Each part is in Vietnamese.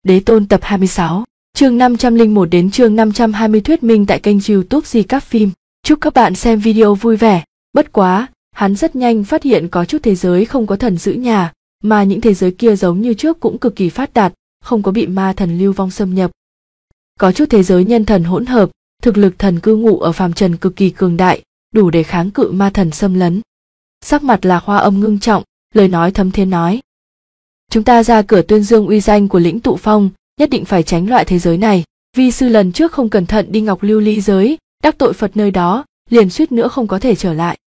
Đế Tôn tập 26, chương 501 đến chương 520 thuyết minh tại kênh YouTube Di Các Phim. Chúc các bạn xem video vui vẻ. Bất quá, hắn rất nhanh phát hiện có chút thế giới không có thần giữ nhà, mà những thế giới kia giống như trước cũng cực kỳ phát đạt, không có bị ma thần lưu vong xâm nhập. Có chút thế giới nhân thần hỗn hợp, thực lực thần cư ngụ ở phàm trần cực kỳ cường đại, đủ để kháng cự ma thần xâm lấn. Sắc mặt Lạc Hoa Âm ngưng trọng, lời nói thấm thiên nói: chúng ta ra cửa tuyên dương uy danh của Lĩnh Tụ Phong, nhất định phải tránh loại thế giới này. Vi sư lần trước không cẩn thận đi Ngọc Lưu Ly giới, đắc tội Phật nơi đó, liền suýt nữa không có thể trở lại.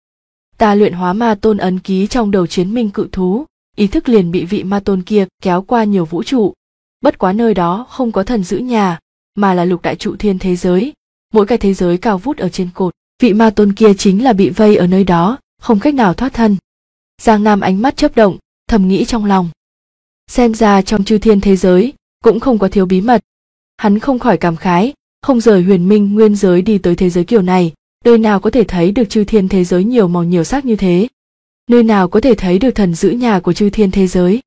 Ta luyện hóa ma tôn ấn ký trong đầu chiến minh cự thú, ý thức liền bị vị ma tôn kia kéo qua nhiều vũ trụ. Bất quá nơi đó không có thần giữ nhà, mà là lục đại trụ thiên thế giới, mỗi cái thế giới cao vút ở trên cột. Vị ma tôn kia chính là bị vây ở nơi đó, không cách nào thoát thân. Giang Nam ánh mắt chớp động, thầm nghĩ trong lòng. Xem ra trong chư thiên thế giới cũng không có thiếu bí mật. Hắn không khỏi cảm khái, không rời huyền minh nguyên giới đi tới thế giới kiểu này, nơi nào có thể thấy được chư thiên thế giới nhiều màu nhiều sắc như thế, nơi nào có thể thấy được thần giữ nhà của chư thiên thế giới.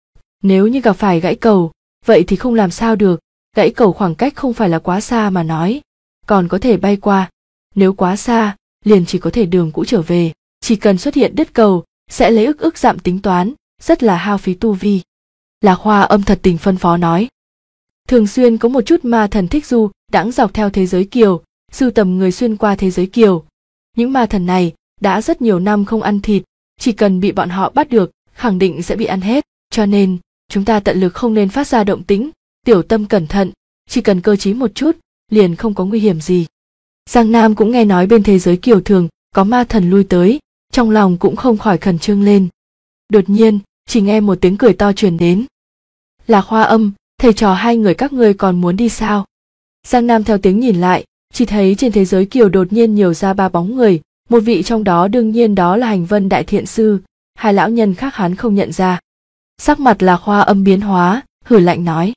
Nếu như gặp phải gãy cầu, vậy thì không làm sao được, gãy cầu khoảng cách không phải là quá xa mà nói, còn có thể bay qua, nếu quá xa, liền chỉ có thể đường cũ trở về, chỉ cần xuất hiện đứt cầu, sẽ lấy ức dặm tính toán, rất là hao phí tu vi. Lạc Hoa Âm thật tình phân phó nói. Thường xuyên có một chút ma thần thích du đãng dọc theo thế giới kiều, sưu tầm người xuyên qua thế giới kiều. Những ma thần này đã rất nhiều năm không ăn thịt, chỉ cần bị bọn họ bắt được, khẳng định sẽ bị ăn hết, cho nên chúng ta tận lực không nên phát ra động tĩnh, tiểu tâm cẩn thận, chỉ cần cơ trí một chút, liền không có nguy hiểm gì. Giang Nam cũng nghe nói bên thế giới kiều thường có ma thần lui tới, trong lòng cũng không khỏi khẩn trương lên. Đột nhiên, chỉ nghe một tiếng cười to truyền đến. Lạc Hoa Âm, thầy trò hai người các ngươi còn muốn đi sao? Giang Nam theo tiếng nhìn lại, chỉ thấy trên thế giới kiều đột nhiên nhiều ra ba bóng người, một vị trong đó đương nhiên đó là Hành Vân Đại Thiện Sư, hai lão nhân khác hắn không nhận ra. Sắc mặt Lạc Hoa Âm biến hóa, hử lạnh nói: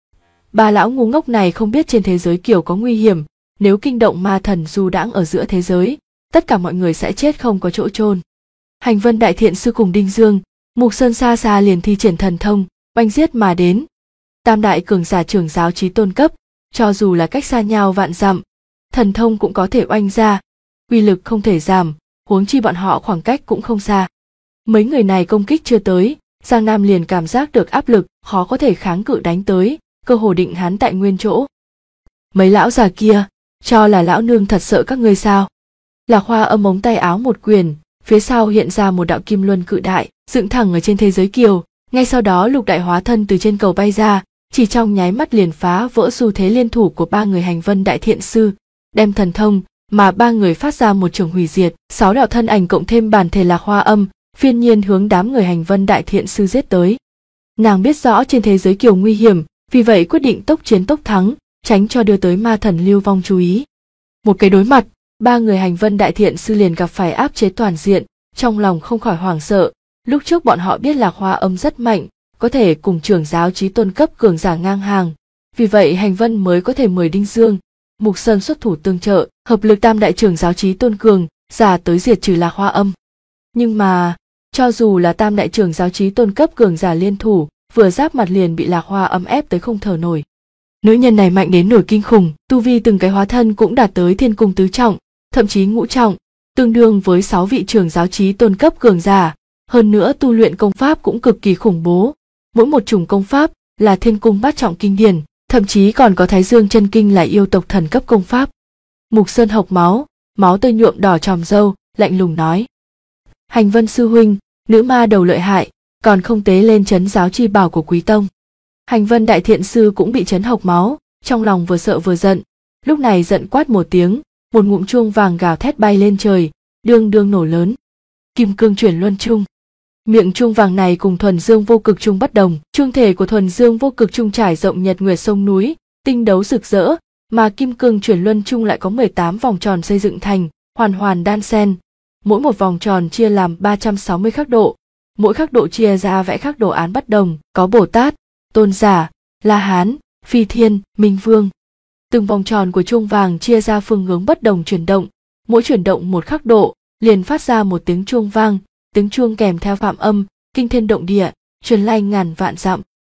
ba lão ngu ngốc này không biết trên thế giới kiều có nguy hiểm, nếu kinh động ma thần du đãng ở giữa thế giới, tất cả mọi người sẽ chết không có chỗ chôn. Hành Vân Đại Thiện Sư cùng Đinh Dương, Mục Sơn xa xa liền thi triển thần thông, oanh giết mà đến. Tam đại cường giả trưởng giáo chí tôn cấp, cho dù là cách xa nhau vạn dặm, thần thông cũng có thể oanh ra, uy lực không thể giảm, huống chi bọn họ khoảng cách cũng không xa. Mấy người này công kích chưa tới, Giang Nam liền cảm giác được áp lực, khó có thể kháng cự đánh tới, cơ hồ định hắn tại nguyên chỗ. Mấy lão già kia, cho là lão nương thật sợ các ngươi sao? Lạc Hoa Âm ống tay áo một quyền, phía sau hiện ra một đạo kim luân cự đại, dựng thẳng ở trên thế giới kiều, ngay sau đó lục đại hóa thân từ trên cầu bay ra, chỉ trong nháy mắt liền phá vỡ xu thế liên thủ của ba người Hành Vân Đại Thiện Sư, đem thần thông mà ba người phát ra một trường hủy diệt, sáu đạo thân ảnh cộng thêm bản thể Lạc Hoa Âm, phiên nhiên hướng đám người Hành Vân Đại Thiện Sư giết tới. Nàng biết rõ trên thế giới kiều nguy hiểm, vì vậy quyết định tốc chiến tốc thắng, tránh cho đưa tới ma thần lưu vong chú ý. Một cái đối mặt, ba người Hành Vân Đại Thiện Sư liền gặp phải áp chế toàn diện, trong lòng không khỏi hoảng sợ. Lúc trước bọn họ biết Lạc Hoa Âm rất mạnh, có thể cùng trưởng giáo chí tôn cấp cường giả ngang hàng, vì vậy Hành Vân mới có thể mời Đinh Dương, Mục Sơn xuất thủ tương trợ, hợp lực tam đại trưởng giáo chí tôn cường giả tới diệt trừ Lạc Hoa Âm. Nhưng mà, cho dù là tam đại trưởng giáo chí tôn cấp cường giả liên thủ, vừa giáp mặt liền bị Lạc Hoa Âm ép tới không thở nổi. Nữ nhân này mạnh đến nổi kinh khủng, tu vi từng cái hóa thân cũng đạt tới thiên cung tứ trọng, thậm chí ngũ trọng, tương đương với 6 vị trưởng giáo chí tôn cấp cường giả. Hơn nữa tu luyện công pháp cũng cực kỳ khủng bố, mỗi một chủng công pháp là thiên cung bát trọng kinh điển, thậm chí còn có Thái Dương chân kinh là yêu tộc thần cấp công pháp. Mục Sơn hộc máu, máu tươi nhuộm đỏ tròm râu, lạnh lùng nói: Hành Vân sư huynh, nữ ma đầu lợi hại, còn không tế lên trấn giáo chi bảo của Quý Tông. Hành Vân Đại Thiện Sư cũng bị chấn hộc máu, trong lòng vừa sợ vừa giận, lúc này giận quát một tiếng, một ngụm chuông vàng gào thét bay lên trời, đương đương nổ lớn. Kim cương chuyển luân chung. Miệng chuông vàng này cùng thuần dương vô cực chung bất đồng, chuông thể của thuần dương vô cực chung trải rộng nhật nguyệt sông núi, tinh đấu rực rỡ, mà kim cương chuyển luân chung lại có 18 vòng tròn xây dựng thành, hoàn hoàn đan xen. Mỗi một vòng tròn chia làm 360 khắc độ, mỗi khắc độ chia ra vẽ khắc đồ án bất đồng, có Bồ Tát, Tôn giả, La Hán, Phi Thiên, Minh Vương. Từng vòng tròn của chuông vàng chia ra phương hướng bất đồng chuyển động, mỗi chuyển động một khắc độ, liền phát ra một tiếng chuông vang, tiếng chuông kèm theo phạm âm, kinh thiên động địa, truyền lay ngàn vạn dặm.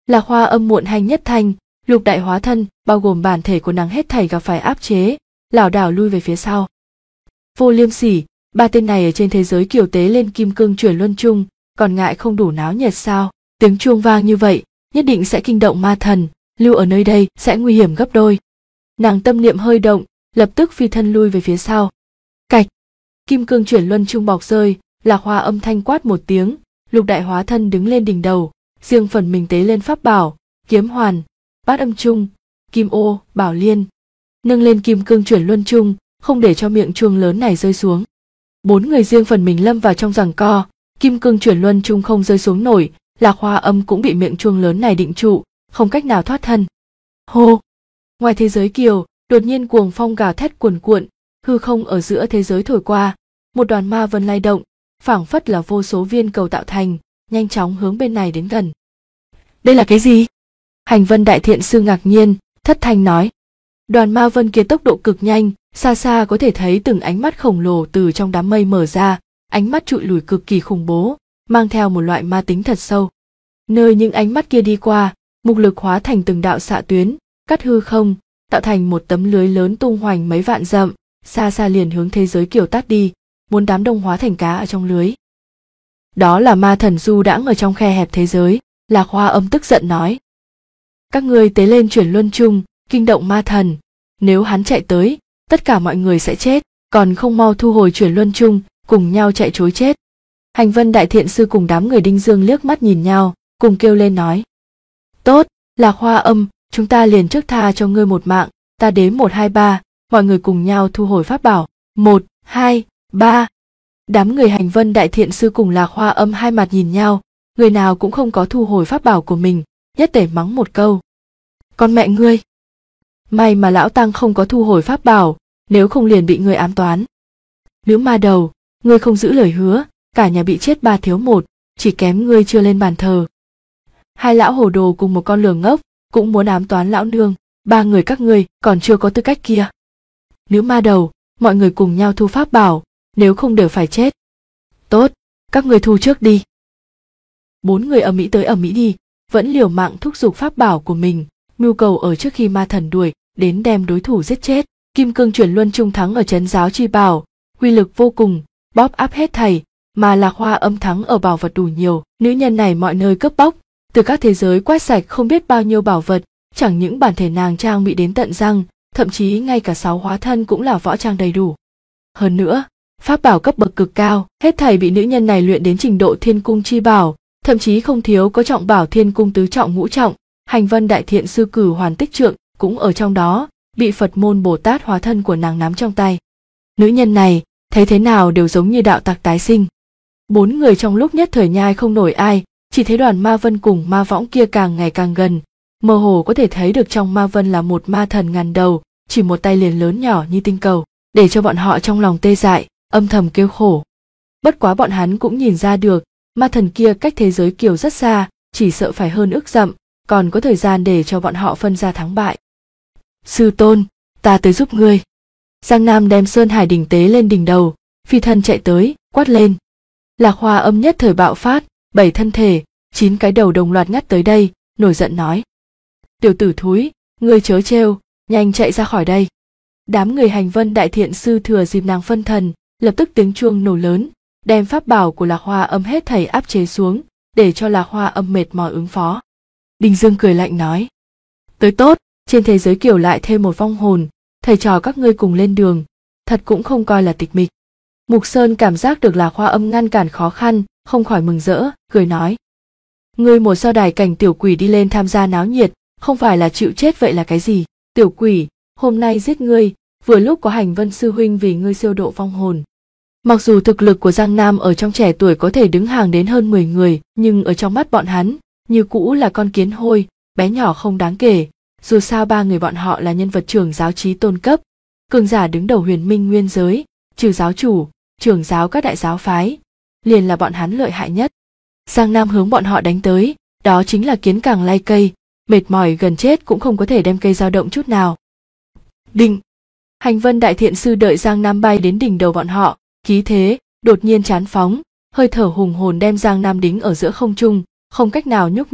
Lạc Hoa Âm muộn hành nhất thành, lục đại hóa thân, bao gồm bản thể của nàng hết thảy gặp phải áp chế, lảo đảo lui về phía sau. Vô Liêm Sỉ, ba tên này ở trên thế giới kiều tế lên kim cương chuyển luân chung, còn ngại không đủ náo nhiệt sao? Tiếng chuông vang như vậy, nhất định sẽ kinh động ma thần, lưu ở nơi đây sẽ nguy hiểm gấp đôi. Nàng tâm niệm hơi động, lập tức phi thân lui về phía sau. Cạch, kim cương chuyển luân chung bọc rơi, Lạc Hoa Âm thanh quát một tiếng, lục đại hóa thân đứng lên đỉnh đầu, riêng phần mình tế lên pháp bảo, kiếm hoàn, bát âm chung, kim ô, bảo liên, nâng lên kim cương chuyển luân chung, không để cho miệng chuông lớn này rơi xuống. Bốn người riêng phần mình lâm vào trong giằng co, kim cương chuyển luân chung không rơi xuống nổi, Lạc Hoa Âm cũng bị miệng chuông lớn này định trụ, không cách nào thoát thân. Hô! Ngoài thế giới kiều, đột nhiên cuồng phong gào thét cuồn cuộn, hư không ở giữa thế giới thổi qua, một đoàn ma vân lay động, phảng phất là vô số viên cầu tạo thành, nhanh chóng hướng bên này đến gần. Đây là cái gì? Hành Vân Đại Thiện Sư ngạc nhiên, thất thanh nói. Đoàn ma vân kia tốc độ cực nhanh, xa xa có thể thấy từng ánh mắt khổng lồ từ trong đám mây mở ra, ánh mắt trụi lùi cực kỳ khủng bố, mang theo một loại ma tính thật sâu. Nơi những ánh mắt kia đi qua, mục lực hóa thành từng đạo xạ tuyến, cắt hư không, tạo thành một tấm lưới lớn tung hoành mấy vạn dặm, xa xa liền hướng thế giới kiều tát đi, muốn đám đông hóa thành cá ở trong lưới. Đó là ma thần du đãng ở trong khe hẹp thế giới, Lạc Hoa Âm tức giận nói. Các ngươi tế lên chuyển luân chung, kinh động ma thần, nếu hắn chạy tới, tất cả mọi người sẽ chết, còn không mau thu hồi chuyển luân chung, cùng nhau chạy trối chết. Hành Vân Đại Thiện Sư cùng đám người Đinh Dương liếc mắt nhìn nhau, cùng kêu lên nói. Tốt, Lạc Hoa Âm, chúng ta liền trước tha cho ngươi một mạng, ta đếm 1 2 3, mọi người cùng nhau thu hồi pháp bảo. 1 2 3. Đám người Hành Vân Đại Thiện Sư cùng Lạc Hoa Âm hai mặt nhìn nhau, người nào cũng không có thu hồi pháp bảo của mình, nhất tể mắng một câu. Con mẹ ngươi! May mà lão tăng không có thu hồi pháp bảo, nếu không liền bị ngươi ám toán. Nữ ma đầu, ngươi không giữ lời hứa, cả nhà bị chết 3 thiếu 1, chỉ kém ngươi chưa lên bàn thờ. Hai lão hồ đồ cùng một con lừa ngốc, cũng muốn ám toán lão nương, 3 người các ngươi còn chưa có tư cách kia. Nữ ma đầu, mọi người cùng nhau thu pháp bảo, nếu không đều phải chết. Tốt, các ngươi thu trước đi. 4 người ầm ĩ tới ầm ĩ đi, vẫn liều mạng thúc giục pháp bảo của mình, mưu cầu ở trước khi ma thần đuổi đến đem đối thủ giết chết. Kim cương chuyển luân trung thắng ở trấn giáo chi bảo, uy lực vô cùng, bóp áp hết thảy, mà Lạc Hoa Âm thắng ở bảo vật đủ nhiều. Nữ nhân này mọi nơi cướp bóc, từ các thế giới quét sạch không biết bao nhiêu bảo vật, chẳng những bản thể nàng trang bị đến tận răng, thậm chí ngay cả 6 hóa thân cũng là võ trang đầy đủ. Hơn nữa, pháp bảo cấp bậc cực cao, hết thảy bị nữ nhân này luyện đến trình độ thiên cung chi bảo, thậm chí không thiếu có trọng bảo thiên cung tứ trọng ngũ trọng. Hành Vân Đại Thiện Sư Cử Hoàn Tích Trượng cũng ở trong đó, bị Phật môn Bồ Tát hóa thân của nàng nắm trong tay. Nữ nhân này, thấy thế nào đều giống như đạo tặc tái sinh. 4 người trong lúc nhất thời nhai không nổi ai, chỉ thấy đoàn ma vân cùng ma võng kia càng ngày càng gần, mơ hồ có thể thấy được trong ma vân là một ma thần ngàn đầu, chỉ một tay liền lớn nhỏ như tinh cầu, để cho bọn họ trong lòng tê dại, âm thầm kêu khổ. Bất quá bọn hắn cũng nhìn ra được, ma thần kia cách thế giới kiều rất xa, chỉ sợ phải hơn ức dặm, còn có thời gian để cho bọn họ phân ra thắng bại. Sư tôn, ta tới giúp ngươi. Giang Nam đem Sơn Hải đỉnh tế lên đỉnh đầu, phi thân chạy tới, quát lên. Lạc Hoa Âm nhất thời bạo phát, 7 thân thể, 9 cái đầu đồng loạt ngắt tới đây, nổi giận nói. Tiểu tử thúi, ngươi chớ trêu, nhanh chạy ra khỏi đây. Đám người Hành Vân Đại Thiện Sư thừa dịp nàng phân thần, lập tức tiếng chuông nổ lớn, đem pháp bảo của Lạc Hoa Âm hết thảy áp chế xuống, để cho Lạc Hoa Âm mệt mỏi ứng phó. Đinh Dương cười lạnh nói. Tới tốt, trên thế giới kiều lại thêm một vong hồn, thầy trò các ngươi cùng lên đường, thật cũng không coi là tịch mịch. Mục Sơn cảm giác được Lạc Hoa Âm ngăn cản khó khăn, không khỏi mừng rỡ, cười nói. Ngươi một sao đài cảnh tiểu quỷ đi lên tham gia náo nhiệt, không phải là chịu chết vậy là cái gì? Tiểu quỷ, hôm nay giết ngươi, vừa lúc có Hành Vân sư huynh vì ngươi siêu độ vong hồn. Mặc dù thực lực của Giang Nam ở trong trẻ tuổi có thể đứng hàng đến hơn 10 người, nhưng ở trong mắt bọn hắn, như cũ là con kiến hôi, bé nhỏ không đáng kể. Dù sao 3 người bọn họ là nhân vật trưởng giáo chí tôn cấp, cường giả đứng đầu huyền minh nguyên giới, trừ giáo chủ, trưởng giáo các đại giáo phái, liền là bọn hắn lợi hại nhất. Giang Nam hướng bọn họ đánh tới, đó chính là kiến càng lay cây, mệt mỏi gần chết cũng không có thể đem cây dao động chút nào. Đinh! Hành Vân Đại Thiện Sư đợi Giang Nam bay đến đỉnh đầu bọn họ, khí thế đột nhiên chán phóng, hơi thở hùng hồn đem Giang Nam đính ở giữa không trung, không cách nào nhúc nhích,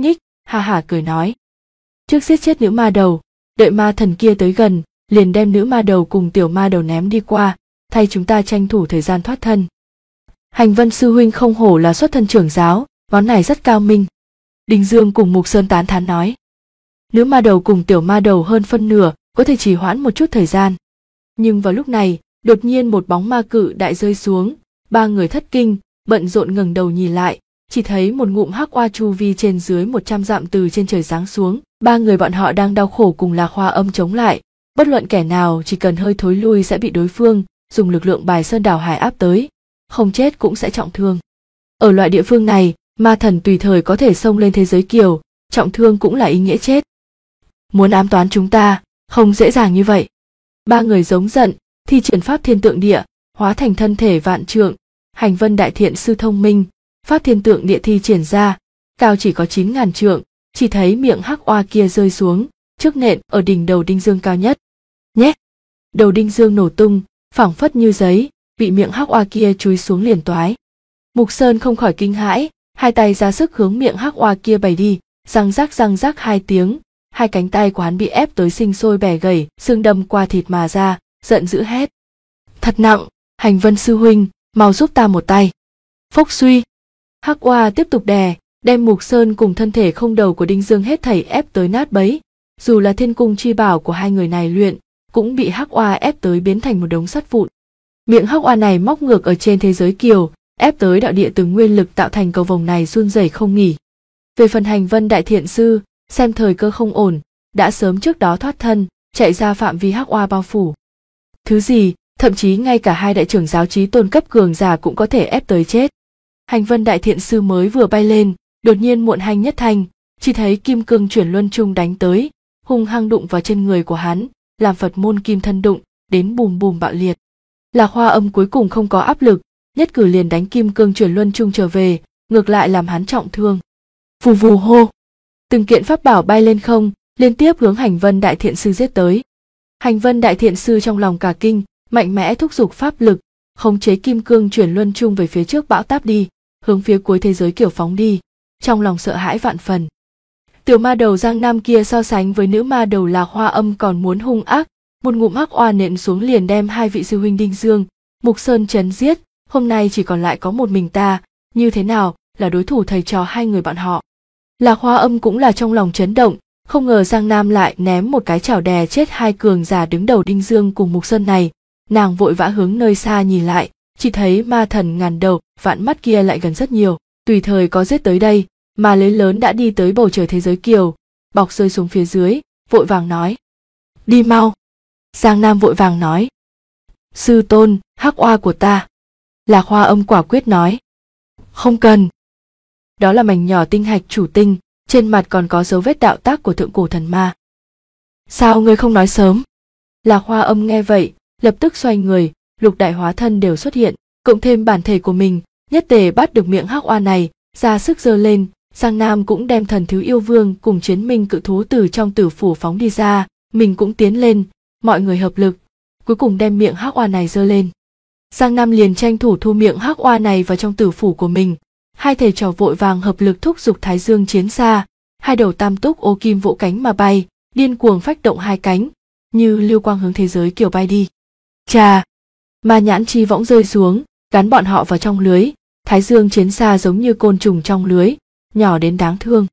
ha hả cười nói. Trước giết chết nữ ma đầu, đợi ma thần kia tới gần, liền đem nữ ma đầu cùng tiểu ma đầu ném đi qua, thay chúng ta tranh thủ thời gian thoát thân. Hành Vân sư huynh không hổ là xuất thân trưởng giáo, ngón này rất cao minh. Đinh Dương cùng Mục Sơn tán thán nói. Nữ ma đầu cùng tiểu ma đầu hơn phân nửa, có thể trì hoãn một chút thời gian. Nhưng vào lúc này, đột nhiên một bóng ma cự đại rơi xuống, ba người thất kinh, bận rộn ngẩng đầu nhìn lại, chỉ thấy một ngụm hắc oa chu vi trên dưới 100 dặm từ trên trời giáng xuống. Ba người bọn họ đang đau khổ cùng Lạc Hoa Âm chống lại, bất luận kẻ nào chỉ cần hơi thối lui sẽ bị đối phương dùng lực lượng bài sơn đảo hải áp tới, không chết cũng sẽ trọng thương. Ở loại địa phương này, ma thần tùy thời có thể xông lên thế giới kiều, trọng thương cũng là ý nghĩa chết. Muốn ám toán chúng ta, không dễ dàng như vậy. Ba người giống giận, thi triển pháp thiên tượng địa, hóa thành thân thể vạn trượng. Hành Vân đại thiện sư thông minh, pháp thiên tượng địa thi triển ra, cao chỉ có 9.000 trượng, chỉ thấy miệng hắc oa kia rơi xuống, trước nện ở đỉnh đầu Đinh Dương cao nhất. Nhét! Đầu Đinh Dương nổ tung, phảng phất như giấy, bị miệng hắc oa kia chúi xuống liền toái. Mục Sơn không khỏi kinh hãi, hai tay ra sức hướng miệng hắc oa kia bày đi, răng rắc 2 tiếng, hai cánh tay của hắn bị ép tới sinh sôi bẻ gãy, xương đâm qua thịt mà ra, giận dữ hét. Thật nặng, Hành Vân sư huynh, mau giúp ta một tay. Phốc suy! Hắc oa tiếp tục đè, đem Mục Sơn cùng thân thể không đầu của Đinh Dương hết thảy ép tới nát bấy. Dù là thiên cung chi bảo của hai người này luyện, cũng bị hắc oa ép tới biến thành một đống sắt vụn. Miệng hắc oa này móc ngược ở trên thế giới kiều, ép tới đạo địa từ nguyên lực tạo thành cầu vồng này run rẩy không nghỉ. Về phần Hành Vân đại thiện sư, xem thời cơ không ổn, đã sớm trước đó thoát thân, chạy ra phạm vi hắc oa bao phủ. Thứ gì, thậm chí ngay cả hai đại trưởng giáo chí tôn cấp cường giả cũng có thể ép tới chết. Hành Vân đại thiện sư mới vừa bay lên, đột nhiên muộn hành nhất thanh, chỉ thấy kim cương chuyển luân trung đánh tới, hung hăng đụng vào chân người của hắn, làm Phật môn kim thân đụng, đến bùm bùm bạo liệt. Lạc Hoa Âm cuối cùng không có áp lực, nhất cử liền đánh kim cương chuyển luân trung trở về, ngược lại làm hắn trọng thương. Vù vù hô, từng kiện pháp bảo bay lên không, liên tiếp hướng Hành Vân đại thiện sư giết tới. Hành Vân đại thiện sư trong lòng cả kinh, mạnh mẽ thúc giục pháp lực, khống chế kim cương chuyển luân trung về phía trước bão táp đi, hướng phía cuối thế giới kiểu phóng đi, trong lòng sợ hãi vạn phần. Tiểu ma đầu Giang Nam kia so sánh với nữ ma đầu Lạc Hoa Âm còn muốn hung ác, một ngụm hắc oa nện xuống liền đem hai vị sư huynh Đinh Dương, Mục Sơn chấn giết, hôm nay chỉ còn lại có một mình ta, như thế nào là đối thủ thầy trò hai người bọn họ. Lạc Hoa Âm cũng là trong lòng chấn động, không ngờ Giang Nam lại ném một cái chảo đè chết hai cường giả đứng đầu Đinh Dương cùng Mục Sơn này, nàng vội vã hướng nơi xa nhìn lại, chỉ thấy ma thần ngàn đầu, vạn mắt kia lại gần rất nhiều, tùy thời có giết tới đây, mà lưới lớn đã đi tới bầu trời thế giới kiều, bọc rơi xuống phía dưới, vội vàng nói. Đi mau! Giang Nam vội vàng nói. Sư tôn, hắc oa của ta. Lạc Hoa Âm quả quyết nói. Không cần. Đó là mảnh nhỏ tinh hạch chủ tinh, trên mặt còn có dấu vết đạo tác của thượng cổ thần ma. Sao ngươi không nói sớm? Lạc Hoa Âm nghe vậy, lập tức xoay người, lục đại hóa thân đều xuất hiện, cộng thêm bản thể của mình, nhất tề bắt được miệng hắc oa này, ra sức giơ lên. Giang Nam cũng đem thần thiếu yêu vương cùng chiến minh cự thú từ trong tử phủ phóng đi ra, mình cũng tiến lên, mọi người hợp lực, cuối cùng đem miệng hắc oa này giơ lên. Giang Nam liền tranh thủ thu miệng hắc oa này vào trong tử phủ của mình, hai thầy trò vội vàng hợp lực thúc giục Thái Dương chiến xa, hai đầu tam túc ô kim vỗ cánh mà bay, điên cuồng phách động hai cánh, như lưu quang hướng thế giới kiều bay đi. Chà! Ma nhãn chi võng rơi xuống, gắn bọn họ vào trong lưới, Thái Dương chiến xa giống như côn trùng trong lưới, nhỏ đến đáng thương.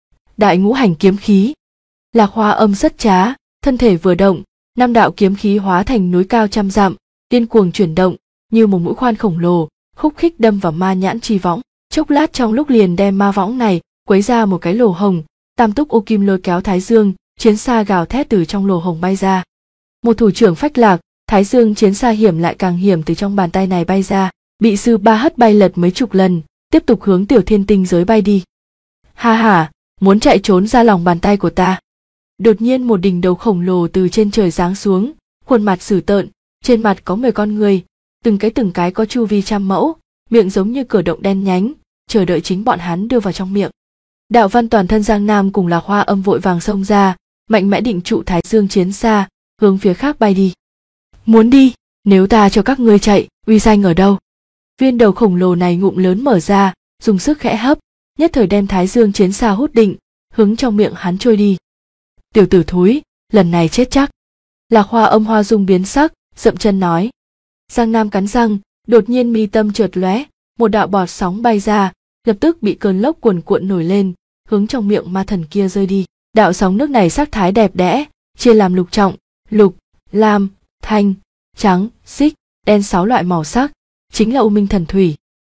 Đại ngũ hành kiếm khí. Lạc Hoa Âm rất trá, thân thể vừa động, 5 đạo kiếm khí hóa thành núi cao trăm dặm, điên cuồng chuyển động, như một mũi khoan khổng lồ, khúc khích đâm vào ma nhãn chi võng. Chốc lát trong lúc liền đem ma võng này quấy ra một cái lỗ hồng, tam túc ô kim lôi kéo Thái Dương chiến xa gào thét từ trong lỗ hồng bay ra. Một thủ trưởng phách lạc, Thái Dương chiến xa hiểm lại càng hiểm từ trong bàn tay này bay ra, bị sư ba hất bay lật mấy chục lần, tiếp tục hướng tiểu thiên tinh giới bay đi. Ha ha, muốn chạy trốn ra lòng bàn tay của ta. Đột nhiên một đỉnh đầu khổng lồ từ trên trời giáng xuống, khuôn mặt dữ tợn, trên mặt có 10 con người, từng cái có chu vi 100 mẫu, miệng giống như cửa động đen nhánh, chờ đợi chính bọn hắn đưa vào trong miệng. Đạo Văn toàn thân Giang Nam cùng Lạc Hoa Âm vội vàng xông ra, mạnh mẽ định trụ Thái Dương chiến xa, hướng phía khác bay đi. Muốn đi, nếu ta cho các ngươi chạy, uy danh ở đâu? Viên đầu khổng lồ này ngụm lớn mở ra, dùng sức khẽ hấp, nhất thời đem Thái Dương chiến xa hút định, hướng trong miệng hắn trôi đi. Tiểu tử thúi, lần này chết chắc. Lạc Hoa Âm Hoa Dung biến sắc, dậm chân nói. Giang Nam cắn răng, đột nhiên mi tâm chợt lóe, một đạo bọt sóng bay ra, lập tức bị cơn lốc cuồn cuộn nổi lên, hướng trong miệng ma thần kia rơi đi. Đạo sóng nước này sắc thái đẹp đẽ, chia làm lục trọng, lục, lam, thanh, trắng, xích, đen 6 loại màu sắc, chính là U Minh Thần Thủy.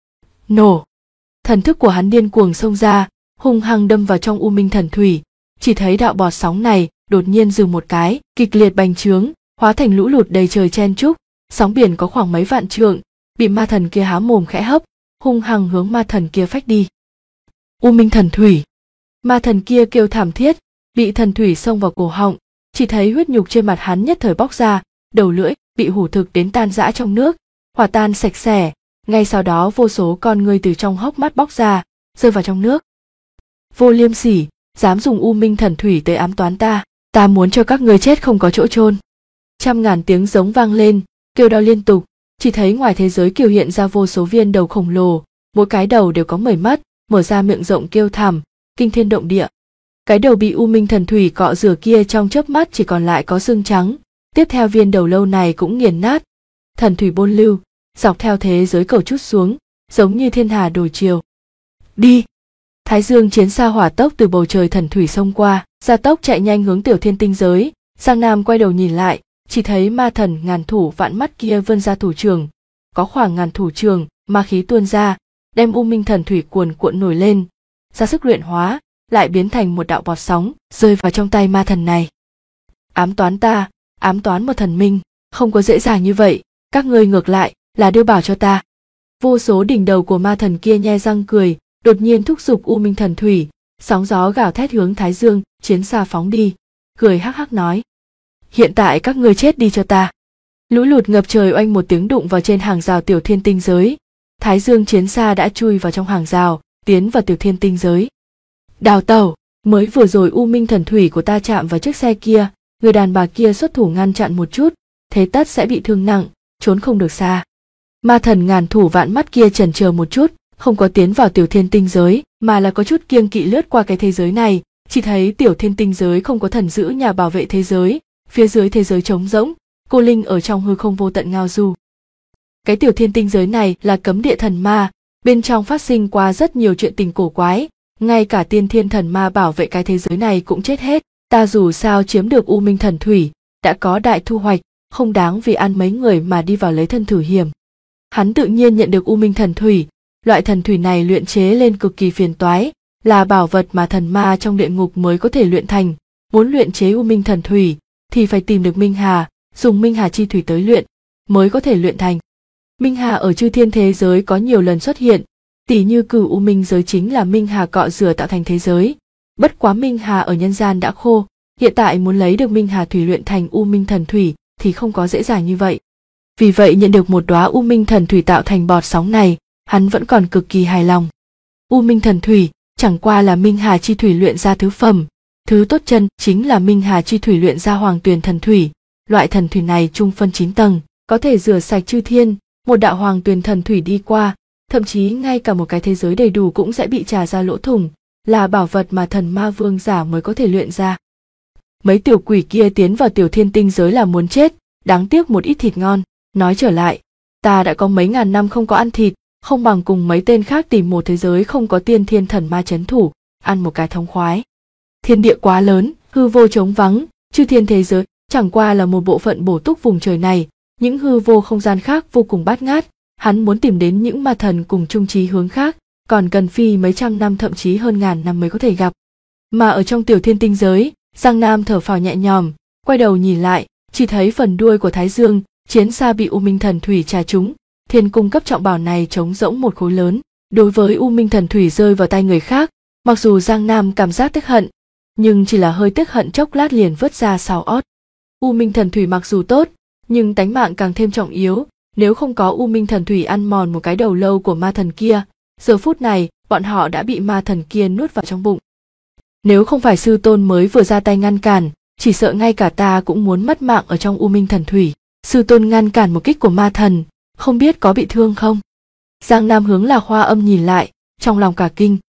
Nổ! Thần thức của hắn điên cuồng xông ra, hung hăng đâm vào trong U Minh Thần Thủy, chỉ thấy đạo bọt sóng này đột nhiên dừng một cái, kịch liệt bành trướng, hóa thành lũ lụt đầy trời chen chúc, sóng biển có khoảng mấy vạn trượng, bị ma thần kia há mồm khẽ hấp, hung hăng hướng ma thần kia phách đi. U Minh Thần Thủy! Ma thần kia kêu thảm thiết, bị thần thủy xông vào cổ họng, chỉ thấy huyết nhục trên mặt hắn nhất thời bóc ra, đầu lưỡi bị hủ thực đến tan rã trong nước, hòa tan sạch sẽ, ngay sau đó vô số con ngươi từ trong hốc mắt bóc ra, rơi vào trong nước. Vô liêm sỉ, dám dùng U Minh Thần Thủy tới ám toán ta muốn cho các ngươi chết không có chỗ chôn. Trăm ngàn tiếng giống vang lên, kêu đau liên tục, chỉ thấy ngoài thế giới kiều hiện ra vô số viên đầu khổng lồ, mỗi cái đầu đều có 10 mắt, mở ra miệng rộng kêu thảm, kinh thiên động địa. Cái đầu bị U Minh Thần Thủy cọ rửa kia trong chớp mắt chỉ còn lại có xương trắng, tiếp theo viên đầu lâu này cũng nghiền nát. Thần thủy bôn lưu, dọc theo thế giới cầu trút xuống, giống như thiên hà đổi chiều. Đi! Thái Dương chiến xa hỏa tốc từ bầu trời thần thủy xông qua, gia tốc chạy nhanh hướng Tiểu Thiên tinh giới. Giang Nam quay đầu nhìn lại, chỉ thấy ma thần ngàn thủ vạn mắt kia vươn ra thủ trường, có khoảng ngàn thủ trường, ma khí tuôn ra, đem U Minh Thần Thủy cuồn cuộn nổi lên, ra sức luyện hóa, lại biến thành một đạo bọt sóng, rơi vào trong tay ma thần này. Ám toán ta, ám toán một thần minh, không có dễ dàng như vậy, các ngươi ngược lại là đưa bảo cho ta. Vô số đỉnh đầu của ma thần kia nhe răng cười, đột nhiên thúc giục U Minh Thần Thủy, sóng gió gào thét hướng Thái Dương chiến xa phóng đi, cười hắc hắc nói: hiện tại các ngươi chết đi cho ta. Lũ lụt ngập trời oanh một tiếng đụng vào trên hàng rào Tiểu Thiên tinh giới, Thái Dương chiến xa đã chui vào trong hàng rào, tiến vào Tiểu Thiên tinh giới. Đào tẩu, mới vừa rồi U Minh Thần Thủy của ta chạm vào chiếc xe kia, người đàn bà kia xuất thủ ngăn chặn một chút, thế tất sẽ bị thương nặng, trốn không được xa. Ma thần ngàn thủ vạn mắt kia chần chờ một chút, không có tiến vào Tiểu Thiên tinh giới, mà là có chút kiêng kỵ lướt qua cái thế giới này, chỉ thấy Tiểu Thiên tinh giới không có thần giữ nhà bảo vệ thế giới, phía dưới thế giới trống rỗng, cô linh ở trong hư không vô tận ngao du. Cái Tiểu Thiên tinh giới này là cấm địa thần ma, bên trong phát sinh qua rất nhiều chuyện tình cổ quái, ngay cả tiên thiên thần ma bảo vệ cái thế giới này cũng chết hết. Ta dù sao chiếm được U Minh Thần Thủy, đã có đại thu hoạch, không đáng vì ăn mấy người mà đi vào lấy thân thử hiểm. Hắn tự nhiên nhận được U Minh Thần Thủy, loại thần thủy này luyện chế lên cực kỳ phiền toái, là bảo vật mà thần ma trong địa ngục mới có thể luyện thành. Muốn luyện chế U Minh Thần Thủy thì phải tìm được Minh Hà, dùng Minh Hà chi thủy tới luyện, mới có thể luyện thành. Minh Hà ở chư thiên thế giới có nhiều lần xuất hiện, tỉ như Cửu U Minh giới chính là Minh Hà cọ rửa tạo thành thế giới. Bất quá Minh Hà ở nhân gian đã khô, hiện tại muốn lấy được Minh Hà thủy luyện thành U Minh Thần Thủy thì không có dễ dàng như vậy. Vì vậy nhận được một đóa U Minh Thần Thủy tạo thành bọt sóng này, hắn vẫn còn cực kỳ hài lòng. U Minh Thần Thủy chẳng qua là Minh Hà chi thủy luyện ra thứ phẩm, thứ tốt chân chính là Minh Hà chi thủy luyện ra Hoàng Tuyền Thần Thủy. Loại thần thủy này chung phân 9 tầng, có thể rửa sạch chư thiên, một đạo Hoàng Tuyền Thần Thủy đi qua, thậm chí ngay cả một cái thế giới đầy đủ cũng sẽ bị trà ra lỗ thủng, là bảo vật mà thần ma vương giả mới có thể luyện ra. Mấy tiểu quỷ kia tiến vào Tiểu Thiên tinh giới là muốn chết, đáng tiếc một ít thịt ngon. Nói trở lại, ta đã có mấy ngàn năm không có ăn thịt, không bằng cùng mấy tên khác tìm một thế giới không có tiên thiên thần ma trấn thủ, ăn một cái thống khoái. Thiên địa quá lớn, hư vô trống vắng, chư thiên thế giới chẳng qua là một bộ phận bổ túc vùng trời này, những hư vô không gian khác vô cùng bát ngát, hắn muốn tìm đến những ma thần cùng chung chí hướng khác, còn cần phi mấy trăm năm thậm chí hơn ngàn năm mới có thể gặp. Mà ở trong Tiểu Thiên tinh giới, Giang Nam thở phào nhẹ nhõm, quay đầu nhìn lại, chỉ thấy phần đuôi của Thái Dương chiến xa bị U Minh Thần Thủy trà trúng, thiên cung cấp trọng bảo này trống rỗng một khối lớn. Đối với U Minh Thần Thủy rơi vào tay người khác, mặc dù Giang Nam cảm giác tiếc hận, nhưng chỉ là hơi tiếc hận chốc lát liền vứt ra sau ót. U Minh Thần Thủy mặc dù tốt, nhưng tánh mạng càng thêm trọng yếu, nếu không có U Minh Thần Thủy ăn mòn một cái đầu lâu của ma thần kia, giờ phút này bọn họ đã bị ma thần kia nuốt vào trong bụng. Nếu không phải sư tôn mới vừa ra tay ngăn cản, chỉ sợ ngay cả ta cũng muốn mất mạng ở trong U Minh Thần Thủy. Sư tôn ngăn cản một kích của ma thần, không biết có bị thương không? Giang Nam hướng Lạc Hoa Âm nhìn lại, trong lòng cả kinh,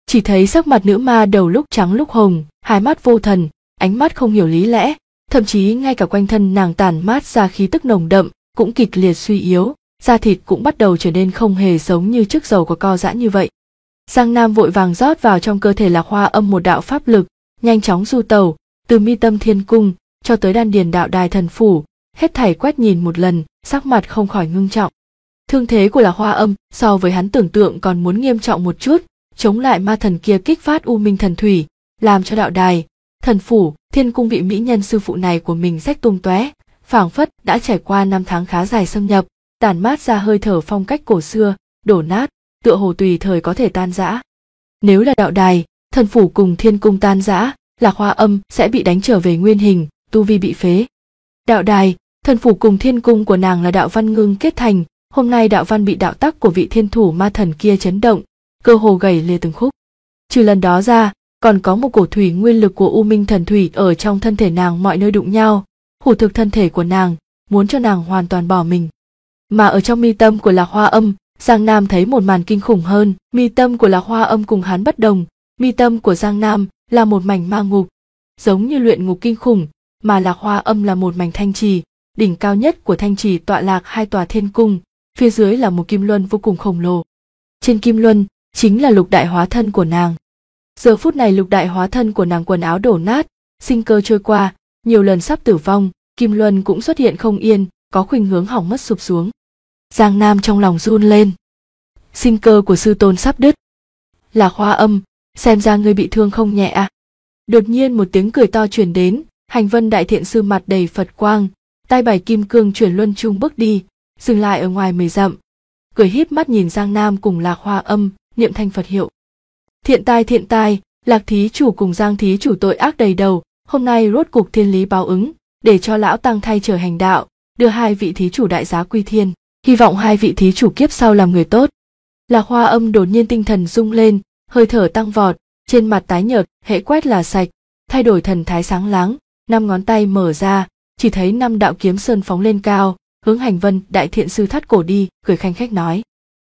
Chỉ thấy sắc mặt nữ ma đầu lúc trắng lúc hồng, hai mắt vô thần, ánh mắt không hiểu lý lẽ, thậm chí ngay cả quanh thân nàng tản mát ra khí tức nồng đậm cũng kịch liệt suy yếu, da thịt cũng bắt đầu trở nên không hề giống như trước dầu có co giãn như vậy. Giang Nam vội vàng rót vào trong cơ thể Lạc Hoa Âm một đạo pháp lực, nhanh chóng du tẩu, từ mi tâm thiên cung cho tới đan điền đạo đài thần phủ, hết thảy quét nhìn một lần, sắc mặt không khỏi ngưng trọng. Thương thế của Lạc Hoa Âm so với hắn tưởng tượng còn muốn nghiêm trọng một chút, chống lại ma thần kia kích phát u minh thần thủy, làm cho đạo đài, thần phủ, thiên cung vị mỹ nhân sư phụ này của mình rách tung tóe, phảng phất đã trải qua 5 tháng khá dài xâm nhập, tản mát ra hơi thở phong cách cổ xưa, đổ nát, tựa hồ tùy thời có thể tan rã. Nếu là đạo đài, thần phủ cùng thiên cung tan rã, Lạc Hoa Âm sẽ bị đánh trở về nguyên hình, tu vi bị phế. Đạo đài, thần phủ cùng thiên cung của nàng là đạo văn ngưng kết thành, hôm nay đạo văn bị đạo tắc của vị thiên thủ ma thần kia chấn động, cơ hồ gãy lìa từng khúc. Trừ lần đó ra, còn có một cổ thủy nguyên lực của u minh thần thủy ở trong thân thể nàng mọi nơi đụng nhau, hủ thực thân thể của nàng, muốn cho nàng hoàn toàn bỏ mình. Mà ở trong mi tâm của Lạc Hoa Âm, Giang Nam thấy một màn kinh khủng hơn. Mi tâm của Lạc Hoa Âm cùng hắn bất đồng, mi tâm của Giang Nam là một mảnh ma ngục, giống như luyện ngục kinh khủng, mà Lạc Hoa Âm là một mảnh thanh trì, đỉnh cao nhất của thanh trì tọa lạc 2 tòa thiên cung, phía dưới là một kim luân vô cùng khổng lồ. Trên kim luân chính là lục đại hóa thân của nàng. Giờ phút này lục đại hóa thân của nàng quần áo đổ nát, sinh cơ trôi qua, nhiều lần sắp tử vong, kim luân cũng xuất hiện không yên, có khuynh hướng hỏng mất sụp xuống. Giang Nam trong lòng run lên. Sinh cơ của sư tôn sắp đứt. Lạc Hoa Âm, xem ra ngươi bị thương không nhẹ à? Đột nhiên một tiếng cười to truyền đến, Hành Vân đại thiện sư mặt đầy Phật quang, tay bảy kim cương chuyển luân trung bước đi, dừng lại ở ngoài 10 dặm, cười híp mắt nhìn Giang Nam cùng Lạc Hoa Âm, niệm thanh Phật hiệu. Thiện tai, Lạc thí chủ cùng Giang thí chủ tội ác đầy đầu, hôm nay rốt cục thiên lý báo ứng, để cho lão tăng thay trời hành đạo, đưa 2 vị thí chủ đại giá quy thiên, hy vọng 2 vị thí chủ kiếp sau làm người tốt. Lạc Hoa Âm đột nhiên tinh thần rung lên, hơi thở tăng vọt, trên mặt tái nhợt, hễ quét là sạch, thay đổi thần thái sáng láng, 5 ngón tay mở ra, chỉ thấy 5 đạo kiếm sơn phóng lên cao, hướng Hành Vân đại thiện sư thắt cổ đi, cười khanh khách nói: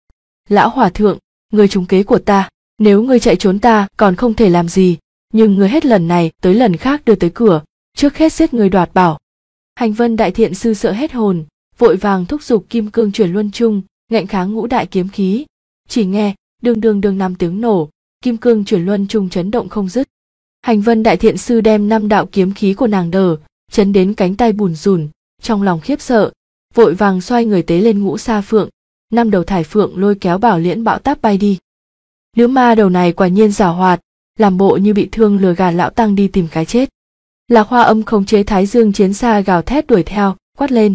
Lão hòa thượng, ngươi trúng kế của ta, nếu ngươi chạy trốn ta còn không thể làm gì, nhưng ngươi hết lần này tới lần khác đưa tới cửa, trước hết giết ngươi đoạt bảo. Hành Vân đại thiện sư sợ hết hồn, vội vàng thúc giục kim cương chuyển luân trung, ngạnh kháng ngũ đại kiếm khí. Chỉ nghe đương 5 tiếng nổ, kim cương chuyển luân trung chấn động không dứt. Hành Vân đại thiện sư đem 5 đạo kiếm khí của nàng đờ, chấn đến cánh tay bùn rùn, trong lòng khiếp sợ, vội vàng xoay người tế lên ngũ sa phượng, 5 đầu thải phượng lôi kéo bảo liễn bão táp bay đi. Nữ ma đầu này quả nhiên giảo hoạt, làm bộ như bị thương lừa gạt lão tăng đi tìm cái chết. Lạc Hoa Âm khống chế Thái Dương chiến xa gào thét đuổi theo, quát lên: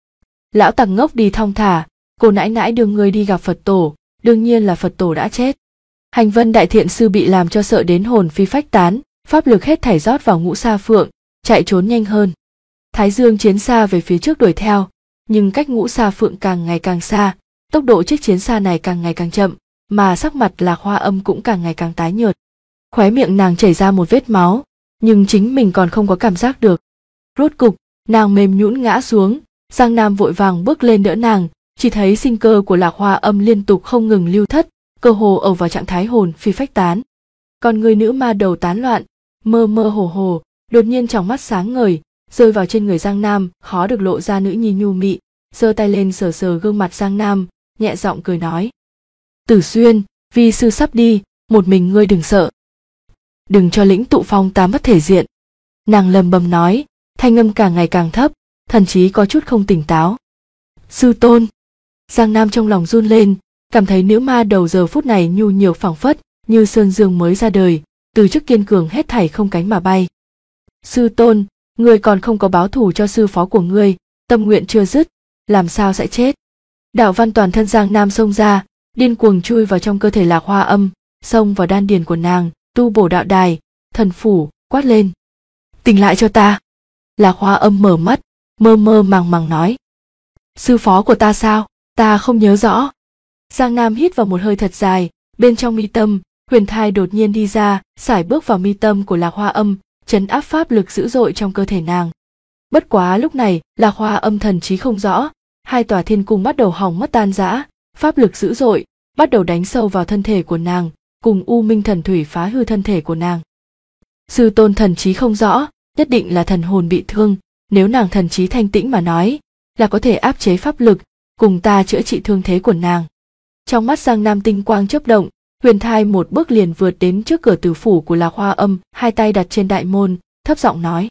Lão tăng ngốc đi thong thả, cô nãi nãi đưa ngươi đi gặp Phật tổ, đương nhiên là Phật tổ đã chết. Hành Vân đại thiện sư bị làm cho sợ đến hồn phi phách tán, pháp lực hết thảy rót vào ngũ sa phượng, chạy trốn nhanh hơn. Thái Dương chiến xa về phía trước đuổi theo, nhưng cách ngũ sa phượng càng ngày càng xa, tốc độ chiếc chiến xa này càng ngày càng chậm, mà sắc mặt Lạc Hoa Âm cũng càng ngày càng tái nhợt. Khóe miệng nàng chảy ra một vết máu, nhưng chính mình còn không có cảm giác được. Rốt cục, nàng mềm nhũn ngã xuống, Giang Nam vội vàng bước lên đỡ nàng, chỉ thấy sinh cơ của Lạc Hoa Âm liên tục không ngừng lưu thất, cơ hồ ở vào trạng thái hồn phi phách tán. Còn người nữ ma đầu tán loạn, mơ mơ hồ hồ, đột nhiên trong mắt sáng ngời, rơi vào trên người Giang Nam, khó được lộ ra nữ nhi nhu mị, giơ tay lên sờ sờ gương mặt Giang Nam, nhẹ giọng cười nói: Tử Xuyên, vi sư sắp đi, một mình ngươi đừng sợ. Đừng cho lĩnh tụ phong ta mất thể diện. Nàng lầm bầm nói, thanh âm càng ngày càng thấp, thần chí có chút không tỉnh táo. Sư tôn. Giang Nam trong lòng run lên, cảm thấy nữ ma đầu giờ phút này nhu nhược phảng phất như sơn dương mới ra đời, từ chức kiên cường hết thảy không cánh mà bay. Sư tôn, ngươi còn không có báo thù cho sư phó của ngươi, tâm nguyện chưa dứt, làm sao sẽ chết? Đạo văn toàn thân Giang Nam xông ra, điên cuồng chui vào trong cơ thể Lạc Hoa Âm, xông vào đan điền của nàng, tu bổ đạo đài, thần phủ, quát lên: Tỉnh lại cho ta! Lạc Hoa Âm mở mắt, mơ mơ màng màng nói: Sư phó của ta sao? Ta không nhớ rõ. Giang Nam hít vào một hơi thật dài, bên trong mi tâm, huyền thai đột nhiên đi ra, sải bước vào mi tâm của Lạc Hoa Âm, trấn áp pháp lực dữ dội trong cơ thể nàng. Bất quá lúc này, Lạc Hoa Âm thần trí không rõ, 2 tòa thiên cung bắt đầu hỏng mất tan rã, pháp lực dữ dội bắt đầu đánh sâu vào thân thể của nàng, cùng u minh thần thủy phá hư thân thể của nàng. Sư tôn thần trí không rõ, nhất định là thần hồn bị thương, nếu nàng thần trí thanh tĩnh mà nói, là có thể áp chế pháp lực, cùng ta chữa trị thương thế của nàng. Trong mắt Giang Nam tinh quang chớp động, Huyền Thai một bước liền vượt đến trước cửa tử phủ của Lạc Hoa Âm, hai tay đặt trên đại môn, thấp giọng nói: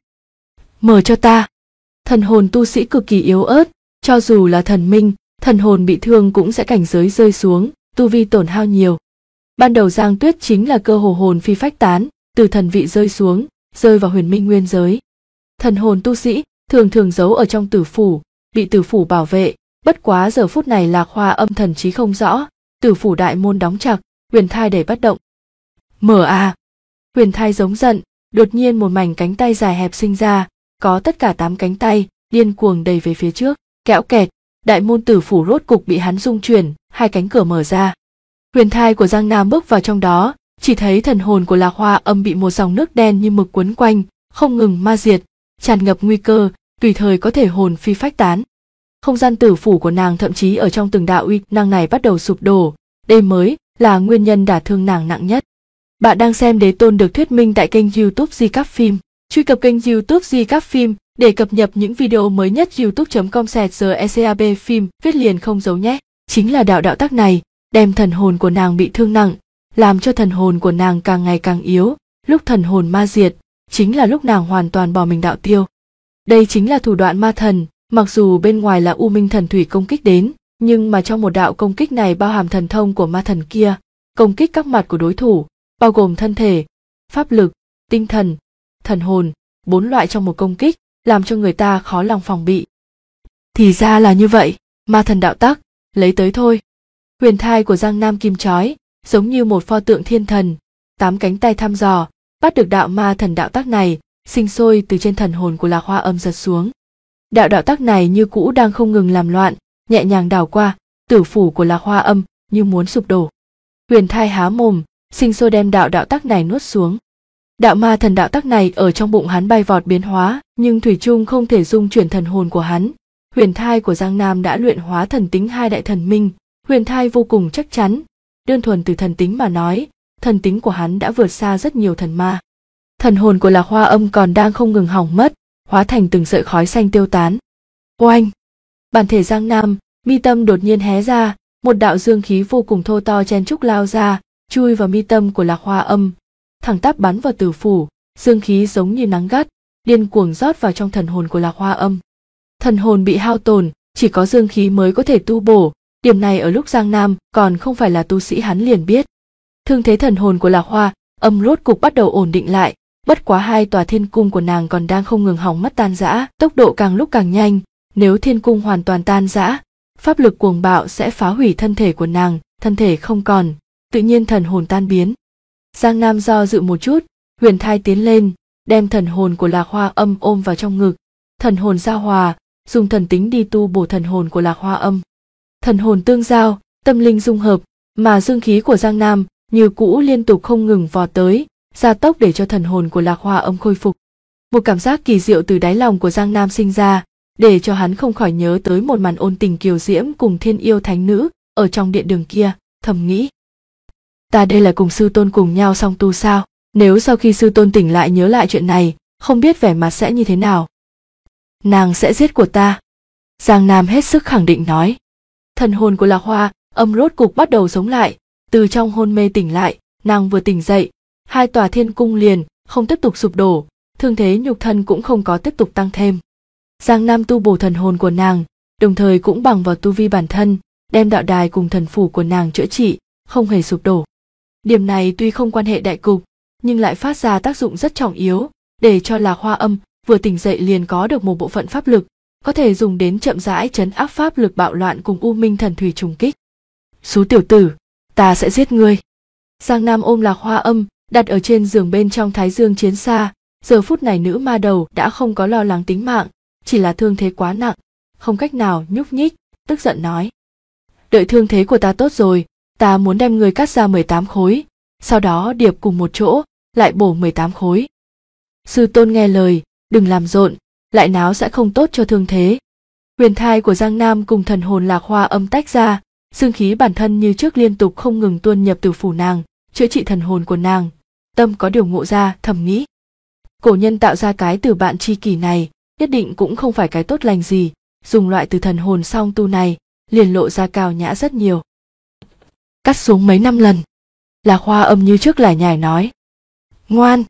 "Mở cho ta." Thần hồn tu sĩ cực kỳ yếu ớt, cho dù là thần minh, thần hồn bị thương cũng sẽ cảnh giới rơi xuống, tu vi tổn hao nhiều. Ban đầu Giang Tuyết chính là cơ hồ hồn phi phách tán, từ thần vị rơi xuống, rơi vào huyền minh nguyên giới. Thần hồn tu sĩ thường thường giấu ở trong tử phủ, bị tử phủ bảo vệ, bất quá giờ phút này Lạc Hoa Âm thần trí không rõ, tử phủ đại môn đóng chặt, Huyền Thai đẩy bất động. "Mở à!" Huyền Thai giống giận, đột nhiên một mảnh cánh tay dài hẹp sinh ra, có tất cả 8 cánh tay, điên cuồng đẩy về phía trước, kéo kẹt, đại môn tử phủ rốt cục bị hắn rung chuyển, 2 cánh cửa mở ra. Huyền Thai của Giang Nam bước vào trong đó, chỉ thấy thần hồn của Lạc Hoa Âm bị một dòng nước đen như mực quấn quanh, không ngừng ma diệt, tràn ngập nguy cơ, tùy thời có thể hồn phi phách tán. Không gian tử phủ của nàng thậm chí ở trong từng đạo uy năng này bắt đầu sụp đổ, đây mới là nguyên nhân đả thương nàng nặng nhất. Bạn đang xem Đế Tôn được thuyết minh tại kênh YouTube Di Cáp Phim. Truy cập kênh YouTube Di Cáp Phim để cập nhật những video mới nhất. youtube.com/GECAB phim viết liền không giấu nhé. Chính là đạo tác này đem thần hồn của nàng bị thương nặng, làm cho thần hồn của nàng càng ngày càng yếu, lúc thần hồn ma diệt chính là lúc nàng hoàn toàn bỏ mình đạo tiêu. Đây chính là thủ đoạn ma thần, mặc dù bên ngoài là u minh thần thủy công kích đến, nhưng mà trong một đạo công kích này bao hàm thần thông của ma thần kia, công kích các mặt của đối thủ, bao gồm thân thể, pháp lực, tinh thần, thần hồn, 4 loại trong một công kích, làm cho người ta khó lòng phòng bị. Thì ra là như vậy, ma thần đạo tắc, lấy tới thôi. Huyền Thai của Giang Nam kim chói, giống như một pho tượng thiên thần, 8 cánh tay thăm dò, bắt được đạo ma thần đạo tắc này, sinh sôi từ trên thần hồn của Lạc Hoa Âm giật xuống. Đạo tắc này như cũ đang không ngừng làm loạn, nhẹ nhàng đảo qua, tử phủ của Lạc Hoa Âm như muốn sụp đổ. Huyền Thai há mồm, sinh sôi đem đạo tắc này nuốt xuống. Đạo ma thần đạo tắc này ở trong bụng hắn bay vọt biến hóa, nhưng thủy chung không thể dung chuyển thần hồn của hắn. Huyền Thai của Giang Nam đã luyện hóa thần tính 2 đại thần minh, Huyền Thai vô cùng chắc chắn, đơn thuần từ thần tính mà nói, thần tính của hắn đã vượt xa rất nhiều thần ma. Thần hồn của Lạc Hoa Âm còn đang không ngừng hỏng mất, hóa thành từng sợi khói xanh tiêu tán. Oanh! Bản thể Giang Nam, mi tâm đột nhiên hé ra, một đạo dương khí vô cùng thô to chen trúc lao ra, chui vào mi tâm của Lạc Hoa Âm, thẳng tắp bắn vào tử phủ, dương khí giống như nắng gắt, điên cuồng rót vào trong thần hồn của Lạc Hoa Âm. Thần hồn bị hao tổn, chỉ có dương khí mới có thể tu bổ, điểm này ở lúc Giang Nam còn không phải là tu sĩ hắn liền biết. Thương thế thần hồn của Lạc Hoa Âm rốt cục bắt đầu ổn định lại, bất quá 2 tòa thiên cung của nàng còn đang không ngừng hỏng mất tan rã, tốc độ càng lúc càng nhanh, nếu thiên cung hoàn toàn tan rã, pháp lực cuồng bạo sẽ phá hủy thân thể của nàng, thân thể không còn, tự nhiên thần hồn tan biến. Giang Nam do dự một chút, Huyền Thai tiến lên, đem thần hồn của Lạc Hoa Âm ôm vào trong ngực, thần hồn giao hòa, dùng thần tính đi tu bổ thần hồn của Lạc Hoa Âm. Thần hồn tương giao, tâm linh dung hợp, mà dương khí của Giang Nam như cũ liên tục không ngừng vọt tới, gia tốc để cho thần hồn của Lạc Hoa Âm khôi phục. Một cảm giác kỳ diệu từ đáy lòng của Giang Nam sinh ra, để cho hắn không khỏi nhớ tới một màn ôn tình kiều diễm cùng thiên yêu thánh nữ ở trong điện đường kia, thầm nghĩ: ta đây là cùng sư tôn cùng nhau song tu sao? Nếu sau khi sư tôn tỉnh lại nhớ lại chuyện này, không biết vẻ mặt sẽ như thế nào. Nàng sẽ giết của ta. Giang Nam hết sức khẳng định nói. Thần hồn của Lạc Hoa Âm rốt cục bắt đầu sống lại, từ trong hôn mê tỉnh lại, nàng vừa tỉnh dậy, 2 tòa thiên cung liền không tiếp tục sụp đổ, thương thế nhục thân cũng không có tiếp tục tăng thêm. Giang Nam tu bổ thần hồn của nàng, đồng thời cũng bằng vào tu vi bản thân, đem đạo đài cùng thần phủ của nàng chữa trị, không hề sụp đổ. Điểm này tuy không quan hệ đại cục, nhưng lại phát ra tác dụng rất trọng yếu, để cho Lạc Hoa Âm vừa tỉnh dậy liền có được một bộ phận pháp lực, có thể dùng đến chậm rãi trấn áp pháp lực bạo loạn cùng u minh thần thủy trùng kích. Xú tiểu tử, ta sẽ giết ngươi. Giang Nam ôm Lạc Hoa Âm, đặt ở trên giường bên trong Thái Dương chiến xa. Giờ phút này nữ ma đầu đã không có lo lắng tính mạng, chỉ là thương thế quá nặng, không cách nào nhúc nhích, tức giận nói: đợi thương thế của ta tốt rồi, ta muốn đem ngươi cắt ra 18 khối, sau đó điệp cùng một chỗ, lại bổ 18 khối. Sư tôn nghe lời, đừng làm rộn, lại náo sẽ không tốt cho thương thế. Huyền Thai của Giang Nam cùng thần hồn Lạc Hoa Âm tách ra, dương khí bản thân như trước liên tục không ngừng tuôn nhập tử phủ nàng, chữa trị thần hồn của nàng. Tâm có điều ngộ ra, thầm nghĩ. Cổ nhân tạo ra cái từ bạn tri kỷ này, nhất định cũng không phải cái tốt lành gì, dùng loại từ thần hồn song tu này, liền lộ ra cao nhã rất nhiều. Cắt xuống mấy năm lần. Lạc Hoa Âm như trước lải nhải nói. Ngoan.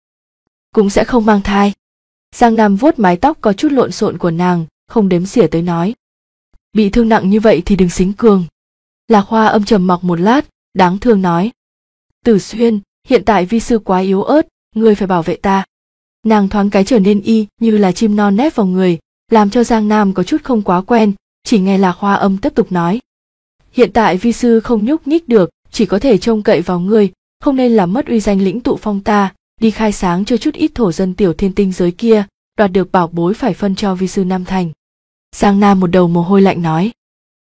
Cũng sẽ không mang thai. Giang Nam vuốt mái tóc có chút lộn xộn của nàng, không đếm xỉa tới nói. Bị thương nặng như vậy thì đừng xính cường. Lạc Hoa Âm trầm mặc một lát, đáng thương nói. Tử Xuyên, hiện tại vi sư quá yếu ớt, ngươi phải bảo vệ ta. Nàng thoáng cái trở nên y như là chim non nép vào người, làm cho Giang Nam có chút không quá quen, chỉ nghe Lạc Hoa Âm tiếp tục nói. Hiện tại vi sư không nhúc nhích được, chỉ có thể trông cậy vào ngươi, không nên làm mất uy danh lĩnh tụ phong ta, đi khai sáng cho chút ít thổ dân tiểu thiên tinh giới kia, đoạt được bảo bối phải phân cho vi sư Nam Thành. Giang Nam một đầu mồ hôi lạnh nói.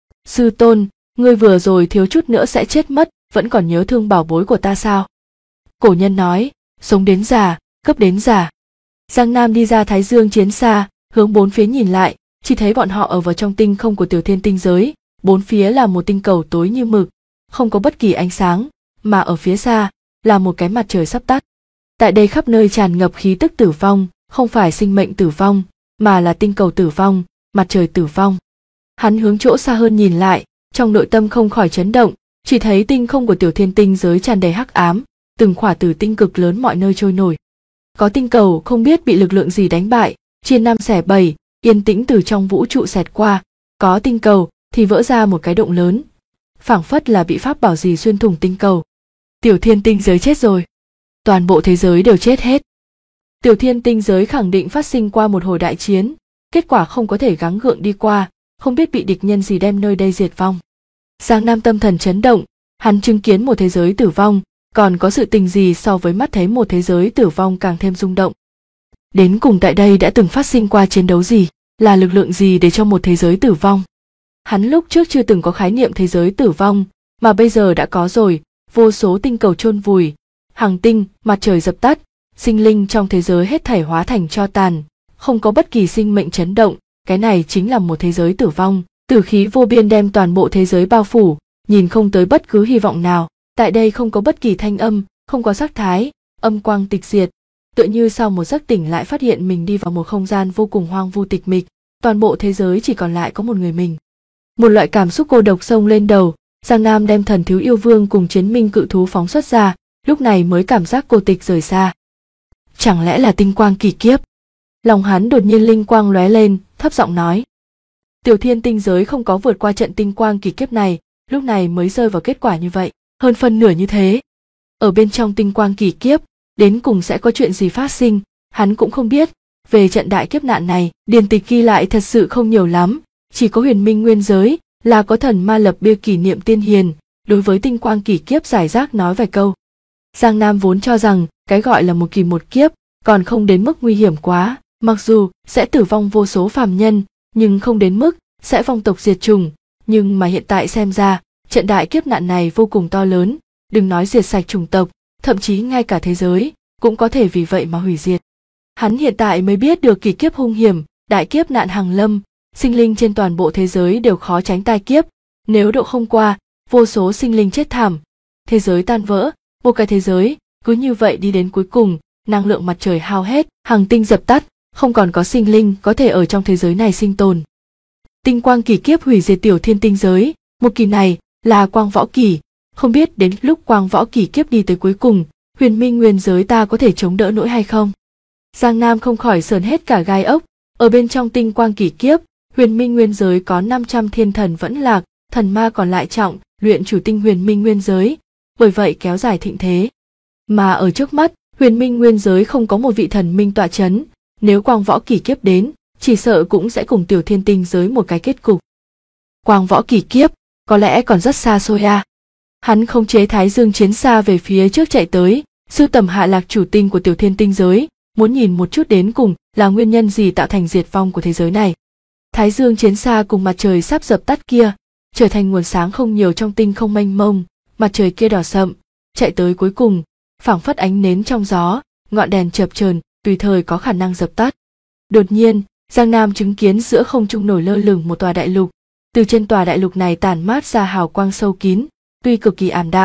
Sư tôn, ngươi vừa rồi thiếu chút nữa sẽ chết mất, vẫn còn nhớ thương bảo bối của ta sao? Cổ nhân nói, sống đến già, cấp đến già. Giang Nam đi ra Thái Dương chiến xa, hướng bốn phía nhìn lại, chỉ thấy bọn họ ở vào trong tinh không của tiểu thiên tinh giới, bốn phía là một tinh cầu tối như mực, không có bất kỳ ánh sáng, mà ở phía xa là một cái mặt trời sắp tắt. Tại đây khắp nơi tràn ngập khí tức tử vong, không phải sinh mệnh tử vong, mà là tinh cầu tử vong, mặt trời tử vong. Hắn hướng chỗ xa hơn nhìn lại, trong nội tâm không khỏi chấn động, chỉ thấy tinh không của tiểu thiên tinh giới tràn đầy hắc ám, từng khỏa tử tinh cực lớn mọi nơi trôi nổi. Có tinh cầu không biết bị lực lượng gì đánh bại, chia năm xẻ bảy, yên tĩnh từ trong vũ trụ xẹt qua, có tinh cầu thì vỡ ra một cái động lớn, phảng phất là bị pháp bảo gì xuyên thủng tinh cầu. Tiểu thiên tinh giới chết rồi. Toàn bộ thế giới đều chết hết. Tiểu thiên tinh giới khẳng định phát sinh qua một hồi đại chiến, kết quả không có thể gắng gượng đi qua, không biết bị địch nhân gì đem nơi đây diệt vong. Giang Nam tâm thần chấn động, hắn chứng kiến một thế giới tử vong, còn có sự tình gì so với mắt thấy một thế giới tử vong càng thêm rung động. Đến cùng tại đây đã từng phát sinh qua chiến đấu gì, là lực lượng gì để cho một thế giới tử vong. Hắn lúc trước chưa từng có khái niệm thế giới tử vong, mà bây giờ đã có rồi, vô số tinh cầu chôn vùi, hành tinh, mặt trời dập tắt, sinh linh trong thế giới hết thảy hóa thành tro tàn, không có bất kỳ sinh mệnh chấn động, cái này chính là một thế giới tử vong, tử khí vô biên đem toàn bộ thế giới bao phủ, nhìn không tới bất cứ hy vọng nào, tại đây không có bất kỳ thanh âm, không có sắc thái, âm quang tịch diệt, tựa như sau một giấc tỉnh lại phát hiện mình đi vào một không gian vô cùng hoang vu tịch mịch, toàn bộ thế giới chỉ còn lại có một người mình. Một loại cảm xúc cô độc xông lên đầu, Giang Nam đem Thần Thiếu Yêu Vương cùng Chiến Minh Cự Thú phóng xuất ra, lúc này mới cảm giác cô tịch rời xa. Chẳng lẽ là tinh quang kỳ kiếp? Lòng hắn đột nhiên linh quang lóe lên, thấp giọng nói. Tiểu thiên tinh giới không có vượt qua trận tinh quang kỳ kiếp này, lúc này mới rơi vào kết quả như vậy, hơn phân nửa như thế. Ở bên trong tinh quang kỳ kiếp, đến cùng sẽ có chuyện gì phát sinh, hắn cũng không biết. Về trận đại kiếp nạn này, điển tịch ghi lại thật sự không nhiều lắm, chỉ có Huyền Minh Nguyên giới là có thần ma lập bia kỷ niệm tiên hiền, đối với tinh quang kỳ kiếp giải rác nói vài câu. Giang Nam vốn cho rằng cái gọi là một kỳ một kiếp còn không đến mức nguy hiểm quá, mặc dù sẽ tử vong vô số phàm nhân, nhưng không đến mức sẽ vong tộc diệt chủng, nhưng mà hiện tại xem ra, trận đại kiếp nạn này vô cùng to lớn, đừng nói diệt sạch chủng tộc, thậm chí ngay cả thế giới cũng có thể vì vậy mà hủy diệt. Hắn hiện tại mới biết được kỳ kiếp hung hiểm, đại kiếp nạn hàng lâm, sinh linh trên toàn bộ thế giới đều khó tránh tai kiếp, nếu độ không qua, vô số sinh linh chết thảm, thế giới tan vỡ, một cái thế giới cứ như vậy đi đến cuối cùng, năng lượng mặt trời hao hết, hành tinh dập tắt, không còn có sinh linh có thể ở trong thế giới này sinh tồn. Tinh quang kỳ kiếp hủy diệt tiểu thiên tinh giới, một kỳ này là quang võ kỳ, không biết đến lúc quang võ kỳ kiếp đi tới cuối cùng, Huyền Minh Nguyên giới ta có thể chống đỡ nổi hay không? Giang Nam không khỏi sờn hết cả gai ốc, ở bên trong tinh quang kỳ kiếp, Huyền Minh Nguyên giới có 500 thiên thần vẫn lạc, thần ma còn lại trọng, luyện chủ tinh Huyền Minh Nguyên giới, bởi vậy kéo dài thịnh thế. Mà ở trước mắt, Huyền Minh Nguyên giới không có một vị thần minh tọa chấn, nếu quang võ kỳ kiếp đến, chỉ sợ cũng sẽ cùng tiểu thiên tinh giới một cái kết cục. Quang võ kỳ kiếp, có lẽ còn rất xa xôi à. Hắn khống chế Thái Dương chiến xa về phía trước chạy tới, sưu tầm hạ lạc chủ tinh của tiểu thiên tinh giới, muốn nhìn một chút đến cùng là nguyên nhân gì tạo thành diệt vong của thế giới này. Thái Dương chiến xa cùng mặt trời sắp dập tắt kia, trở thành nguồn sáng không nhiều trong tinh không mênh mông, mặt trời kia đỏ sậm, chạy tới cuối cùng, phảng phất ánh nến trong gió, ngọn đèn chập chờn, tùy thời có khả năng dập tắt. Đột nhiên, Giang Nam chứng kiến giữa không trung nổi lơ lửng một tòa đại lục, từ trên tòa đại lục này tản mát ra hào quang sâu kín, tuy cực kỳ ảm đạm,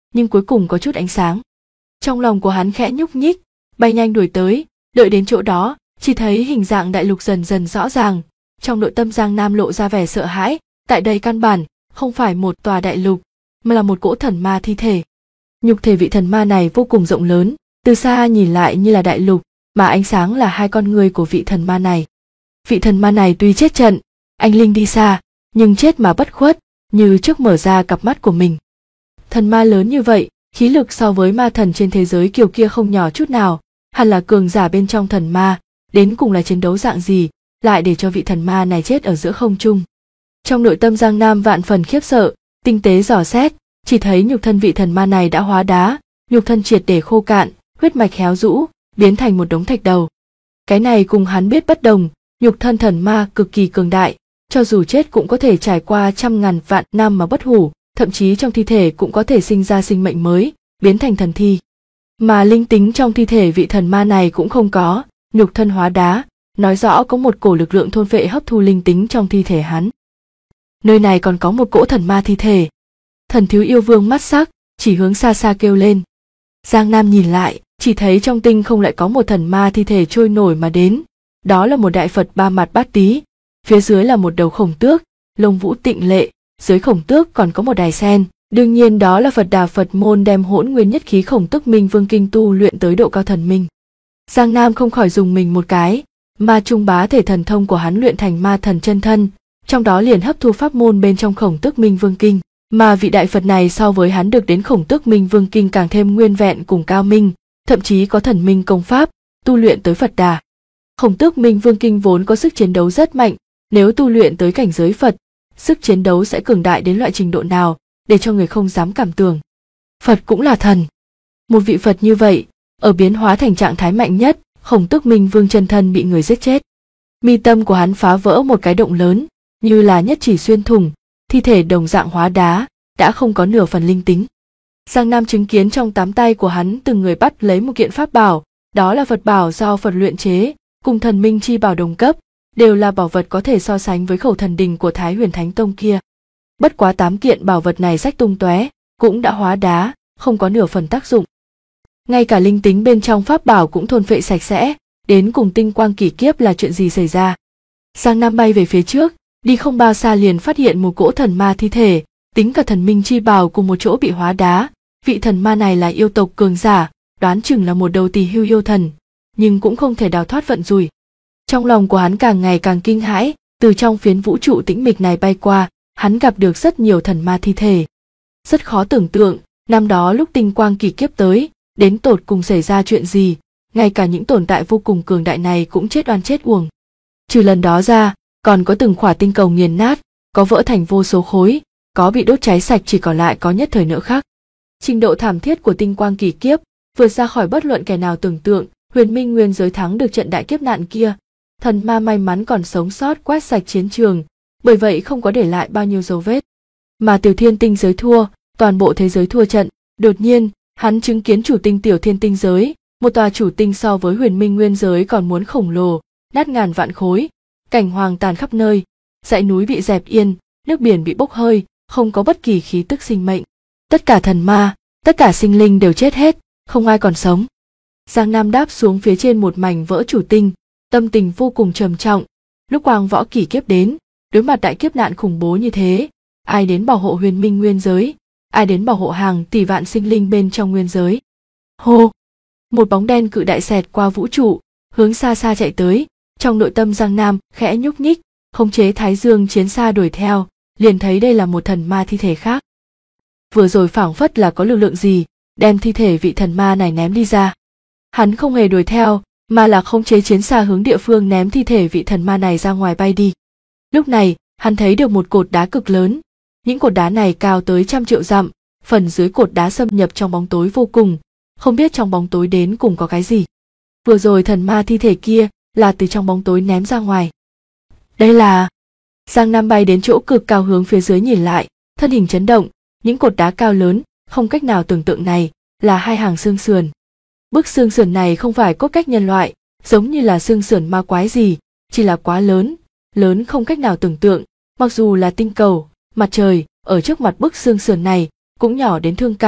nhưng cuối cùng có chút ánh sáng. Trong lòng của hắn khẽ nhúc nhích, bay nhanh đuổi tới, đợi đến chỗ đó, chỉ thấy hình dạng đại lục dần dần rõ ràng. Trong nội tâm Giang Nam lộ ra vẻ sợ hãi, tại đây căn bản không phải một tòa đại lục, mà là một cỗ thần ma thi thể. Nhục thể vị thần ma này vô cùng rộng lớn, từ xa nhìn lại như là đại lục, mà ánh sáng là hai con người của vị thần ma này. Vị thần ma này tuy chết trận, anh linh đi xa, nhưng chết mà bất khuất, như trước mở ra cặp mắt của mình. Thần ma lớn như vậy, khí lực so với ma thần trên thế giới kiều kia không nhỏ chút nào, hẳn là cường giả bên trong thần ma, đến cùng là chiến đấu dạng gì, lại để cho vị thần ma này chết ở giữa không trung. Trong nội tâm Giang Nam vạn phần khiếp sợ, tinh tế dò xét, chỉ thấy nhục thân vị thần ma này đã hóa đá, nhục thân triệt để khô cạn, huyết mạch héo rũ, biến thành một đống thạch đầu. Cái này cùng hắn biết bất đồng, nhục thân thần ma cực kỳ cường đại, cho dù chết cũng có thể trải qua trăm ngàn vạn năm mà bất hủ, thậm chí trong thi thể cũng có thể sinh ra sinh mệnh mới, biến thành thần thi. Mà linh tính trong thi thể vị thần ma này cũng không có, nhục thân hóa đá, nói rõ có một cổ lực lượng thôn phệ hấp thu linh tính trong thi thể hắn. Nơi này còn có một cỗ thần ma thi thể. Thần thiếu yêu vương mắt sắc, chỉ hướng xa xa kêu lên. Giang Nam nhìn lại, chỉ thấy trong tinh không lại có một thần ma thi thể trôi nổi mà đến. Đó là một đại Phật ba mặt bát tí, phía dưới là một đầu khổng tước, lông vũ tịnh lệ, dưới khổng tước còn có một đài sen. Đương nhiên đó là Phật Đà Phật môn đem hỗn nguyên nhất khí khổng tước minh vương kinh tu luyện tới độ cao thần minh. Giang Nam không khỏi dùng mình một cái, ma trung bá thể thần thông của hắn luyện thành ma thần chân thân, trong đó liền hấp thu pháp môn bên trong khổng tước minh vương kinh, mà vị đại Phật này so với hắn được đến khổng tước minh vương kinh càng thêm nguyên vẹn cùng cao minh, thậm chí có thần minh công pháp, tu luyện tới Phật Đà. Khổng tước minh vương kinh vốn có sức chiến đấu rất mạnh, nếu tu luyện tới cảnh giới Phật, sức chiến đấu sẽ cường đại đến loại trình độ nào, để cho người không dám cảm tưởng. Phật cũng là thần. Một vị Phật như vậy, ở biến hóa thành trạng thái mạnh nhất, khổng tước minh vương chân thân bị người giết chết. Mi tâm của hắn phá vỡ một cái động lớn, như là nhất chỉ xuyên thủng, thi thể đồng dạng hóa đá, đã không có nửa phần linh tính. Giang Nam chứng kiến trong 8 tay của hắn từng người bắt lấy một kiện pháp bảo, đó là Phật bảo do Phật luyện chế, cùng thần minh chi bảo đồng cấp, đều là bảo vật có thể so sánh với khẩu thần đình của Thái Huyền Thánh Tông kia. Bất quá 8 kiện bảo vật này rách tung tóe, cũng đã hóa đá, không có nửa phần tác dụng. Ngay cả linh tính bên trong pháp bảo cũng thôn phệ sạch sẽ, đến cùng tinh quang kỷ kiếp là chuyện gì xảy ra. Giang Nam bay về phía trước, đi không bao xa liền phát hiện một cỗ thần ma thi thể, tính cả thần minh chi bảo cùng một chỗ bị hóa đá. Vị thần ma này là yêu tộc cường giả, đoán chừng là một đầu tỳ hưu yêu thần, nhưng cũng không thể đào thoát vận rủi. Trong lòng của hắn càng ngày càng kinh hãi, từ trong phiến vũ trụ tĩnh mịch này bay qua, hắn gặp được rất nhiều thần ma thi thể. Rất khó tưởng tượng, năm đó lúc tinh quang kỳ kiếp tới, đến tột cùng xảy ra chuyện gì, ngay cả những tồn tại vô cùng cường đại này cũng chết oan chết uổng. Trừ lần đó ra, còn có từng khỏa tinh cầu nghiền nát, có vỡ thành vô số khối, có bị đốt cháy sạch, chỉ còn lại có nhất thời nỡ khắc. Trình độ thảm thiết của tinh quang kỳ kiếp vượt ra khỏi bất luận kẻ nào tưởng tượng. Huyền Minh nguyên giới thắng được trận đại kiếp nạn kia, thần ma may mắn còn sống sót quét sạch chiến trường, bởi vậy không có để lại bao nhiêu dấu vết. Mà Tiểu Thiên tinh giới thua, toàn bộ thế giới thua trận. Đột nhiên, hắn chứng kiến chủ tinh Tiểu Thiên tinh giới, một tòa chủ tinh so với Huyền Minh nguyên giới còn muốn khổng lồ, nát ngàn vạn khối, cảnh hoang tàn khắp nơi, dãy núi bị dẹp yên, nước biển bị bốc hơi, không có bất kỳ khí tức sinh mệnh. Tất cả thần ma, tất cả sinh linh đều chết hết, không ai còn sống. Giang Nam đáp xuống phía trên một mảnh vỡ chủ tinh, tâm tình vô cùng trầm trọng. Lúc quang võ kỷ kiếp đến, đối mặt đại kiếp nạn khủng bố như thế, ai đến bảo hộ Huyền Minh nguyên giới, ai đến bảo hộ hàng tỷ vạn sinh linh bên trong nguyên giới. Hô! Một bóng đen cự đại xẹt qua vũ trụ, hướng xa xa chạy tới. Trong nội tâm Giang Nam khẽ nhúc nhích, khống chế Thái Dương chiến xa đuổi theo, liền thấy đây là một thần ma thi thể khác. Vừa rồi phảng phất là có lực lượng gì, đem thi thể vị thần ma này ném đi ra. Hắn không hề đuổi theo, mà là khống chế chiến xa hướng địa phương ném thi thể vị thần ma này ra ngoài bay đi. Lúc này, hắn thấy được một cột đá cực lớn. Những cột đá này cao tới 100 triệu dặm, phần dưới cột đá xâm nhập trong bóng tối vô cùng, không biết trong bóng tối đến cùng có cái gì. Vừa rồi thần ma thi thể kia là từ trong bóng tối ném ra ngoài. Đây là... Giang Nam bay đến chỗ cực cao hướng phía dưới nhìn lại, thân hình chấn động, những cột đá cao lớn, không cách nào tưởng tượng này, là hai hàng xương sườn. Bức xương sườn này không phải cốt cách nhân loại, giống như là xương sườn ma quái gì, chỉ là quá lớn, lớn không cách nào tưởng tượng, mặc dù là tinh cầu, mặt trời, ở trước mặt bức xương sườn này, cũng nhỏ đến thương cảm,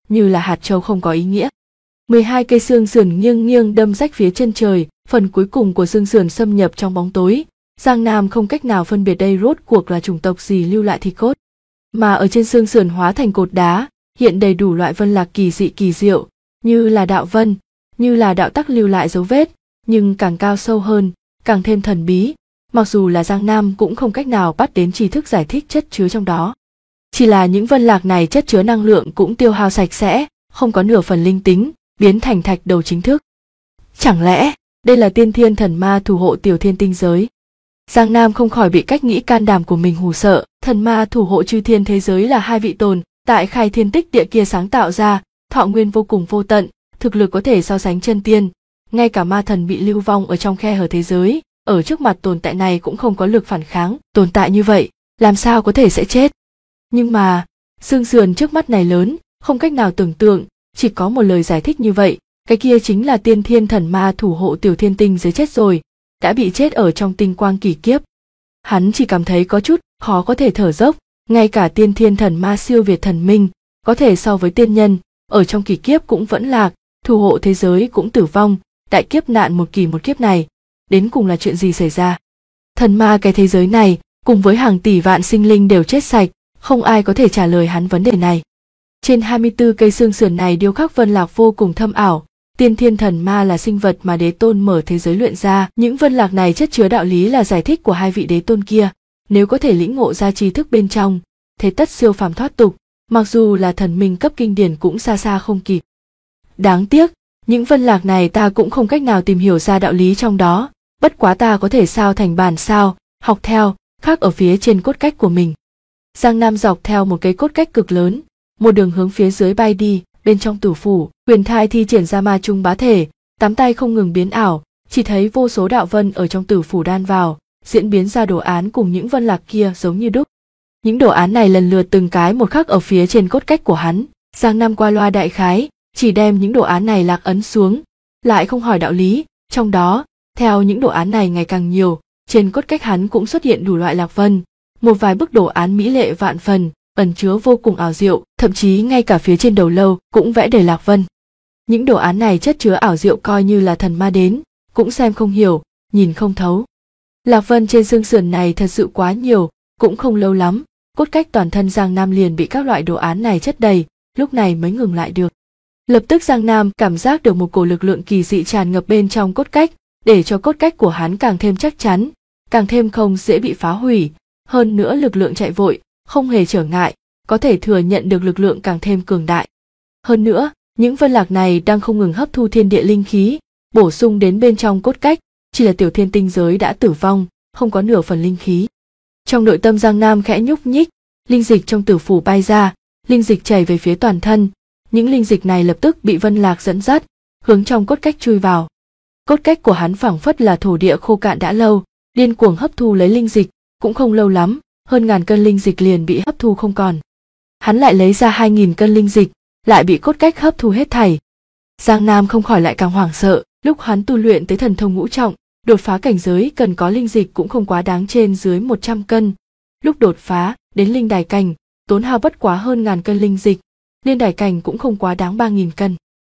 như là hạt châu không có ý nghĩa. 12 cây xương sườn nghiêng nghiêng đâm rách phía chân trời, phần cuối cùng của xương sườn xâm nhập trong bóng tối. Giang Nam không cách nào phân biệt đây rốt cuộc là chủng tộc gì lưu lại thi cốt. Mà ở trên xương sườn hóa thành cột đá, hiện đầy đủ loại vân lạc kỳ dị kỳ diệu, như là đạo vân, như là đạo tắc lưu lại dấu vết, nhưng càng cao sâu hơn, càng thêm thần bí. Mặc dù là Giang Nam cũng không cách nào bắt đến tri thức giải thích chất chứa trong đó. Chỉ là những vân lạc này chất chứa năng lượng cũng tiêu hao sạch sẽ, không có nửa phần linh tính, biến thành thạch đầu chính thức. Chẳng lẽ đây là tiên thiên thần ma thủ hộ tiểu thiên tinh giới? Giang Nam không khỏi bị cách nghĩ can đảm của mình hù sợ. Thần ma thủ hộ chư thiên thế giới là hai vị tồn tại khai thiên tích địa kia sáng tạo ra, thọ nguyên vô cùng vô tận, thực lực có thể so sánh chân tiên. Ngay cả ma thần bị lưu vong ở trong khe hở thế giới, ở trước mặt tồn tại này cũng không có lực phản kháng. Tồn tại như vậy, làm sao có thể sẽ chết? Nhưng mà, xương sườn trước mắt này lớn, không cách nào tưởng tượng, chỉ có một lời giải thích như vậy, cái kia chính là tiên thiên thần ma thủ hộ tiểu thiên tinh giới chết rồi, đã bị chết ở trong tinh quang kỳ kiếp. Hắn chỉ cảm thấy có chút khó có thể thở dốc, ngay cả tiên thiên thần ma siêu việt thần minh, có thể so với tiên nhân, ở trong kỳ kiếp cũng vẫn lạc, thủ hộ thế giới cũng tử vong, đại kiếp nạn một kỳ một kiếp này, đến cùng là chuyện gì xảy ra? Thần ma cái thế giới này, cùng với hàng tỷ vạn sinh linh đều chết sạch, không ai có thể trả lời hắn vấn đề này. Trên 24 cây xương sườn này điêu khắc vân lạc vô cùng thâm ảo, tiên thiên thần ma là sinh vật mà đế tôn mở thế giới luyện ra, những vân lạc này chất chứa đạo lý là giải thích của hai vị đế tôn kia, nếu có thể lĩnh ngộ ra tri thức bên trong, thế tất siêu phàm thoát tục, mặc dù là thần minh cấp kinh điển cũng xa xa không kịp. Đáng tiếc, những vân lạc này ta cũng không cách nào tìm hiểu ra đạo lý trong đó, bất quá ta có thể sao thành bản sao, học theo, khắc ở phía trên cốt cách của mình. Giang Nam dọc theo một cái cốt cách cực lớn, một đường hướng phía dưới bay đi, bên trong tử phủ, huyền thai thi triển ra ma trung bá thể, tám tay không ngừng biến ảo, chỉ thấy vô số đạo vân ở trong tử phủ đan vào, diễn biến ra đồ án cùng những vân lạc kia giống như đúc. Những đồ án này lần lượt từng cái một khắc ở phía trên cốt cách của hắn, Giang Nam qua loa đại khái, chỉ đem những đồ án này lạc ấn xuống, lại không hỏi đạo lý, trong đó, theo những đồ án này ngày càng nhiều, trên cốt cách hắn cũng xuất hiện đủ loại lạc vân, một vài bức đồ án mỹ lệ vạn phần, ẩn chứa vô cùng ảo diệu, thậm chí ngay cả phía trên đầu lâu cũng vẽ đầy lạc vân. Những đồ án này chất chứa ảo diệu coi như là thần ma đến, cũng xem không hiểu, nhìn không thấu. Lạc vân trên xương sườn này thật sự quá nhiều, cũng không lâu lắm, cốt cách toàn thân Giang Nam liền bị các loại đồ án này chất đầy, lúc này mới ngừng lại được. Lập tức Giang Nam cảm giác được một cổ lực lượng kỳ dị tràn ngập bên trong cốt cách, để cho cốt cách của hắn càng thêm chắc chắn, càng thêm không dễ bị phá hủy, hơn nữa lực lượng chạy vội, không hề trở ngại, có thể thừa nhận được lực lượng càng thêm cường đại. Hơn nữa, những vân lạc này đang không ngừng hấp thu thiên địa linh khí, bổ sung đến bên trong cốt cách, chỉ là tiểu thiên tinh giới đã tử vong, không có nửa phần linh khí. Trong nội tâm Giang Nam khẽ nhúc nhích, linh dịch trong tử phủ bay ra, linh dịch chảy về phía toàn thân, những linh dịch này lập tức bị vân lạc dẫn dắt, hướng trong cốt cách chui vào. Cốt cách của hắn phảng phất là thổ địa khô cạn đã lâu, điên cuồng hấp thu lấy linh dịch, cũng không lâu lắm, hơn ngàn cân linh dịch liền bị hấp thu không còn. Hắn lại lấy ra 2000 cân linh dịch, lại bị cốt cách hấp thu hết thảy. Giang Nam không khỏi lại càng hoảng sợ, lúc hắn tu luyện tới thần thông ngũ trọng, đột phá cảnh giới cần có linh dịch cũng không quá đáng trên dưới 100 cân. Lúc đột phá đến linh đài cảnh, tốn hao bất quá hơn ngàn cân linh dịch, liên đài cảnh cũng không quá đáng 3000 cân.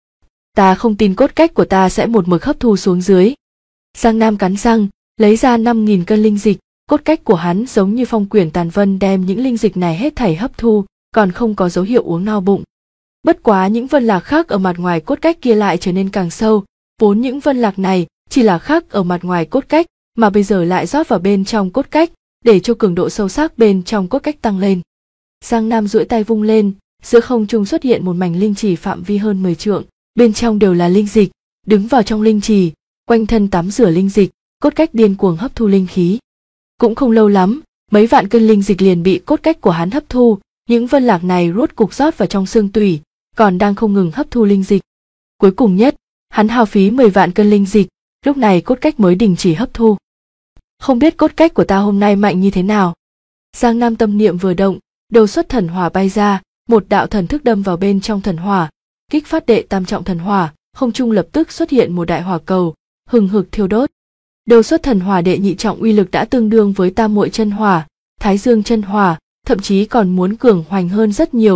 Ta không tin cốt cách của ta sẽ một mực hấp thu xuống dưới. Giang Nam cắn răng, lấy ra 5000 cân linh dịch, cốt cách của hắn giống như phong quyển tàn vân đem những linh dịch này hết thảy hấp thu, còn không có dấu hiệu uống no bụng. Bất quá những vân lạc khác ở mặt ngoài cốt cách kia lại trở nên càng sâu, vốn những vân lạc này chỉ là khác ở mặt ngoài cốt cách, mà bây giờ lại rót vào bên trong cốt cách, để cho cường độ sâu sắc bên trong cốt cách tăng lên. Giang Nam duỗi tay vung lên, giữa không trung xuất hiện một mảnh linh trì phạm vi hơn 10 trượng, bên trong đều là linh dịch, đứng vào trong linh trì, quanh thân tắm rửa linh dịch, cốt cách điên cuồng hấp thu linh khí. Cũng không lâu lắm, mấy vạn cân linh dịch liền bị cốt cách của hắn hấp thu, những vân lạc này rốt cục rót vào trong xương tủy, còn đang không ngừng hấp thu linh dịch. Cuối cùng nhất, hắn hao phí 10 vạn cân linh dịch, lúc này cốt cách mới đình chỉ hấp thu. Không biết cốt cách của ta hôm nay mạnh như thế nào. Giang Nam tâm niệm vừa động, đầu xuất thần hỏa bay ra, một đạo thần thức đâm vào bên trong thần hỏa, kích phát đệ tam trọng thần hỏa, không trung lập tức xuất hiện một đại hỏa cầu, hừng hực thiêu đốt. Đầu xuất thần hỏa đệ nhị trọng uy lực đã tương đương với tam muội chân hỏa, thái dương chân hỏa, thậm chí còn muốn cường hoành hơn rất nhiều,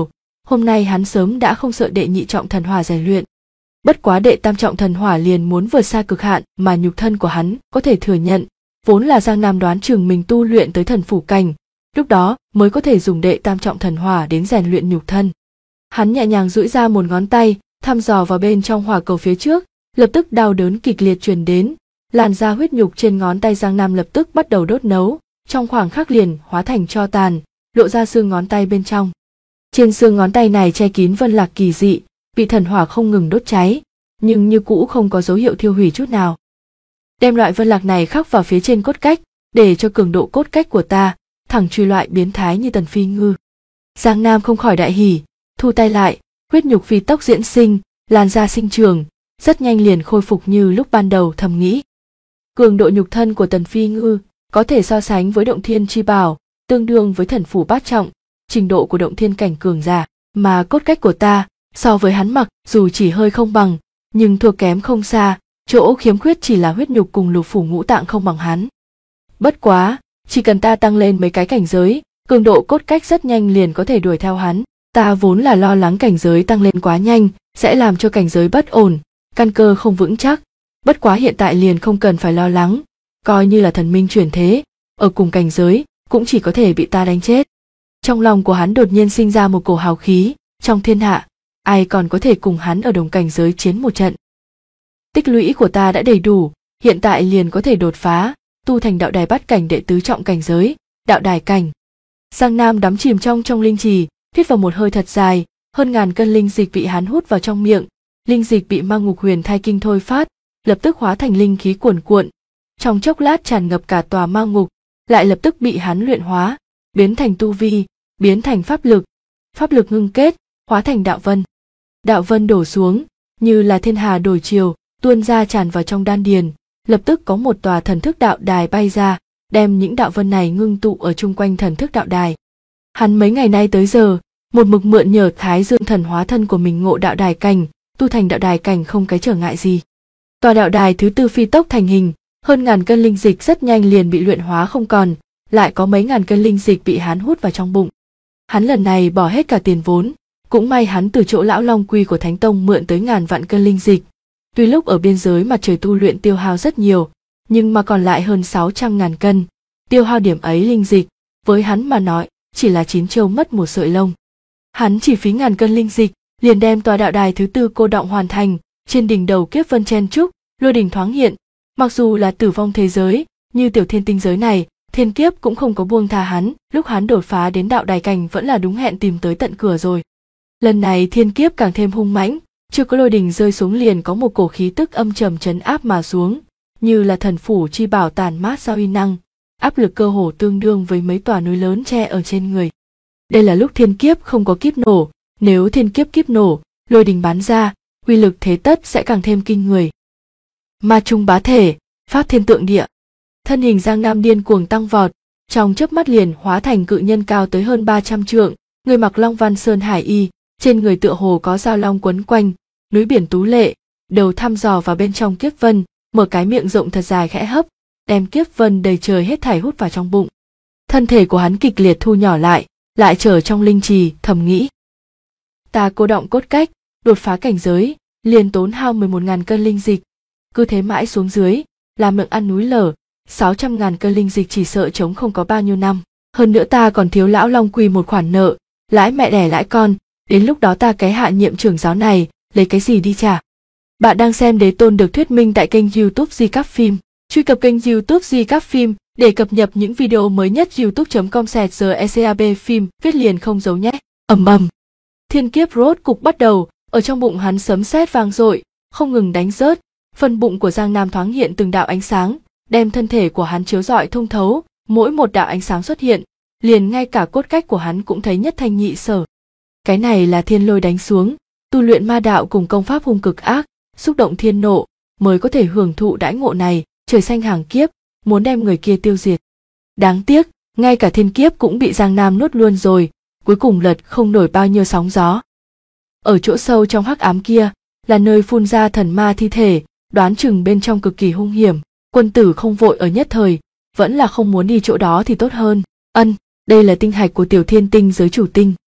hôm nay hắn sớm đã không sợ đệ nhị trọng thần hỏa rèn luyện. Bất quá đệ tam trọng thần hỏa liền muốn vượt xa cực hạn mà nhục thân của hắn có thể thừa nhận, vốn là Giang Nam đoán chừng mình tu luyện tới thần phủ cảnh, lúc đó mới có thể dùng đệ tam trọng thần hỏa đến rèn luyện nhục thân. Hắn nhẹ nhàng duỗi ra một ngón tay, thăm dò vào bên trong hỏa cầu phía trước, lập tức đau đớn kịch liệt truyền đến, làn da huyết nhục trên ngón tay Giang Nam lập tức bắt đầu đốt nấu, trong khoảng khắc liền hóa thành tro tàn, lộ ra xương ngón tay bên trong. Trên xương ngón tay này che kín vân lạc kỳ dị, bị thần hỏa không ngừng đốt cháy, nhưng như cũ không có dấu hiệu thiêu hủy chút nào. Đem loại vân lạc này khắc vào phía trên cốt cách, để cho cường độ cốt cách của ta thẳng truy loại biến thái như Tần Phi Ngư. Giang Nam không khỏi đại hỉ, thu tay lại, huyết nhục phi tốc diễn sinh, làn da sinh trường, rất nhanh liền khôi phục như lúc ban đầu. Thầm nghĩ, cường độ nhục thân của Tần Phi Ngư có thể so sánh với Động Thiên Chi Bảo, tương đương với thần phủ bát trọng, trình độ của động thiên cảnh cường giả, mà cốt cách của ta so với hắn mặc dù chỉ hơi không bằng, nhưng thua kém không xa, chỗ khiếm khuyết chỉ là huyết nhục cùng lục phủ ngũ tạng không bằng hắn. Bất quá, chỉ cần ta tăng lên mấy cái cảnh giới, cường độ cốt cách rất nhanh liền có thể đuổi theo hắn. Ta vốn là lo lắng cảnh giới tăng lên quá nhanh sẽ làm cho cảnh giới bất ổn, căn cơ không vững chắc, bất quá hiện tại liền không cần phải lo lắng, coi như là thần minh chuyển thế, ở cùng cảnh giới cũng chỉ có thể bị ta đánh chết. Trong lòng của hắn đột nhiên sinh ra một cổ hào khí, trong thiên hạ, ai còn có thể cùng hắn ở đồng cảnh giới chiến một trận. Tích lũy của ta đã đầy đủ, hiện tại liền có thể đột phá, tu thành đạo đài bát cảnh đệ tứ trọng cảnh giới, đạo đài cảnh. Giang Nam đắm chìm trong linh trì, hít vào một hơi thật dài, hơn ngàn cân linh dịch bị hắn hút vào trong miệng, linh dịch bị Ma Ngục Huyền Thai Kinh thôi phát, lập tức hóa thành linh khí cuồn cuộn, trong chốc lát tràn ngập cả tòa ma ngục, lại lập tức bị hắn luyện hóa, biến thành tu vi, biến thành pháp lực ngưng kết, hóa thành đạo vân. Đạo vân đổ xuống, như là thiên hà đổi chiều, tuôn ra tràn vào trong đan điền, lập tức có một tòa thần thức đạo đài bay ra, đem những đạo vân này ngưng tụ ở chung quanh thần thức đạo đài. Hắn mấy ngày nay tới giờ, một mực mượn nhờ Thái Dương thần hóa thân của mình ngộ đạo đài cảnh, tu thành đạo đài cảnh không cái trở ngại gì. Tòa đạo đài thứ tư phi tốc thành hình, hơn ngàn cân linh dịch rất nhanh liền bị luyện hóa không còn, lại có mấy ngàn cân linh dịch bị hắn hút vào trong bụng. Hắn lần này bỏ hết cả tiền vốn, cũng may hắn từ chỗ lão long quy của Thánh Tông mượn tới ngàn vạn cân linh dịch. Tuy lúc ở biên giới mặt trời tu luyện tiêu hao rất nhiều, nhưng mà còn lại hơn 600.000 cân. Tiêu hao điểm ấy linh dịch, với hắn mà nói, chỉ là chín trâu mất một sợi lông. Hắn chỉ phí ngàn cân linh dịch, liền đem tòa đạo đài thứ tư cô đọng hoàn thành, trên đỉnh đầu kiếp vân chen trúc, lôi đỉnh thoáng hiện. Mặc dù là tử vong thế giới, như tiểu thiên tinh giới này, thiên kiếp cũng không có buông tha hắn, lúc hắn đột phá đến đạo đài cảnh vẫn là đúng hẹn tìm tới tận cửa rồi. Lần này thiên kiếp càng thêm hung mãnh, chưa có lôi đình rơi xuống liền có một cổ khí tức âm trầm trấn áp mà xuống, như là thần phủ chi bảo tàn mát giao uy năng, áp lực cơ hồ tương đương với mấy tòa núi lớn che ở trên người. Đây là lúc thiên kiếp không có kiếp nổ, nếu thiên kiếp nổ, lôi đình bắn ra, uy lực thế tất sẽ càng thêm kinh người. Ma trung bá thể, pháp thiên tượng địa. Thân hình Giang Nam điên cuồng tăng vọt, trong chớp mắt liền hóa thành cự nhân cao tới hơn 300 trượng, người mặc long văn sơn hải y, trên người tựa hồ có dao long quấn quanh, núi biển tú lệ, đầu thăm dò vào bên trong kiếp vân, mở cái miệng rộng thật dài khẽ hấp, đem kiếp vân đầy trời hết thảy hút vào trong bụng. Thân thể của hắn kịch liệt thu nhỏ lại trở trong linh trì, thầm nghĩ. Ta cô động cốt cách, đột phá cảnh giới, liền tốn hao 11.000 cân linh dịch, cứ thế mãi xuống dưới, làm miệng ăn núi lở, 600.000 cân linh dịch chỉ sợ chống không có bao nhiêu năm. Hơn nữa ta còn thiếu lão long quỳ một khoản nợ, lãi mẹ đẻ lãi con, đến lúc đó ta cái hạ nhiệm trưởng giáo này, lấy cái gì đi trả. Bạn đang xem Đế Tôn được thuyết minh tại kênh YouTube Di Cáp Phim. Truy cập kênh YouTube Di Cáp Phim để cập nhật những video mới nhất. youtube.com/GECAB phim viết liền không dấu nhé. Ầm ầm. Thiên kiếp rốt cục bắt đầu, ở trong bụng hắn sấm sét vang dội, không ngừng đánh rớt, phần bụng của Giang Nam thoáng hiện từng đạo ánh sáng, đem thân thể của hắn chiếu rọi thông thấu, mỗi một đạo ánh sáng xuất hiện, liền ngay cả cốt cách của hắn cũng thấy nhất thanh nhị sở. Cái này là thiên lôi đánh xuống, tu luyện ma đạo cùng công pháp hung cực ác, xúc động thiên nộ, mới có thể hưởng thụ đãi ngộ này, trời xanh hàng kiếp, muốn đem người kia tiêu diệt. Đáng tiếc, ngay cả thiên kiếp cũng bị Giang Nam nuốt luôn rồi, cuối cùng lật không nổi bao nhiêu sóng gió. Ở chỗ sâu trong hắc ám kia, là nơi phun ra thần ma thi thể, đoán chừng bên trong cực kỳ hung hiểm, quân tử không vội ở nhất thời, vẫn là không muốn đi chỗ đó thì tốt hơn. Đây là tinh hạch của tiểu thiên tinh giới chủ tinh.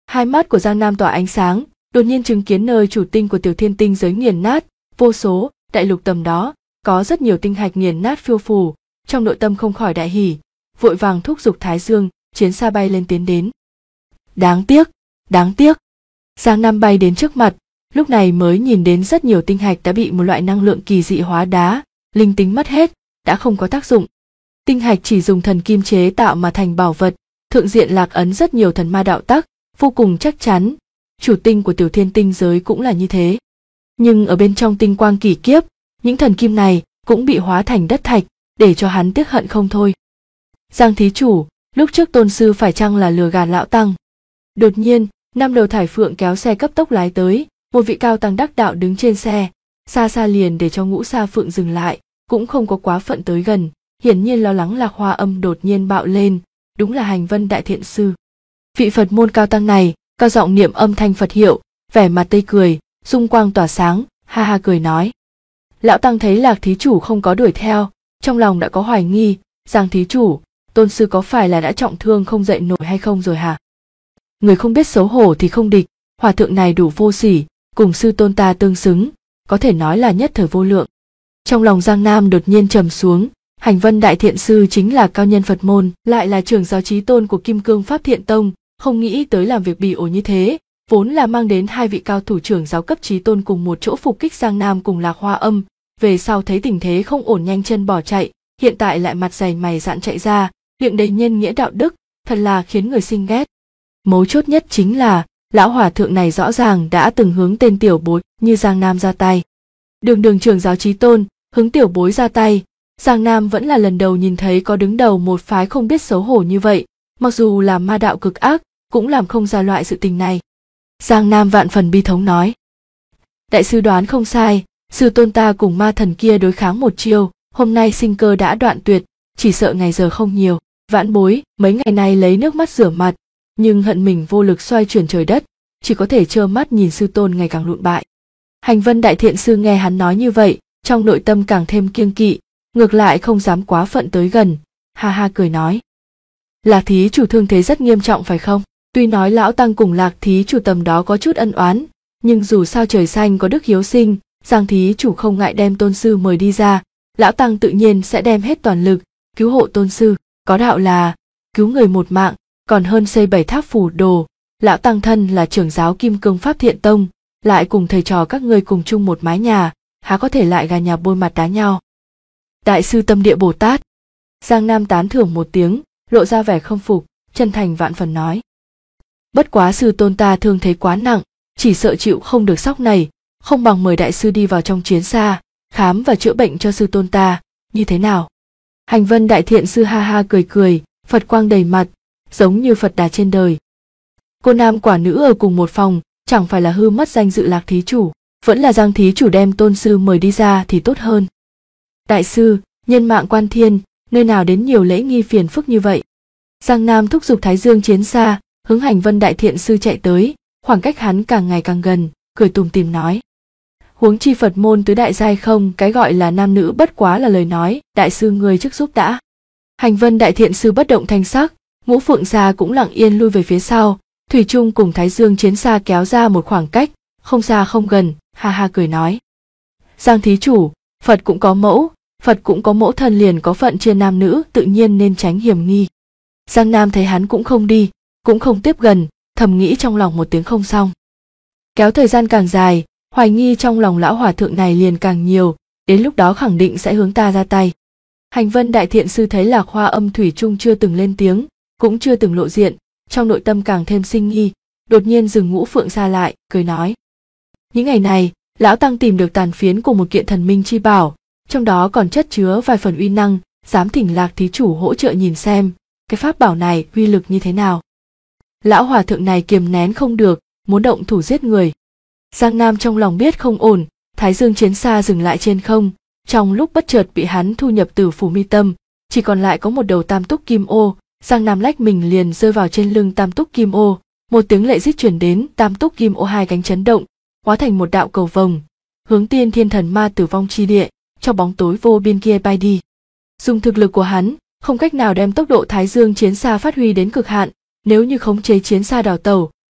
Hai mắt của Giang Nam tỏa ánh sáng, đột nhiên chứng kiến nơi chủ tinh của Tiểu Thiên tinh giới nghiền nát, vô số, đại lục tầm đó, có rất nhiều tinh hạch nghiền nát phiêu phù, trong nội tâm không khỏi đại hỉ, vội vàng thúc giục Thái Dương, chiến xa bay lên tiến đến. Đáng tiếc, đáng tiếc. Giang Nam bay đến trước mặt, lúc này mới nhìn đến rất nhiều tinh hạch đã bị một loại năng lượng kỳ dị hóa đá, linh tính mất hết, đã không có tác dụng. Tinh hạch chỉ dùng thần kim chế tạo mà thành bảo vật, thượng diện lạc ấn rất nhiều thần ma đạo tắc, vô cùng chắc chắn. Chủ tinh của Tiểu Thiên tinh giới cũng là như thế. Nhưng ở bên trong tinh quang kỳ kiếp, những thần kim này cũng bị hóa thành đất thạch, để cho hắn tiếc hận không thôi. Giang thí chủ, lúc trước tôn sư phải chăng là lừa gạt lão tăng? Đột nhiên, năm đầu thải phượng kéo xe cấp tốc lái tới, một vị cao tăng đắc đạo đứng trên xe, xa xa liền để cho Ngũ Sa Phượng dừng lại, cũng không có quá phận tới gần, hiển nhiên lo lắng Lạc Hoa Âm đột nhiên bạo lên, đúng là Hành Vân đại thiện sư. Vị Phật môn cao tăng này, cao giọng niệm âm thanh Phật hiệu, vẻ mặt tươi cười, dung quang tỏa sáng, ha ha cười nói. Lão tăng thấy Lạc thí chủ không có đuổi theo, trong lòng đã có hoài nghi, Giang thí chủ, tôn sư có phải là đã trọng thương không dậy nổi hay không rồi hả? Người không biết xấu hổ thì không địch, hòa thượng này đủ vô sỉ, cùng sư tôn ta tương xứng, có thể nói là nhất thời vô lượng. Trong lòng Giang Nam đột nhiên trầm xuống, Hành Vân đại thiện sư chính là cao nhân Phật môn, lại là trưởng giáo chí tôn của Kim Cương Pháp Thiện Tông, không nghĩ tới làm việc bỉ ổi như thế, vốn là mang đến hai vị cao thủ trưởng giáo cấp chí tôn cùng một chỗ phục kích Giang Nam cùng Lạc Hoa Âm, về sau thấy tình thế không ổn nhanh chân bỏ chạy, hiện tại lại mặt dày mày dạn chạy ra, miệng đầy nhân nghĩa đạo đức, thật là khiến người sinh ghét. Mấu chốt nhất chính là, lão hòa thượng này rõ ràng đã từng hướng tên tiểu bối như Giang Nam ra tay. Đường trưởng giáo chí tôn, hướng tiểu bối ra tay, Giang Nam vẫn là lần đầu nhìn thấy có đứng đầu một phái không biết xấu hổ như vậy, mặc dù là ma đạo cực ác, cũng làm không ra loại sự tình này. Giang Nam vạn phần bi thống nói. Đại sư đoán không sai, sư tôn ta cùng ma thần kia đối kháng một chiêu, hôm nay sinh cơ đã đoạn tuyệt, chỉ sợ ngày giờ không nhiều. Vãn bối, mấy ngày nay lấy nước mắt rửa mặt, nhưng hận mình vô lực xoay chuyển trời đất, chỉ có thể trơ mắt nhìn sư tôn ngày càng lụn bại. Hành Vân đại thiện sư nghe hắn nói như vậy, trong nội tâm càng thêm kiêng kỵ, ngược lại không dám quá phận tới gần, ha ha cười nói. Lạc thí chủ thương thế rất nghiêm trọng phải không? Tuy nói lão tăng cùng Lạc thí chủ tầm đó có chút ân oán, nhưng dù sao trời xanh có đức hiếu sinh, Giang thí chủ không ngại đem tôn sư mời đi ra, lão tăng tự nhiên sẽ đem hết toàn lực, cứu hộ tôn sư, có đạo là, cứu người một mạng, còn hơn xây 7 tháp phù đồ, lão tăng thân là trưởng giáo Kim Cương Pháp Thiện Tông, lại cùng thầy trò các ngươi cùng chung một mái nhà, há có thể lại gà nhà bôi mặt đá nhau. Đại sư Tâm Địa Bồ Tát. Giang Nam tán thưởng một tiếng, lộ ra vẻ khâm phục, chân thành vạn phần nói. Bất quá sư tôn ta thương thế quá nặng, chỉ sợ chịu không được sóc này, không bằng mời đại sư đi vào trong chiến xa, khám và chữa bệnh cho sư tôn ta, như thế nào? Hành Vân đại thiện sư ha ha cười cười, Phật quang đầy mặt, giống như Phật Đà trên đời. Cô nam quả nữ ở cùng một phòng, chẳng phải là hư mất danh dự Lạc thí chủ, vẫn là Giang thí chủ đem tôn sư mời đi ra thì tốt hơn. Đại sư, nhân mạng quan thiên, nơi nào đến nhiều lễ nghi phiền phức như vậy? Giang Nam thúc giục Thái Dương chiến xa, hướng Hành Vân đại thiện sư chạy tới, khoảng cách hắn càng ngày càng gần, cười tủm tỉm nói. Huống chi Phật môn tứ đại giai không, cái gọi là nam nữ bất quá là lời nói, đại sư người trước giúp đã. Hành Vân đại thiện sư bất động thanh sắc, Ngũ Phượng xa cũng lặng yên lui về phía sau, thủy chung cùng Thái Dương chiến xa kéo ra một khoảng cách, không xa không gần, ha ha cười nói. Giang thí chủ, Phật cũng có mẫu, Phật cũng có mẫu thân liền có phận chia nam nữ, tự nhiên nên tránh hiểm nghi. Giang Nam thấy hắn cũng không đi, cũng không tiếp gần, thầm nghĩ trong lòng một tiếng không xong. Kéo thời gian càng dài, hoài nghi trong lòng lão hòa thượng này liền càng nhiều, đến lúc đó khẳng định sẽ hướng ta ra tay. Hành Vân đại thiện sư thấy Lạc Hoa Âm thủy chung chưa từng lên tiếng, cũng chưa từng lộ diện, trong nội tâm càng thêm sinh nghi, đột nhiên dừng Ngũ Phượng xa lại, cười nói. Những ngày này, lão tăng tìm được tàn phiến của một kiện thần minh chi bảo, trong đó còn chất chứa vài phần uy năng, dám thỉnh Lạc thí chủ hỗ trợ nhìn xem, cái pháp bảo này uy lực như thế nào. Lão hòa thượng này kiềm nén không được, muốn động thủ giết người. Giang Nam trong lòng biết không ổn, Thái Dương chiến xa dừng lại trên không, trong lúc bất chợt bị hắn thu nhập Tử Phủ Mi Tâm, chỉ còn lại có một đầu tam túc kim ô, Giang Nam lách mình liền rơi vào trên lưng tam túc kim ô, một tiếng lệ rít truyền đến, tam túc kim ô hai cánh chấn động, hóa thành một đạo cầu vồng, hướng Tiên Thiên Thần Ma tử vong chi địa, trong bóng tối vô biên kia bay đi. Dùng thực lực của hắn, không cách nào đem tốc độ Thái Dương chiến xa phát huy đến cực hạn, nếu như khống chế chiến xa đào tẩu,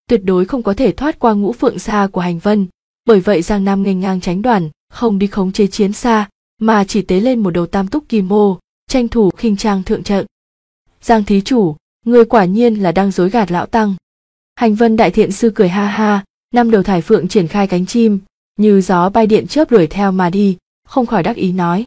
tuyệt đối không có thể thoát qua ngũ phượng xa của Hành Vân. Bởi vậy Giang Nam nghênh ngang tránh đoàn, không đi khống chế chiến xa, mà chỉ tế lên một đầu tam túc kim ô, tranh thủ khinh trang thượng trận. Giang thí chủ, người quả nhiên là đang dối gạt lão tăng. Hành Vân đại thiện sư cười ha ha, năm đầu thải phượng triển khai cánh chim, như gió bay điện chớp đuổi theo mà đi, không khỏi đắc ý nói.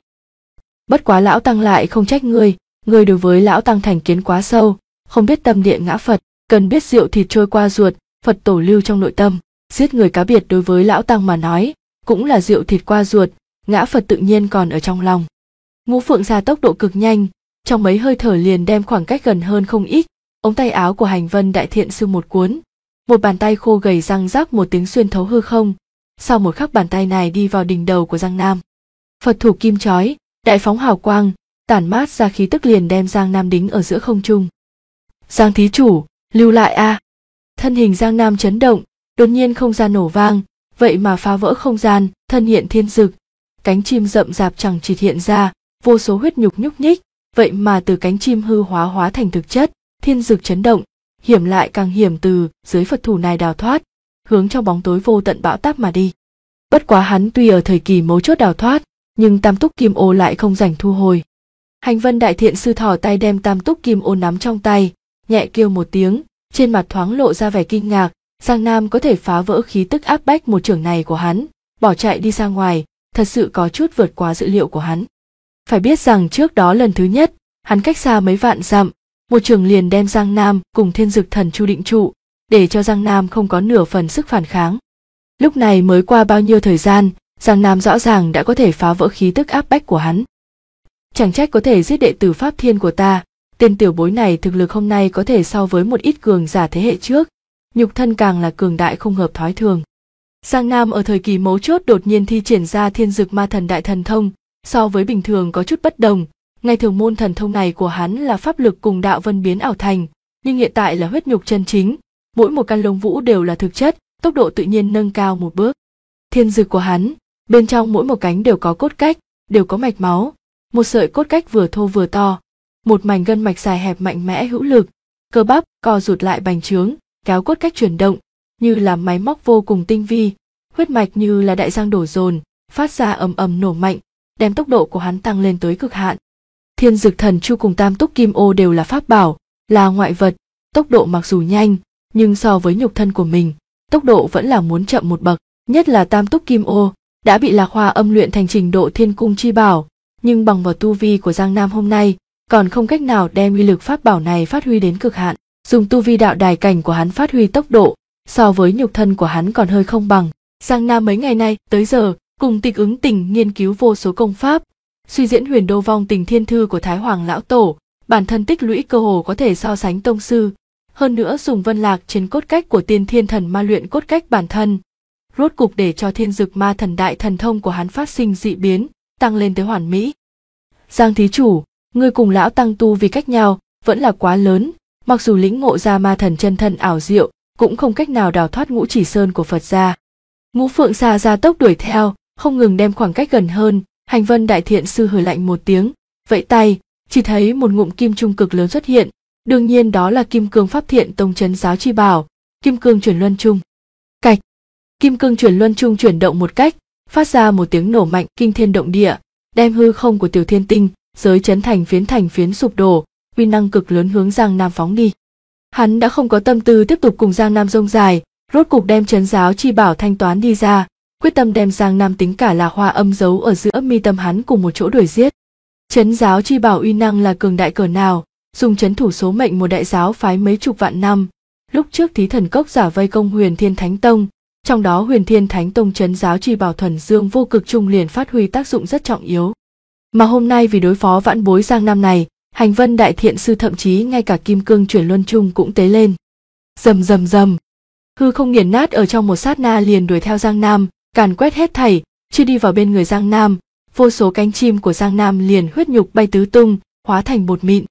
Bất quá lão tăng lại không trách ngươi đối với lão tăng thành kiến quá sâu, không biết tâm địa ngã Phật, cần biết rượu thịt trôi qua ruột, Phật tổ lưu trong nội tâm, giết người cá biệt đối với lão tăng mà nói, cũng là rượu thịt qua ruột, ngã Phật tự nhiên còn ở trong lòng. Ngũ phượng ra tốc độ cực nhanh, trong mấy hơi thở liền đem khoảng cách gần hơn không ít, ống tay áo của Hành Vân đại thiện sư một cuốn, một bàn tay khô gầy răng rắc một tiếng xuyên thấu hư không, sau một khắc bàn tay này đi vào đỉnh đầu của Giang Nam. Phật thủ kim chói, đại phóng hào quang, tản mát ra khí tức liền đem Giang Nam đính ở giữa không trung. Giang thí chủ, lưu lại a! Thân hình Giang Nam chấn động, đột nhiên không gian nổ vang, vậy mà phá vỡ không gian, thân hiện thiên dực, cánh chim rậm rạp chẳng chịt hiện ra, vô số huyết nhục nhúc nhích, vậy mà từ cánh chim hư hóa thành thực chất, thiên dực chấn động, hiểm lại càng hiểm từ dưới Phật thủ này đào thoát, hướng trong bóng tối vô tận bão táp mà đi. Bất quá hắn tuy ở thời kỳ mấu chốt đào thoát, nhưng tam túc kim ô lại không rảnh thu hồi. Hành Vân đại thiện sư thò tay đem tam túc kim ô nắm trong tay, nhẹ kêu một tiếng, trên mặt thoáng lộ ra vẻ kinh ngạc. Giang Nam có thể phá vỡ khí tức áp bách một chưởng này của hắn, bỏ chạy đi ra ngoài, thật sự có chút vượt quá dự liệu của hắn. Phải biết rằng trước đó lần thứ nhất, hắn cách xa mấy vạn dặm, một chưởng liền đem Giang Nam cùng thiên dực thần chu định trụ, để cho Giang Nam không có nửa phần sức phản kháng. Lúc này mới qua bao nhiêu thời gian, Giang Nam rõ ràng đã có thể phá vỡ khí tức áp bách của hắn. Chẳng trách có thể giết đệ tử Pháp Thiên của ta, tên tiểu bối này thực lực hôm nay có thể so với một ít cường giả thế hệ trước, nhục thân càng là cường đại không hợp thói thường. Giang Nam ở thời kỳ mấu chốt đột nhiên thi triển ra thiên dực ma thần đại thần thông, so với bình thường có chút bất đồng, ngày thường môn thần thông này của hắn là pháp lực cùng đạo vân biến ảo thành, nhưng hiện tại là huyết nhục chân chính, mỗi một căn lông vũ đều là thực chất, tốc độ tự nhiên nâng cao một bước. Thiên dực của hắn, bên trong mỗi một cánh đều có cốt cách, đều có mạch máu, một sợi cốt cách vừa thô vừa to, một mảnh gân mạch dài hẹp mạnh mẽ hữu lực, cơ bắp co rụt lại bành trướng, kéo cốt cách chuyển động, như là máy móc vô cùng tinh vi, huyết mạch như là đại giang đổ dồn, phát ra ầm ầm nổ mạnh, đem tốc độ của hắn tăng lên tới cực hạn. Thiên dực thần chu cùng tam túc kim ô đều là pháp bảo, là ngoại vật, tốc độ mặc dù nhanh, nhưng so với nhục thân của mình, tốc độ vẫn là muốn chậm một bậc, nhất là tam túc kim ô, đã bị Lạc Hoa âm luyện thành trình độ thiên cung chi bảo, nhưng bằng vào tu vi của Giang Nam hôm nay, còn không cách nào đem uy lực pháp bảo này phát huy đến cực hạn. Dùng tu vi đạo đài cảnh của hắn phát huy tốc độ, so với nhục thân của hắn còn hơi không bằng. Giang Nam mấy ngày nay tới giờ cùng Tịch Ứng Tình nghiên cứu vô số công pháp, suy diễn Huyền Đô Vong Tình Thiên Thư của Thái Hoàng lão tổ, bản thân tích lũy cơ hồ có thể so sánh tông sư, hơn nữa dùng vân lạc trên cốt cách của Tiên Thiên Thần Ma luyện cốt cách bản thân, rốt cục để cho thiên dực ma thần đại thần thông của hắn phát sinh dị biến, tăng lên tới hoàn mỹ. Giang thí chủ, ngươi cùng lão tăng tu vì cách nhau vẫn là quá lớn, mặc dù lĩnh ngộ ra ma thần chân thân ảo diệu, cũng không cách nào đào thoát ngũ chỉ sơn của Phật gia. Ngũ phượng xà ra tốc đuổi theo, không ngừng đem khoảng cách gần hơn. Hành Vân đại thiện sư hừ lạnh một tiếng, vẫy tay, chỉ thấy một ngụm kim trung cực lớn xuất hiện, đương nhiên đó là kim cương pháp thiện tông trấn giáo chi bảo, kim cương chuyển luân trung. Cạch, kim cương chuyển luân trung chuyển động một cách, phát ra một tiếng nổ mạnh kinh thiên động địa, đem hư không của Tiểu Thiên Tinh giới chấn thành phiến sụp đổ, uy năng cực lớn hướng Giang Nam phóng đi. Hắn đã không có tâm tư tiếp tục cùng Giang Nam rông dài, rốt cục đem trấn giáo chi bảo thanh toán đi ra, quyết tâm đem Giang Nam tính cả Lạc Hoa âm giấu ở giữa mi tâm hắn cùng một chỗ đuổi giết. Trấn giáo chi bảo uy năng là cường đại cỡ nào, dùng trấn thủ số mệnh một đại giáo phái mấy chục vạn năm. Lúc trước Thí Thần Cốc giả vây công Huyền Thiên Thánh Tông, trong đó Huyền Thiên Thánh Tông trấn giáo chi bảo thuần dương vô cực trung liền phát huy tác dụng rất trọng yếu. Mà hôm nay vì đối phó vãn bối Giang Nam này, Hành Vân đại thiện sư thậm chí ngay cả kim cương chuyển luân trung cũng tế lên. Rầm rầm rầm, hư không nghiền nát ở trong một sát na liền đuổi theo Giang Nam, càn quét hết thảy, chưa đi vào bên người Giang Nam, vô số cánh chim của Giang Nam liền huyết nhục bay tứ tung, hóa thành bột mịn.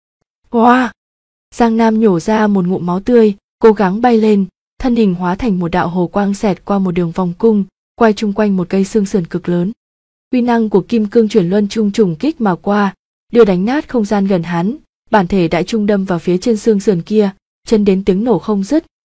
Wow! Giang Nam nhổ ra một ngụm máu tươi, cố gắng bay lên, thân hình hóa thành một đạo hồ quang xẹt qua một đường vòng cung, quay chung quanh một cây xương sườn cực lớn. Uy năng của kim cương chuyển luân trung trùng kích mà qua, đưa đánh nát không gian gần hắn, bản thể đại trung đâm vào phía trên xương sườn kia, chân đến tiếng nổ không dứt,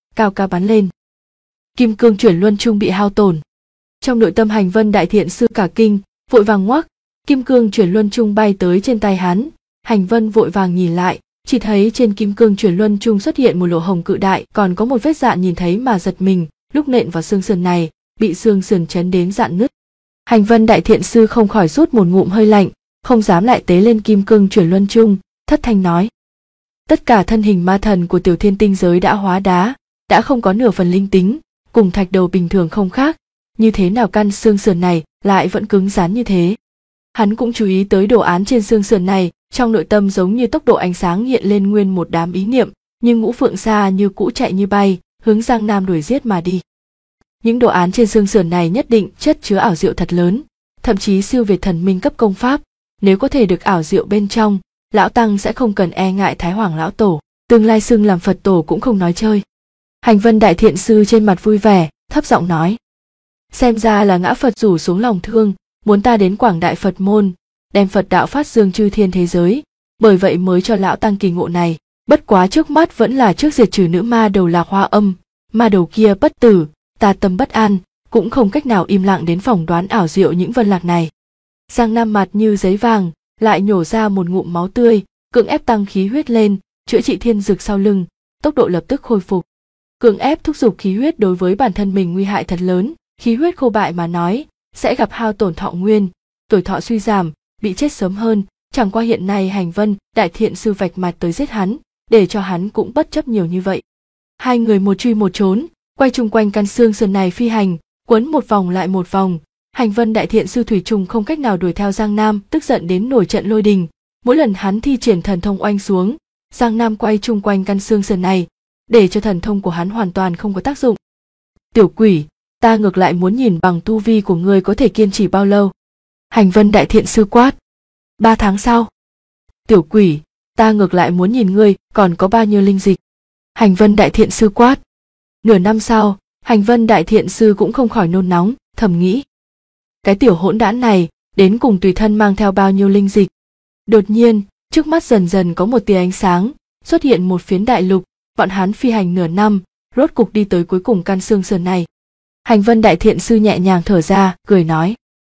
cao cao bắn lên. Kim cương chuyển luân trung bị hao tổn. Trong nội tâm Hành Vân đại thiện sư cả kinh, vội vàng ngoắc, kim cương chuyển luân trung bay tới trên tay hắn. Hành Vân vội vàng nhìn lại, chỉ thấy trên kim cương chuyển luân trung xuất hiện một lỗ hổng cự đại, còn có một vết dạn nhìn thấy mà giật mình, lúc nện vào xương sườn này, bị xương sườn chấn đến dạn nứt. Hành Vân đại thiện sư không khỏi rút một ngụm hơi lạnh, không dám lại tế lên kim cương chuyển luân trung, thất thanh nói: tất cả thân hình ma thần của tiểu thiên tinh giới đã hóa đá, đã không có nửa phần linh tính, cùng thạch đầu bình thường không khác, như thế nào căn xương sườn này lại vẫn cứng rắn như thế. Hắn cũng chú ý tới đồ án trên xương sườn này, trong nội tâm giống như tốc độ ánh sáng hiện lên nguyên một đám ý niệm, nhưng Ngũ Phượng Sa như cũ chạy như bay, hướng Giang Nam đuổi giết mà đi. Những đồ án trên xương sườn này nhất định chất chứa ảo diệu thật lớn, thậm chí siêu việt thần minh cấp công pháp, nếu có thể được ảo diệu bên trong, lão tăng sẽ không cần e ngại Thái Hoàng lão tổ, tương lai xưng làm Phật tổ cũng không nói chơi. Hành Vân đại thiện sư trên mặt vui vẻ, thấp giọng nói: xem ra là ngã Phật rủ xuống lòng thương, muốn ta đến Quảng Đại Phật môn, đem Phật đạo phát dương chư thiên thế giới, bởi vậy mới cho lão tăng kỳ ngộ này. Bất quá trước mắt vẫn là trước diệt trừ nữ ma đầu Lạc Hoa Âm, ma đầu kia bất tử, ta tâm bất an, cũng không cách nào im lặng đến phỏng đoán ảo diệu những vân lạc này. Giang Nam mặt như giấy vàng, lại nhổ ra một ngụm máu tươi, cưỡng ép tăng khí huyết lên, chữa trị thiên dược sau lưng, tốc độ lập tức khôi phục. Cưỡng ép thúc giục khí huyết đối với bản thân mình nguy hại thật lớn, khí huyết khô bại mà nói, sẽ gặp hao tổn thọ nguyên, tuổi thọ suy giảm, bị chết sớm hơn. Chẳng qua hiện nay Hành Vân đại thiện sư vạch mặt tới giết hắn, để cho hắn cũng bất chấp nhiều như vậy. Hai người một truy một trốn, quay chung quanh căn xương sườn này phi hành, quấn một vòng lại một vòng. Hành Vân đại thiện sư thủy trùng không cách nào đuổi theo Giang Nam, tức giận đến nổi trận lôi đình. Mỗi lần hắn thi triển thần thông oanh xuống, Giang Nam quay chung quanh căn xương sườn này, để cho thần thông của hắn hoàn toàn không có tác dụng. Tiểu quỷ, ta ngược lại muốn nhìn bằng tu vi của ngươi có thể kiên trì bao lâu. Hành Vân đại thiện sư quát. 3 tháng sau. Tiểu quỷ, ta ngược lại muốn nhìn ngươi còn có bao nhiêu linh dịch. Hành Vân đại thiện sư quát. Nửa năm sau, Hành Vân đại thiện sư cũng không khỏi nôn nóng, thầm nghĩ: cái tiểu hỗn đản này đến cùng tùy thân mang theo bao nhiêu linh dịch. Đột nhiên, trước mắt dần dần có một tia ánh sáng, xuất hiện một phiến đại lục, bọn hắn phi hành nửa năm, rốt cục đi tới cuối cùng căn xương sườn này. Hành Vân đại thiện sư nhẹ nhàng thở ra, cười nói: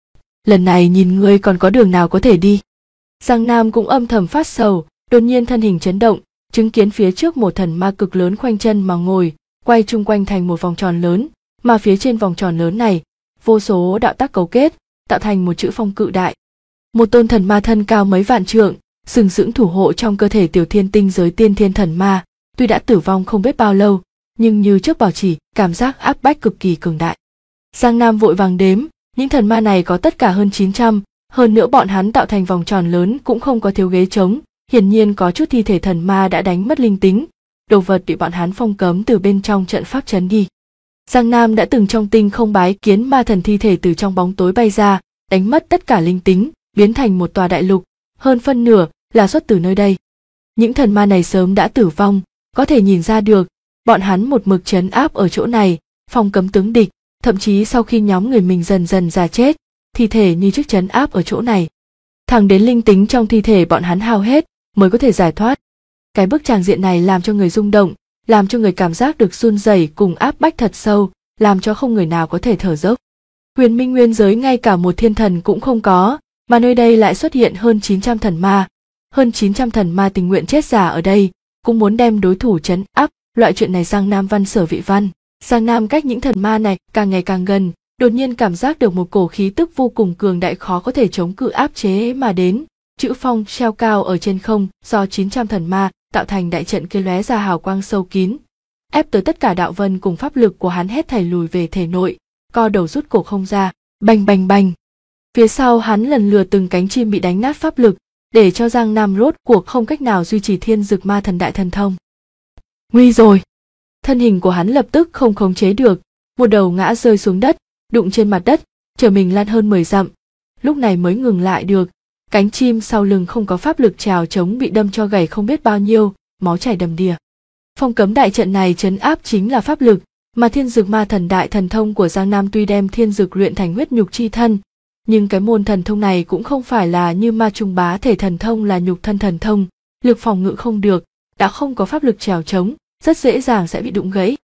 lần này nhìn ngươi còn có đường nào có thể đi. Giang Nam cũng âm thầm phát sầu, đột nhiên thân hình chấn động, chứng kiến phía trước một thần ma cực lớn khoanh chân mà ngồi, quay chung quanh thành một vòng tròn lớn, mà phía trên vòng tròn lớn này, vô số đạo tác cấu kết, tạo thành một chữ phong cự đại. Một tôn thần ma thân cao mấy vạn trượng, sừng sững thủ hộ trong cơ thể tiểu thiên tinh giới tiên thiên thần ma, tuy đã tử vong không biết bao lâu, nhưng như trước bảo trì cảm giác áp bách cực kỳ cường đại. Giang Nam vội vàng đếm, những thần ma này có tất cả hơn 900, hơn nữa bọn hắn tạo thành vòng tròn lớn cũng không có thiếu ghế trống, hiển nhiên có chút thi thể thần ma đã đánh mất linh tính, đồ vật bị bọn hắn phong cấm từ bên trong trận pháp trấn đi. Giang Nam đã từng trong tinh không bái kiến ma thần thi thể từ trong bóng tối bay ra, đánh mất tất cả linh tính, biến thành một tòa đại lục, hơn phân nửa là xuất từ nơi đây. Những thần ma này sớm đã tử vong, có thể nhìn ra được, bọn hắn một mực trấn áp ở chỗ này, phong cấm tướng địch, thậm chí sau khi nhóm người mình dần dần già chết, thi thể như trước trấn áp ở chỗ này. Thẳng đến linh tính trong thi thể bọn hắn hao hết, mới có thể giải thoát. Cái bức tràng diện này làm cho người rung động, làm cho người cảm giác được run rẩy cùng áp bách thật sâu, làm cho không người nào có thể thở dốc. Huyền Minh nguyên giới ngay cả một thiên thần cũng không có, mà nơi đây lại xuất hiện hơn 900 thần ma. Hơn 900 thần ma tình nguyện chết giả ở đây, cũng muốn đem đối thủ trấn áp. Loại chuyện này Giang Nam văn sở vị văn. Giang Nam cách những thần ma này càng ngày càng gần, đột nhiên cảm giác được một cổ khí tức vô cùng cường đại khó có thể chống cự áp chế mà đến. Chữ phong treo cao ở trên không do 900 thần ma tạo thành đại trận kia lóe ra hào quang sâu kín, ép tới tất cả đạo vân cùng pháp lực của hắn hết thảy lùi về thể nội, co đầu rút cổ không ra, bành bành bành. Phía sau hắn lần lượt từng cánh chim bị đánh nát pháp lực, để cho Giang Nam rốt cuộc không cách nào duy trì thiên dực ma thần đại thần thông. Nguy rồi! Thân hình của hắn lập tức không khống chế được, một đầu ngã rơi xuống đất, đụng trên mặt đất, trở mình lăn hơn 10 dặm. Lúc này mới ngừng lại được, cánh chim sau lưng không có pháp lực trào chống bị đâm cho gãy không biết bao nhiêu, máu chảy đầm đìa. Phong cấm đại trận này trấn áp chính là pháp lực, mà thiên dực ma thần đại thần thông của Giang Nam tuy đem thiên dực luyện thành huyết nhục chi thân, nhưng cái môn thần thông này cũng không phải là như ma trung bá thể thần thông là nhục thân thần thông, lực phòng ngự không được, đã không có pháp lực trèo chống, rất dễ dàng sẽ bị đụng gãy.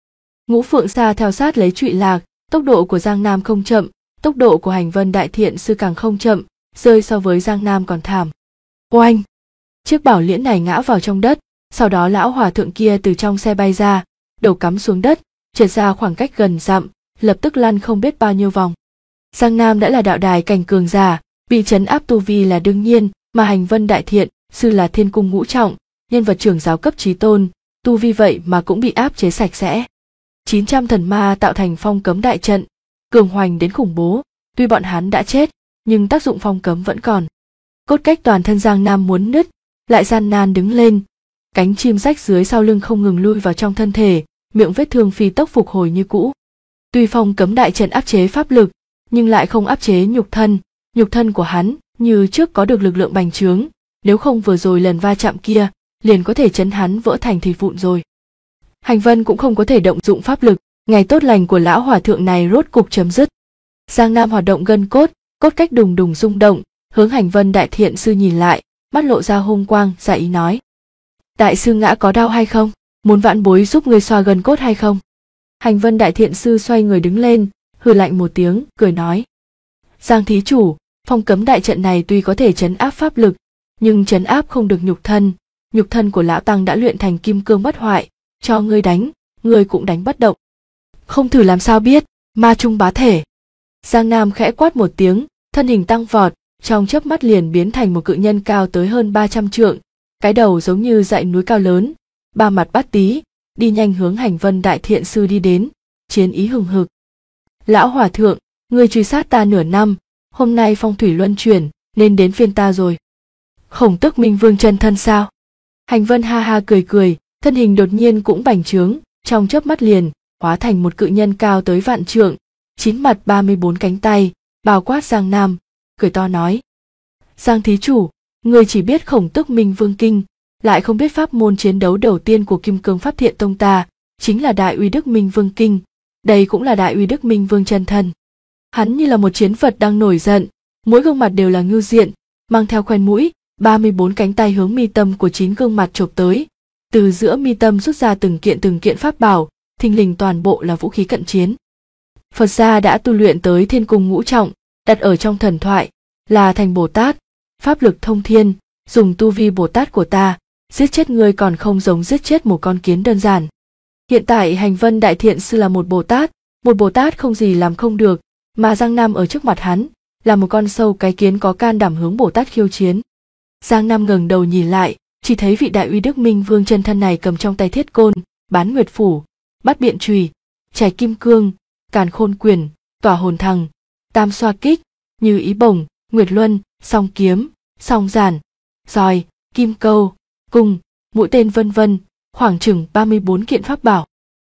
Ngũ Phượng Sa theo sát lấy Trụy Lạc, tốc độ của Giang Nam không chậm, tốc độ của Hành Vân Đại Thiện Sư càng không chậm, rơi so với Giang Nam còn thảm. Oanh! Chiếc bảo liễn này ngã vào trong đất, sau đó lão hòa thượng kia từ trong xe bay ra, đầu cắm xuống đất, trượt ra khoảng cách gần dặm, lập tức lăn không biết bao nhiêu vòng. Giang Nam đã là đạo đài cảnh cường giả, bị trấn áp tu vi là đương nhiên, mà Hành Vân Đại Thiện Sư là thiên cung ngũ trọng, nhân vật trưởng giáo cấp chí tôn, tu vi vậy mà cũng bị áp chế sạch sẽ. 900 thần ma tạo thành phong cấm đại trận, cường hoành đến khủng bố, tuy bọn hắn đã chết, nhưng tác dụng phong cấm vẫn còn. Cốt cách toàn thân Giang Nam muốn nứt, lại gian nan đứng lên, cánh chim rách dưới sau lưng không ngừng lui vào trong thân thể, miệng vết thương phi tốc phục hồi như cũ. Tuy phong cấm đại trận áp chế pháp lực, nhưng lại không áp chế nhục thân của hắn như trước có được lực lượng bành trướng, nếu không vừa rồi lần va chạm kia, liền có thể chấn hắn vỡ thành thịt vụn rồi. Hành Vân cũng không có thể động dụng pháp lực, ngày tốt lành của lão hòa thượng này rốt cục chấm dứt. Giang Nam hoạt động gân cốt, cốt cách đùng đùng rung động, hướng Hành Vân Đại Thiện Sư nhìn lại, mắt lộ ra hung quang, dạ ý nói: Đại sư ngã có đau hay không? Muốn vãn bối giúp ngươi xoa gân cốt hay không? Hành Vân Đại Thiện Sư xoay người đứng lên, hừ lạnh một tiếng, cười nói: Giang thí chủ, phong cấm đại trận này tuy có thể trấn áp pháp lực, nhưng trấn áp không được nhục thân của lão tăng đã luyện thành kim cương bất hoại, cho ngươi đánh, ngươi cũng đánh bất động. Không thử làm sao biết, ma trung bá thể. Giang Nam khẽ quát một tiếng, thân hình tăng vọt, trong chớp mắt liền biến thành một cự nhân cao tới hơn 300 trượng, cái đầu giống như dãy núi cao lớn, ba mặt bát tí, đi nhanh hướng Hành Vân Đại Thiện Sư đi đến, chiến ý hừng hực. Lão hòa thượng, ngươi truy sát ta nửa năm, hôm nay phong thủy luân chuyển, nên đến phiên ta rồi. Khổng Tức Minh Vương chân thân sao? Hành Vân ha ha cười cười, thân hình đột nhiên cũng bành trướng, trong chớp mắt liền hóa thành một cự nhân cao tới vạn trượng, 9 mặt 34 cánh tay, bao quát Giang Nam, cười to nói: Giang thí chủ, người chỉ biết Khổng Tức Minh Vương kinh, lại không biết pháp môn chiến đấu đầu tiên của Kim Cương Pháp Thiện Tông ta, chính là Đại Uy Đức Minh Vương kinh, đây cũng là Đại Uy Đức Minh Vương chân thân. Hắn như là một chiến vật đang nổi giận, mỗi gương mặt đều là ngưu diện, mang theo khoen mũi, 34 cánh tay hướng mi tâm của 9 gương mặt chộp tới, từ giữa mi tâm rút ra từng kiện pháp bảo, thình lình toàn bộ là vũ khí cận chiến. Phật gia đã tu luyện tới thiên cung ngũ trọng, đặt ở trong thần thoại là thành Bồ Tát, pháp lực thông thiên, dùng tu vi Bồ Tát của ta, giết chết ngươi còn không giống giết chết một con kiến đơn giản. Hiện tại Hành Vân Đại Thiện Sư là một Bồ Tát không gì làm không được, mà Giang Nam ở trước mặt hắn là một con sâu cái kiến có can đảm hướng Bồ Tát khiêu chiến. Giang Nam ngẩng đầu nhìn lại, chỉ thấy vị Đại Uy Đức Minh Vương chân thân này cầm trong tay thiết côn, bán nguyệt phủ, bát biện chùy, chải kim cương, càn khôn quyền, tỏa hồn thằng, tam xoa kích, như ý bổng, nguyệt luân, song kiếm, song giản, roi, kim câu, cung, mũi tên vân vân, khoảng chừng 34 kiện pháp bảo.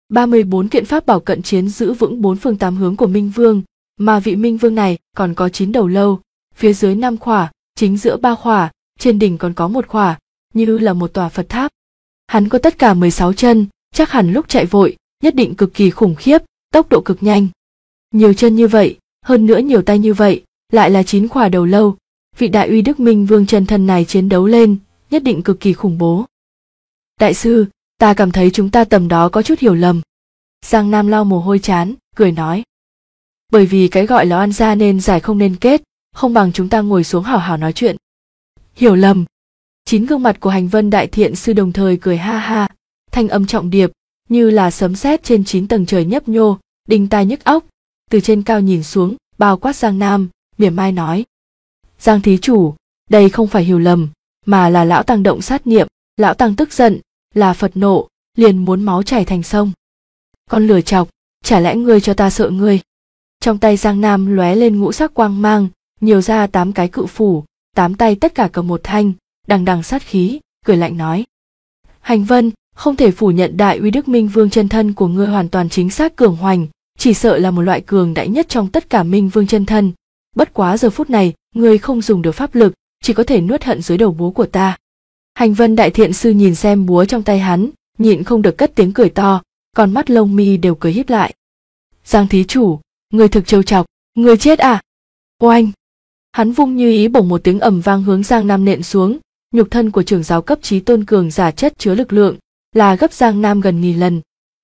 34 kiện pháp bảo cận chiến giữ vững 4 phương 8 hướng của Minh Vương, mà vị Minh Vương này còn có 9 đầu lâu, phía dưới 5 khỏa, chính giữa 3 khỏa, trên đỉnh còn có 1 khỏa, như là một tòa Phật tháp. Hắn có tất cả 16 chân, chắc hẳn lúc chạy vội, nhất định cực kỳ khủng khiếp, tốc độ cực nhanh. Nhiều chân như vậy, hơn nữa nhiều tay như vậy, lại là 9 khỏa đầu lâu, vị Đại Uy Đức Minh Vương chân thân này chiến đấu lên, nhất định cực kỳ khủng bố. Đại sư, ta cảm thấy chúng ta tầm đó có chút hiểu lầm. Giang Nam lau mồ hôi chán, cười nói: Bởi vì cái gọi là oan gia nên giải không nên kết, không bằng chúng ta ngồi xuống hảo hảo nói chuyện. Hiểu lầm. 9 gương mặt của Hành Vân Đại Thiện Sư đồng thời cười ha ha, thanh âm trọng điệp, như là sấm sét trên 9 tầng trời nhấp nhô, đinh tai nhức óc, từ trên cao nhìn xuống, bao quát Giang Nam, mỉa mai nói: Giang thí chủ, đây không phải hiểu lầm, mà là lão tăng động sát niệm, lão tăng tức giận, là Phật nộ, liền muốn máu chảy thành sông. Con lửa chọc, chả lẽ ngươi cho ta sợ ngươi? Trong tay Giang Nam lóe lên ngũ sắc quang mang, nhiều ra 8 cái cự phủ, 8 tay tất cả cầm một thanh, đằng đằng sát khí, cười lạnh nói: Hành Vân, không thể phủ nhận Đại Uy Đức Minh Vương chân thân của ngươi hoàn toàn chính xác cường hoành, chỉ sợ là một loại cường đại nhất trong tất cả Minh Vương chân thân. Bất quá giờ phút này, ngươi không dùng được pháp lực, chỉ có thể nuốt hận dưới đầu búa của ta. Hành Vân Đại Thiện Sư nhìn xem búa trong tay hắn, nhịn không được cất tiếng cười to, còn mắt lông mi đều cười híp lại. Giang thí chủ, ngươi thực trêu chọc, ngươi chết à? Oanh! Hắn vung như ý bổng một tiếng ầm vang hướng Giang Nam nện xuống, nhục thân của trưởng giáo cấp chí tôn cường giả chất chứa lực lượng, là gấp Giang Nam gần 1000 lần.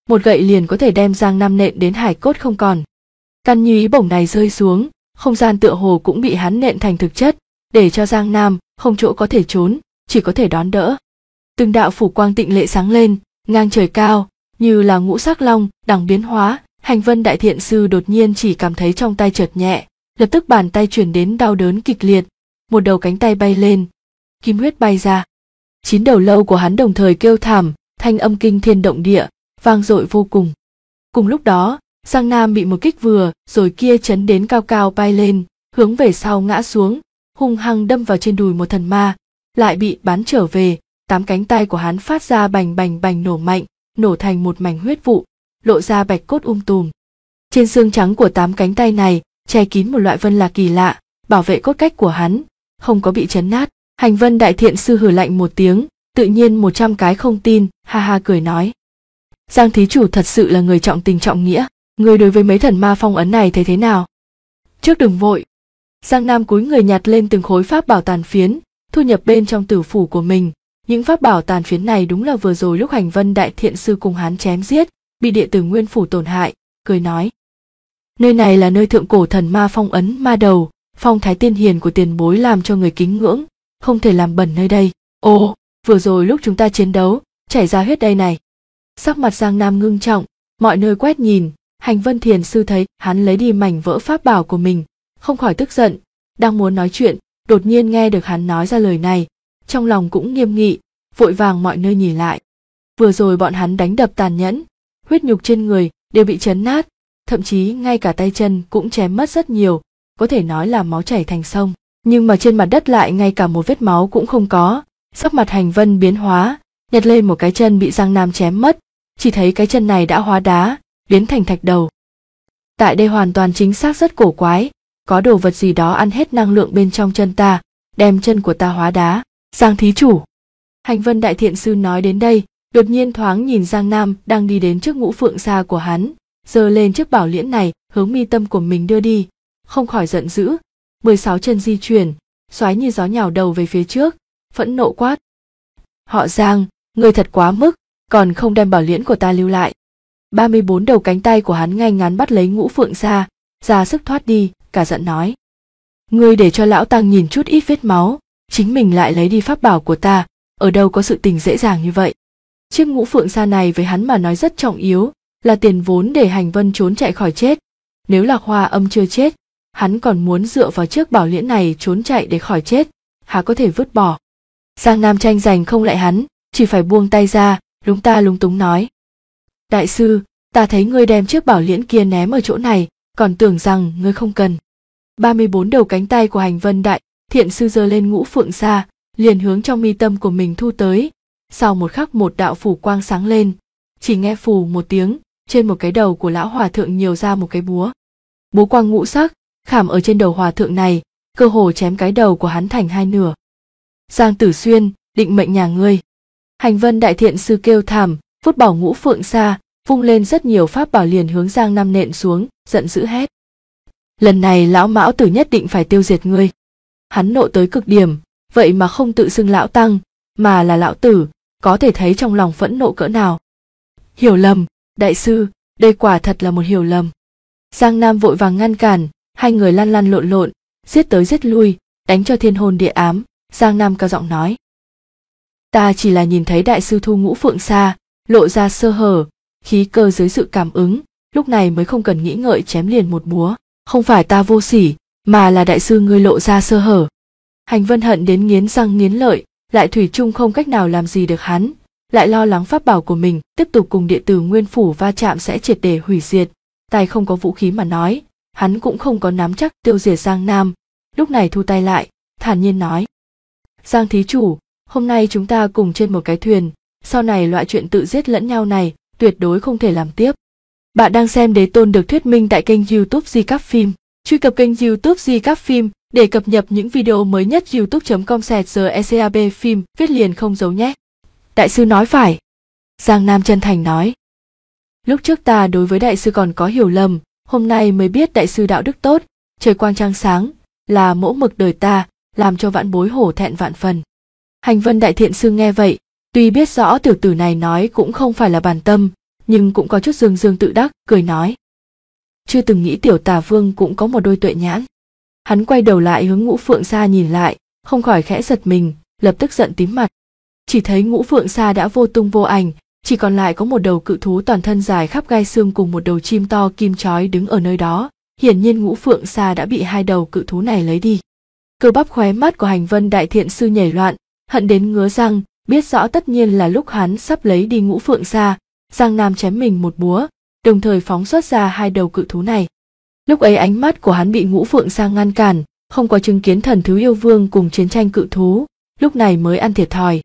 một gậy liền có thể đem Giang Nam nện đến hải cốt không còn. Căn như ý bổng này rơi xuống, không gian tựa hồ cũng bị hắn nện thành thực chất, để cho Giang Nam không chỗ có thể trốn, chỉ có thể đón đỡ. Từng đạo phủ quang tịnh lệ sáng lên, ngang trời cao, như là ngũ sắc long đằng biến hóa. Hành Vân Đại Thiện Sư đột nhiên chỉ cảm thấy trong tay chợt nhẹ, lập tức bàn tay truyền đến đau đớn kịch liệt, một đầu cánh tay bay lên, kim huyết bay ra. 9 đầu lâu của hắn đồng thời kêu thảm, thanh âm kinh thiên động địa, vang dội vô cùng. Cùng lúc đó, Giang Nam bị một kích vừa rồi kia chấn đến cao cao bay lên, hướng về sau ngã xuống, hung hăng đâm vào trên đùi một thần ma, lại bị bắn trở về. 8 cánh tay của hắn phát ra bành bành bành nổ mạnh, nổ thành một mảnh huyết vụ, lộ ra bạch cốt tùm. Trên xương trắng của 8 cánh tay này che kín một loại vân lạc kỳ lạ, bảo vệ cốt cách của hắn, không có bị chấn nát. Hành Vân Đại Thiện Sư hừ lạnh một tiếng, tự nhiên 100 cái không tin, ha ha cười nói: Giang thí chủ thật sự là người trọng tình trọng nghĩa, người đối với mấy thần ma phong ấn này thấy thế nào? Trước đừng vội. Giang Nam cúi người nhặt lên từng khối pháp bảo tàn phiến, thu nhập bên trong tử phủ của mình. Những pháp bảo tàn phiến này đúng là vừa rồi lúc Hành Vân Đại Thiện Sư cùng hắn chém giết, bị đệ tử Nguyên phủ tổn hại, cười nói: Nơi này là nơi thượng cổ thần ma phong ấn ma đầu, phong thái tiên hiền của tiền bối làm cho người kính ngưỡng, không thể làm bẩn nơi đây. Ồ, vừa rồi lúc chúng ta chiến đấu, chảy ra huyết đây này. Sắc mặt Giang Nam ngưng trọng, mọi nơi quét nhìn, Hành Vân Thiền Sư thấy hắn lấy đi mảnh vỡ pháp bảo của mình, không khỏi tức giận, đang muốn nói chuyện, đột nhiên nghe được hắn nói ra lời này, trong lòng cũng nghiêm nghị, vội vàng mọi nơi nhìn lại. Vừa rồi bọn hắn đánh đập tàn nhẫn, huyết nhục trên người đều bị chấn nát, thậm chí ngay cả tay chân cũng chém mất rất nhiều, có thể nói là máu chảy thành sông. Nhưng mà trên mặt đất lại ngay cả một vết máu cũng không có. Sắc mặt Hành Vân biến hóa, nhặt lên một cái chân bị Giang Nam chém mất, chỉ thấy cái chân này đã hóa đá, biến thành thạch đầu. Tại đây hoàn toàn chính xác rất cổ quái, có đồ vật gì đó ăn hết năng lượng bên trong chân ta, đem chân của ta hóa đá. Giang thí chủ. Hành Vân Đại Thiện Sư nói đến đây, đột nhiên thoáng nhìn Giang Nam đang đi đến trước ngũ phượng xa của hắn, giơ lên chiếc bảo liễn này hướng mi tâm của mình đưa đi, không khỏi giận dữ. 16 chân di chuyển, xoáy như gió nhào đầu về phía trước, phẫn nộ quát: Họ Giang, ngươi thật quá mức, còn không đem bảo liễn của ta lưu lại. 34 đầu cánh tay của hắn ngay ngắn bắt lấy ngũ phượng xa, ra sức thoát đi, cả giận nói: Ngươi để cho lão tăng nhìn chút ít vết máu, chính mình lại lấy đi pháp bảo của ta, ở đâu có sự tình dễ dàng như vậy. Chiếc ngũ phượng xa này với hắn mà nói rất trọng yếu, là tiền vốn để Hành Vân trốn chạy khỏi chết. Nếu Lạc Hoa Âm chưa chết, hắn còn muốn dựa vào chiếc bảo liễn này trốn chạy để khỏi chết, há có thể vứt bỏ. Giang Nam tranh giành không lại hắn, chỉ phải buông tay ra, lúng ta lúng túng nói: Đại sư, ta thấy ngươi đem chiếc bảo liễn kia ném ở chỗ này, còn tưởng rằng ngươi không cần. 34 đầu cánh tay của Hành Vân Đại Thiện Sư giơ lên ngũ phượng xa, liền hướng trong mi tâm của mình thu tới. Sau một khắc một đạo phủ quang sáng lên, chỉ nghe phù một tiếng, trên một cái đầu của lão hòa thượng nhiều ra một cái búa. Búa quang ngũ sắc, khảm ở trên đầu hòa thượng này, cơ hồ chém cái đầu của hắn thành hai nửa. Giang Tử Xuyên, định mệnh nhà ngươi. Hành Vân Đại Thiện Sư kêu thảm, vút bỏ ngũ phượng xa, vung lên rất nhiều pháp bảo liền hướng Giang Nam nện xuống, giận dữ hét: Lần này lão mão tử nhất định phải tiêu diệt ngươi. Hắn nộ tới cực điểm, vậy mà không tự xưng lão tăng, mà là lão tử, có thể thấy trong lòng phẫn nộ cỡ nào. Hiểu lầm, đại sư, đây quả thật là một hiểu lầm. Giang Nam vội vàng ngăn cản, hai người lăn lăn lộn lộn, giết tới giết lui, đánh cho thiên hồn địa ám. Giang Nam cao giọng nói: Ta chỉ là nhìn thấy đại sư thu ngũ phượng xa, lộ ra sơ hở, khí cơ dưới sự cảm ứng, lúc này mới không cần nghĩ ngợi chém liền một búa. Không phải ta vô sỉ, mà là đại sư ngươi lộ ra sơ hở. Hành Vân hận đến nghiến răng nghiến lợi, lại thủy chung không cách nào làm gì được hắn, lại lo lắng pháp bảo của mình tiếp tục cùng đệ tử Nguyên phủ va chạm sẽ triệt để hủy diệt. Tay không có vũ khí mà nói, hắn cũng không có nắm chắc tiêu diệt Giang Nam, lúc này thu tay lại, thản nhiên nói: Giang thí chủ, hôm nay chúng ta cùng trên một cái thuyền, sau này loại chuyện tự giết lẫn nhau này tuyệt đối không thể làm tiếp. Bạn đang xem Đế Tôn được thuyết minh tại kênh YouTube Di Cáp Phim. Truy cập kênh YouTube Di Cáp Phim để cập nhật những video mới nhất. youtube.com/GECAB phim viết liền không giấu nhé. Đại sư nói phải. Giang Nam chân thành nói: Lúc trước ta đối với đại sư còn có hiểu lầm, hôm nay mới biết đại sư đạo đức tốt, trời quang trăng sáng, là mẫu mực đời ta, làm cho vãn bối hổ thẹn vạn phần. Hành Vân Đại Thiện Sư nghe vậy, tuy biết rõ tiểu tử này nói cũng không phải là bản tâm, nhưng cũng có chút dương dương tự đắc, cười nói. Chưa từng nghĩ tiểu tà vương cũng có một đôi tuệ nhãn. Hắn quay đầu lại hướng Ngũ Phượng Sa nhìn lại, không khỏi khẽ giật mình, lập tức giận tím mặt. Chỉ thấy Ngũ Phượng Sa đã vô tung vô ảnh, chỉ còn lại có một đầu cự thú toàn thân dài khắp gai xương cùng một đầu chim to kim chói đứng ở nơi đó. Hiển nhiên Ngũ Phượng Sa đã bị hai đầu cự thú này lấy đi. Cơ bắp khóe mắt của Hành Vân Đại Thiện Sư nhảy loạn, hận đến ngứa răng, biết rõ tất nhiên là lúc hắn sắp lấy đi Ngũ Phượng Sa, Giang Nam chém mình một búa, đồng thời phóng xuất ra hai đầu cự thú này. Lúc ấy ánh mắt của hắn bị Ngũ Phượng Sa ngăn cản, không có chứng kiến Thần Thứ Yêu Vương cùng chiến tranh cự thú, lúc này mới ăn thiệt thòi.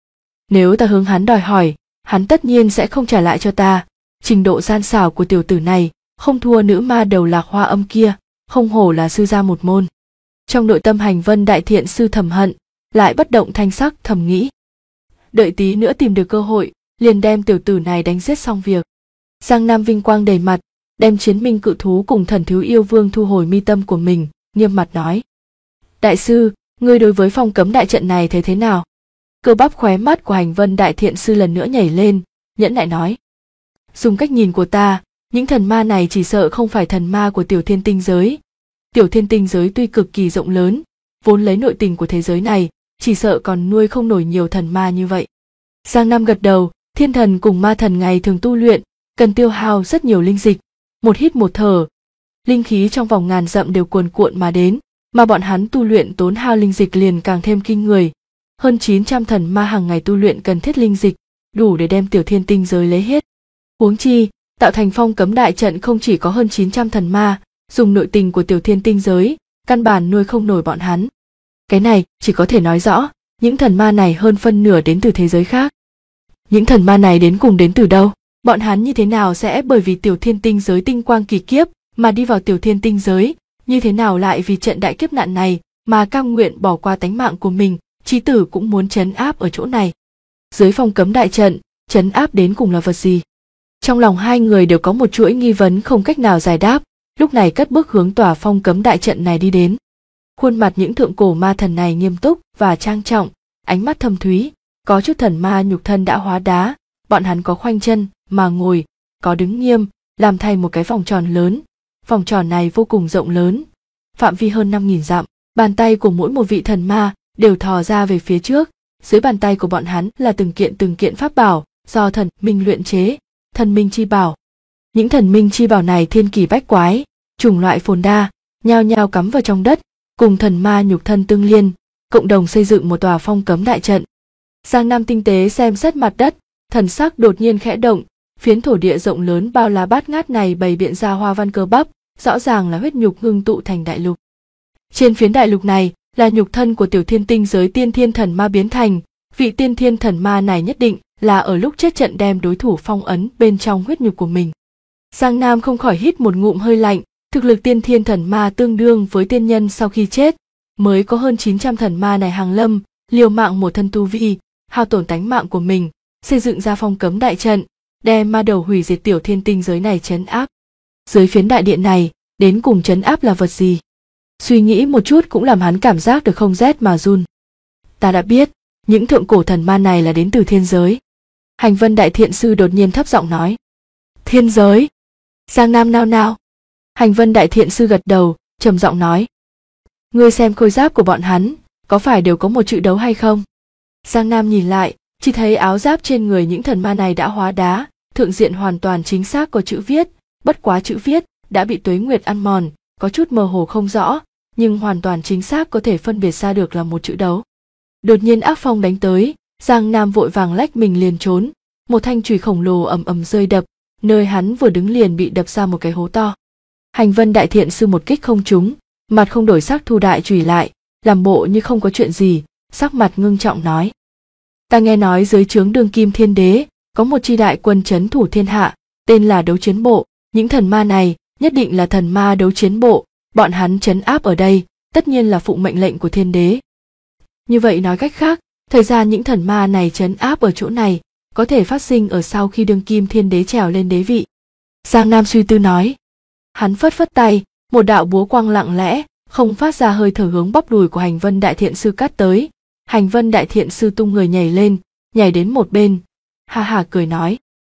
Nếu ta hướng hắn đòi hỏi, hắn tất nhiên sẽ không trả lại cho ta. Trình độ gian xảo của tiểu tử này không thua nữ ma đầu Lạc Hoa Âm kia, không hổ là sư gia một môn. Trong nội tâm Hành Vân Đại Thiện Sư thầm hận, lại bất động thanh sắc thầm nghĩ. Đợi tí nữa tìm được cơ hội, liền đem tiểu tử này đánh giết xong việc. Giang Nam vinh quang đầy mặt, đem chiến minh cự thú cùng Thần Thứ Yêu Vương thu hồi mi tâm của mình, nghiêm mặt nói. Đại sư, ngươi đối với phong cấm đại trận này thấy thế nào? Cơ bắp khóe mắt của Hành Vân Đại Thiện Sư lần nữa nhảy lên, nhẫn nại nói. Dùng cách nhìn của ta, những thần ma này chỉ sợ không phải thần ma của Tiểu Thiên Tinh giới. Tiểu Thiên Tinh giới tuy cực kỳ rộng lớn, vốn lấy nội tình của thế giới này, chỉ sợ còn nuôi không nổi nhiều thần ma như vậy. Giang Nam gật đầu, thiên thần cùng ma thần ngày thường tu luyện, cần tiêu hao rất nhiều linh dịch, một hít một thở. Linh khí trong vòng ngàn dặm đều cuồn cuộn mà đến, mà bọn hắn tu luyện tốn hao linh dịch liền càng thêm kinh người. Hơn 900 thần ma hàng ngày tu luyện cần thiết linh dịch, đủ để đem Tiểu Thiên Tinh giới lấy hết. Huống chi, tạo thành phong cấm đại trận không chỉ có hơn 900 thần ma, dùng nội tình của Tiểu Thiên Tinh giới, căn bản nuôi không nổi bọn hắn. Cái này chỉ có thể nói rõ, những thần ma này hơn phân nửa đến từ thế giới khác. Những thần ma này đến cùng đến từ đâu? Bọn hắn như thế nào sẽ bởi vì Tiểu Thiên Tinh giới tinh quang kỳ kiếp mà đi vào Tiểu Thiên Tinh giới, như thế nào lại vì trận đại kiếp nạn này mà cam nguyện bỏ qua tánh mạng của mình, chí tử cũng muốn trấn áp ở chỗ này. Dưới phong cấm đại trận, trấn áp đến cùng là vật gì? Trong lòng hai người đều có một chuỗi nghi vấn không cách nào giải đáp, lúc này cất bước hướng tòa phong cấm đại trận này đi đến. Khuôn mặt những thượng cổ ma thần này nghiêm túc và trang trọng, ánh mắt thâm thúy, có chút thần ma nhục thân đã hóa đá, bọn hắn có khoanh chân mà ngồi, có đứng nghiêm, làm thành một cái vòng tròn lớn. Vòng tròn này vô cùng rộng lớn, phạm vi hơn 5.000 dặm, bàn tay của mỗi một vị thần ma đều thò ra về phía trước, dưới bàn tay của bọn hắn là từng kiện pháp bảo do thần minh luyện chế, thần minh chi bảo. Những thần minh chi bảo này thiên kỳ bách quái, chủng loại phồn đa, nhao nhao cắm vào trong đất, cùng thần ma nhục thân tương liên, cộng đồng xây dựng một tòa phong cấm đại trận. Giang Nam tinh tế xem xét mặt đất, thần sắc đột nhiên khẽ động, phiến thổ địa rộng lớn bao la bát ngát này bày biện ra hoa văn cơ bắp, rõ ràng là huyết nhục ngưng tụ thành đại lục. Trên phiến đại lục này là nhục thân của Tiểu Thiên Tinh giới tiên thiên thần ma biến thành, vị tiên thiên thần ma này nhất định là ở lúc chết trận đem đối thủ phong ấn bên trong huyết nhục của mình. Giang Nam không khỏi hít một ngụm hơi lạnh, thực lực tiên thiên thần ma tương đương với tiên nhân sau khi chết, mới có hơn 900 thần ma này hàng lâm, liều mạng một thân tu vi, hao tổn tánh mạng của mình, xây dựng ra phong cấm đại trận, đem ma đầu hủy diệt Tiểu Thiên Tinh giới này trấn áp. Dưới phiến đại điện này, đến cùng trấn áp là vật gì? Suy nghĩ một chút cũng làm hắn cảm giác được không rét mà run. Ta đã biết, những thượng cổ thần ma này là đến từ thiên giới. Hành Vân Đại Thiện Sư đột nhiên thấp giọng nói. Thiên giới? Giang Nam nao nao. Hành Vân Đại Thiện Sư gật đầu, trầm giọng nói. Ngươi xem khôi giáp của bọn hắn, có phải đều có một chữ đấu hay không? Giang Nam nhìn lại, chỉ thấy áo giáp trên người những thần ma này đã hóa đá, thượng diện hoàn toàn chính xác có chữ viết, bất quá chữ viết đã bị tuế nguyệt ăn mòn, có chút mơ hồ không rõ, nhưng hoàn toàn chính xác có thể phân biệt ra được là một chữ đấu. Đột nhiên ác phong đánh tới, Giang Nam vội vàng lách mình liền trốn, một thanh chùy khổng lồ ầm ầm rơi đập, nơi hắn vừa đứng liền bị đập ra một cái hố to. Hành Vân Đại Thiện Sư một kích không trúng, mặt không đổi sắc thu đại chùy lại, làm bộ như không có chuyện gì, sắc mặt ngưng trọng nói. Ta nghe nói dưới trướng Đương Kim Thiên Đế có một chi đại quân trấn thủ thiên hạ, tên là Đấu Chiến Bộ, những thần ma này nhất định là thần ma Đấu Chiến Bộ, bọn hắn trấn áp ở đây, tất nhiên là phụng mệnh lệnh của Thiên Đế. Như vậy nói cách khác, thời gian những thần ma này trấn áp ở chỗ này, có thể phát sinh ở sau khi Đương Kim Thiên Đế trèo lên đế vị. Giang Nam suy tư nói. Hắn phất phất tay, một đạo búa quang lặng lẽ, không phát ra hơi thở hướng bắp đùi của Hành Vân Đại Thiện Sư cắt tới. Hành Vân Đại Thiện Sư tung người nhảy lên, nhảy đến một bên, ha ha cười nói.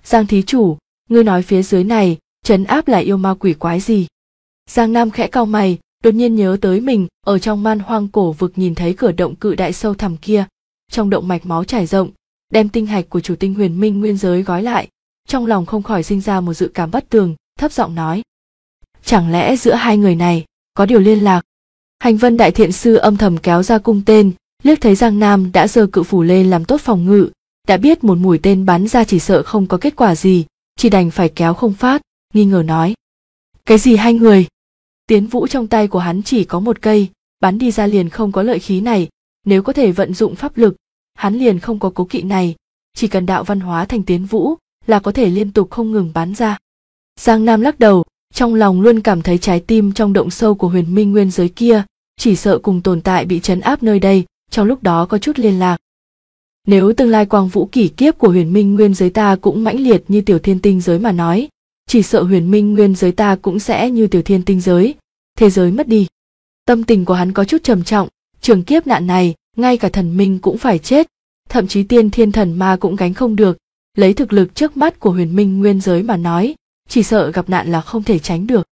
Giang thí chủ, ngươi nói phía dưới này trấn áp là yêu ma quỷ quái gì? Giang Nam khẽ cau mày, đột nhiên nhớ tới mình ở trong man hoang cổ vực nhìn thấy cửa động cự đại sâu thẳm kia, trong động mạch máu trải rộng, đem tinh hạch của chủ tinh huyền minh nguyên giới gói lại, trong lòng không khỏi sinh ra một dự cảm bất tường, thấp giọng nói: chẳng lẽ giữa hai người này có điều liên lạc? Hành Vân đại thiện sư âm thầm kéo ra cung tên, liếc thấy Giang Nam đã giơ cự phủ lên làm tốt phòng ngự, đã biết một mũi tên bắn ra chỉ sợ không có kết quả gì, chỉ đành phải kéo không phát, nghi ngờ nói: cái gì hai người? Tiến vũ trong tay của hắn chỉ có một cây, bắn đi ra liền không có lợi khí này, nếu có thể vận dụng pháp lực, hắn liền không có cố kỵ này, chỉ cần đạo văn hóa thành tiến vũ là có thể liên tục không ngừng bắn ra. Giang Nam lắc đầu, trong lòng luôn cảm thấy trái tim trong động sâu của huyền minh nguyên giới kia, chỉ sợ cùng tồn tại bị trấn áp nơi đây, trong lúc đó có chút liên lạc. Nếu tương lai quang vũ kỷ kiếp của huyền minh nguyên giới ta cũng mãnh liệt như tiểu thiên tinh giới mà nói, chỉ sợ huyền minh nguyên giới ta cũng sẽ như tiểu thiên tinh giới, thế giới mất đi. Tâm tình của hắn có chút trầm trọng, trường kiếp nạn này, ngay cả thần minh cũng phải chết, thậm chí tiên thiên thần ma cũng gánh không được, lấy thực lực trước mắt của huyền minh nguyên giới mà nói, chỉ sợ gặp nạn là không thể tránh được.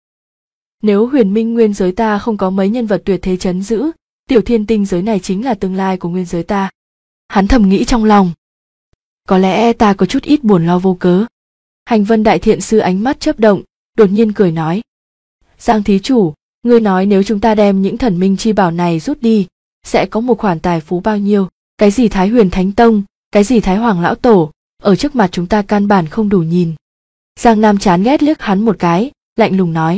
Nếu huyền minh nguyên giới ta không có mấy nhân vật tuyệt thế trấn giữ, tiểu thiên tinh giới này chính là tương lai của nguyên giới ta. Hắn thầm nghĩ trong lòng. Có lẽ ta có chút ít buồn lo vô cớ. Hành Vân đại thiện sư ánh mắt chớp động, đột nhiên cười nói: Giang thí chủ, ngươi nói nếu chúng ta đem những thần minh chi bảo này rút đi, sẽ có một khoản tài phú bao nhiêu? Cái gì Thái Huyền Thánh Tông, cái gì Thái Hoàng Lão Tổ, ở trước mặt chúng ta căn bản không đủ nhìn. Giang Nam chán ghét liếc hắn một cái, lạnh lùng nói: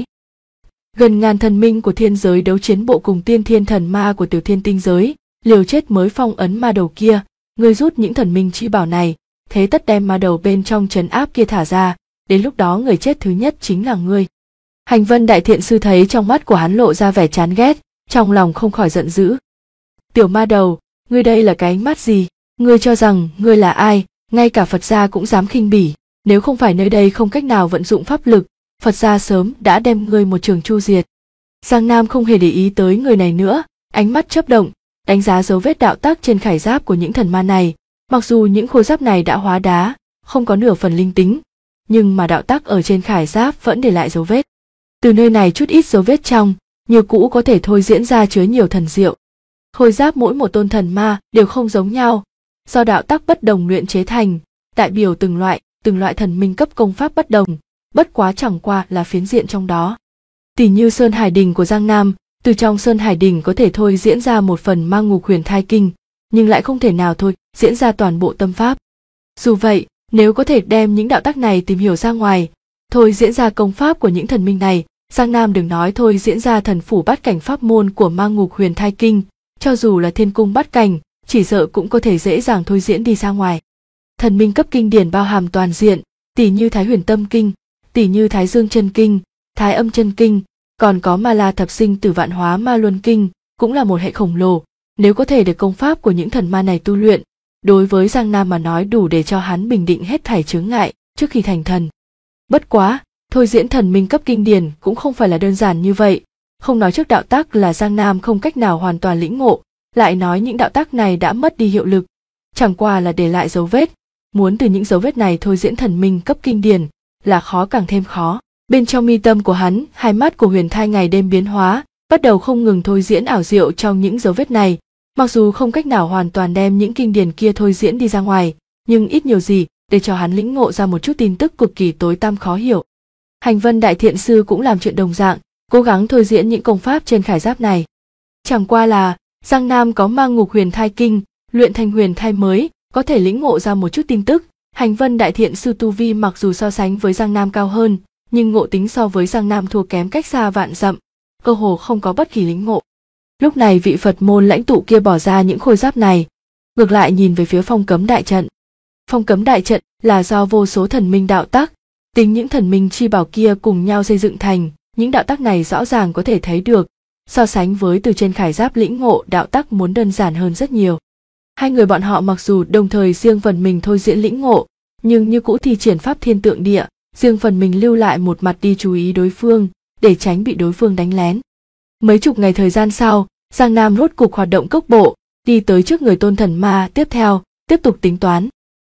gần ngàn thần minh của thiên giới đấu chiến bộ cùng tiên thiên thần ma của tiểu thiên tinh giới, liều chết mới phong ấn ma đầu kia, ngươi rút những thần minh chi bảo này, thế tất đem ma đầu bên trong trấn áp kia thả ra, đến lúc đó người chết thứ nhất chính là ngươi. Hành Vân đại thiện sư thấy trong mắt của hắn lộ ra vẻ chán ghét, trong lòng không khỏi giận dữ. Tiểu ma đầu, ngươi đây là cái ánh mắt gì? Ngươi cho rằng ngươi là ai? Ngay cả Phật gia cũng dám khinh bỉ. Nếu không phải nơi đây không cách nào vận dụng pháp lực, Phật gia sớm đã đem ngươi một trường chu diệt. Giang Nam không hề để ý tới người này nữa, ánh mắt chớp động, đánh giá dấu vết đạo tắc trên khải giáp của những thần ma này. Mặc dù những khối giáp này đã hóa đá, không có nửa phần linh tính, nhưng mà đạo tắc ở trên khải giáp vẫn để lại dấu vết. Từ nơi này chút ít dấu vết trong, như cũ có thể thôi diễn ra chứa nhiều thần diệu. Khôi giáp mỗi một tôn thần ma đều không giống nhau, do đạo tắc bất đồng luyện chế thành, đại biểu từng loại thần minh cấp công pháp bất đồng, bất quá chẳng qua là phiến diện trong đó. Tỉ như Sơn Hải Đình của Giang Nam, từ trong Sơn Hải Đình có thể thôi diễn ra một phần Ma Ngục Huyền Thai Kinh, nhưng lại không thể nào thôi diễn ra toàn bộ tâm pháp. Dù vậy, nếu có thể đem những đạo tắc này tìm hiểu ra ngoài, thôi diễn ra công pháp của những thần minh này, Giang Nam đừng nói thôi diễn ra thần phủ bát cảnh pháp môn của Ma Ngục Huyền Thai Kinh, cho dù là thiên cung bát cảnh, chỉ sợ cũng có thể dễ dàng thôi diễn đi ra ngoài. Thần minh cấp kinh điển bao hàm toàn diện, tỉ như Thái Huyền Tâm Kinh, tỉ như Thái Dương Chân Kinh, Thái Âm Chân Kinh, còn có Ma La Thập Sinh Tử Vạn Hóa Ma Luân Kinh, cũng là một hệ khổng lồ. Nếu có thể được công pháp của những thần ma này tu luyện, đối với Giang Nam mà nói đủ để cho hắn bình định hết thảy chướng ngại trước khi thành thần. Bất quá, thôi diễn thần minh cấp kinh điển cũng không phải là đơn giản như vậy, không nói trước đạo tắc là Giang Nam không cách nào hoàn toàn lĩnh ngộ, lại nói những đạo tắc này đã mất đi hiệu lực, chẳng qua là để lại dấu vết, muốn từ những dấu vết này thôi diễn thần minh cấp kinh điển là khó càng thêm khó. Bên trong mi tâm của hắn, hai mắt của Huyền Thai ngày đêm biến hóa, bắt đầu không ngừng thôi diễn ảo diệu trong những dấu vết này, mặc dù không cách nào hoàn toàn đem những kinh điển kia thôi diễn đi ra ngoài, nhưng ít nhiều gì để cho hắn lĩnh ngộ ra một chút tin tức cực kỳ tối tăm khó hiểu. Hành Vân đại thiện sư cũng làm chuyện đồng dạng, cố gắng thôi diễn những công pháp trên khải giáp này. Chẳng qua là Giang Nam có Ma Ngục Huyền Thai Kinh, luyện thành huyền thai mới, có thể lĩnh ngộ ra một chút tin tức. Hành Vân đại thiện sư tu vi mặc dù so sánh với Giang Nam cao hơn, nhưng ngộ tính so với Giang Nam thua kém cách xa vạn dặm, cơ hồ không có bất kỳ lĩnh ngộ. Lúc này vị Phật môn lãnh tụ kia bỏ ra những khôi giáp này, ngược lại nhìn về phía phong cấm đại trận. Phong cấm đại trận là do vô số thần minh đạo tắc, tính những thần minh chi bảo kia cùng nhau xây dựng thành, những đạo tắc này rõ ràng có thể thấy được, so sánh với từ trên khải giáp lĩnh ngộ đạo tắc muốn đơn giản hơn rất nhiều. Hai người bọn họ mặc dù đồng thời riêng phần mình thôi diễn lĩnh ngộ, nhưng như cũ thi triển pháp thiên tượng địa, riêng phần mình lưu lại một mặt đi chú ý đối phương, để tránh bị đối phương đánh lén. Mấy chục ngày thời gian sau, Giang Nam rốt cục hoạt động cốc bộ, đi tới trước người tôn thần ma tiếp theo, tiếp tục tính toán.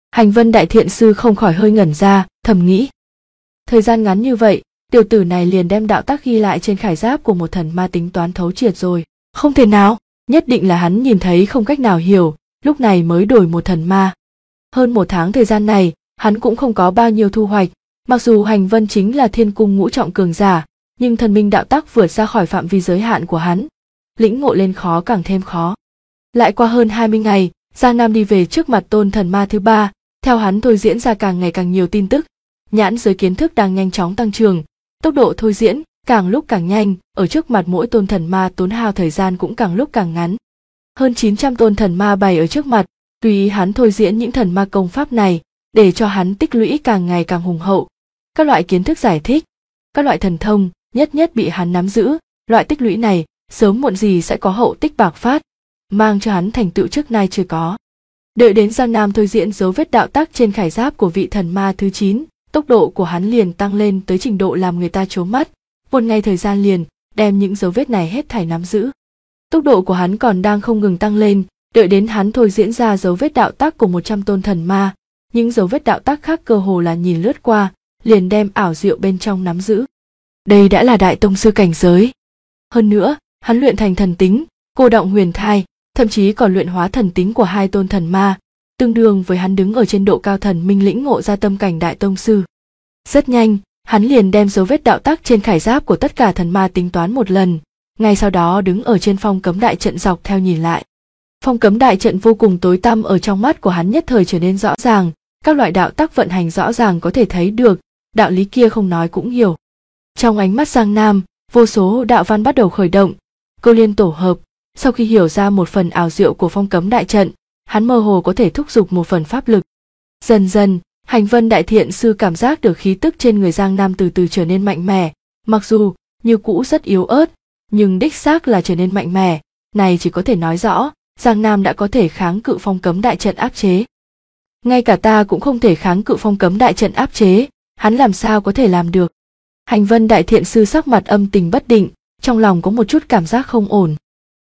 Hành Vân Đại Thiện Sư không khỏi hơi ngẩn ra, thầm nghĩ. Thời gian ngắn như vậy, tiểu tử này liền đem đạo tác ghi lại trên khải giáp của một thần ma tính toán thấu triệt rồi. Không thể nào, nhất định là hắn nhìn thấy không cách nào hiểu, lúc này mới đổi một thần ma. Hơn 1 tháng thời gian này, hắn cũng không có bao nhiêu thu hoạch, mặc dù Hành Vân chính là thiên cung ngũ trọng cường giả, nhưng thần minh đạo tác vượt ra khỏi phạm vi giới hạn của hắn. Lĩnh ngộ lên khó càng thêm khó. Lại qua hơn 20 ngày, Giang Nam đi về trước mặt tôn thần ma thứ 3, theo hắn thôi diễn ra càng ngày càng nhiều tin tức. Nhãn giới kiến thức đang nhanh chóng tăng trưởng, tốc độ thôi diễn càng lúc càng nhanh, ở trước mặt mỗi tôn thần ma tốn hao thời gian cũng càng lúc càng ngắn. Hơn 900 tôn thần ma bày ở trước mặt, tùy ý hắn thôi diễn những thần ma công pháp này, để cho hắn tích lũy càng ngày càng hùng hậu. Các loại kiến thức giải thích, các loại thần thông, nhất nhất bị hắn nắm giữ, loại tích lũy này sớm muộn gì sẽ có hậu tích bạc phát, mang cho hắn thành tựu trước nay chưa có. Đợi đến Giang Nam thôi diễn dấu vết đạo tác trên khải giáp của vị thần ma thứ 9, tốc độ của hắn liền tăng lên tới trình độ làm người ta trố mắt, 1 ngày thời gian liền đem những dấu vết này hết thảy nắm giữ. Tốc độ của hắn còn đang không ngừng tăng lên, đợi đến hắn thôi diễn ra dấu vết đạo tác của 100 tôn thần ma, những dấu vết đạo tác khác cơ hồ là nhìn lướt qua, liền đem ảo diệu bên trong nắm giữ. Đây đã là đại tông sư cảnh giới. Hơn nữa, hắn luyện thành thần tính, cô động huyền thai, thậm chí còn luyện hóa thần tính của 2 tôn thần ma, tương đương với hắn đứng ở trên độ cao thần minh lĩnh ngộ ra tâm cảnh đại tông sư. Rất nhanh, hắn liền đem dấu vết đạo tác trên khải giáp của tất cả thần ma tính toán một lần, ngay sau đó đứng ở trên phong cấm đại trận dọc theo nhìn lại. Phong cấm đại trận vô cùng tối tăm, ở trong mắt của hắn nhất thời trở nên rõ ràng, các loại đạo tác vận hành rõ ràng có thể thấy được, đạo lý kia không nói cũng hiểu. Trong ánh mắt Giang Nam, vô số đạo văn bắt đầu khởi động, câu liên tổ hợp. Sau khi hiểu ra một phần ảo diệu của phong cấm đại trận, hắn mơ hồ có thể thúc giục một phần pháp lực. Dần dần, Hành Vân Đại Thiện Sư cảm giác được khí tức trên người Giang Nam từ từ trở nên mạnh mẽ, mặc dù như cũ rất yếu ớt, nhưng đích xác là trở nên mạnh mẽ. Này chỉ có thể nói rõ, Giang Nam đã có thể kháng cự phong cấm đại trận áp chế. Ngay cả ta cũng không thể kháng cự phong cấm đại trận áp chế, hắn làm sao có thể làm được? Hành Vân Đại Thiện Sư sắc mặt âm tình bất định, trong lòng có một chút cảm giác không ổn.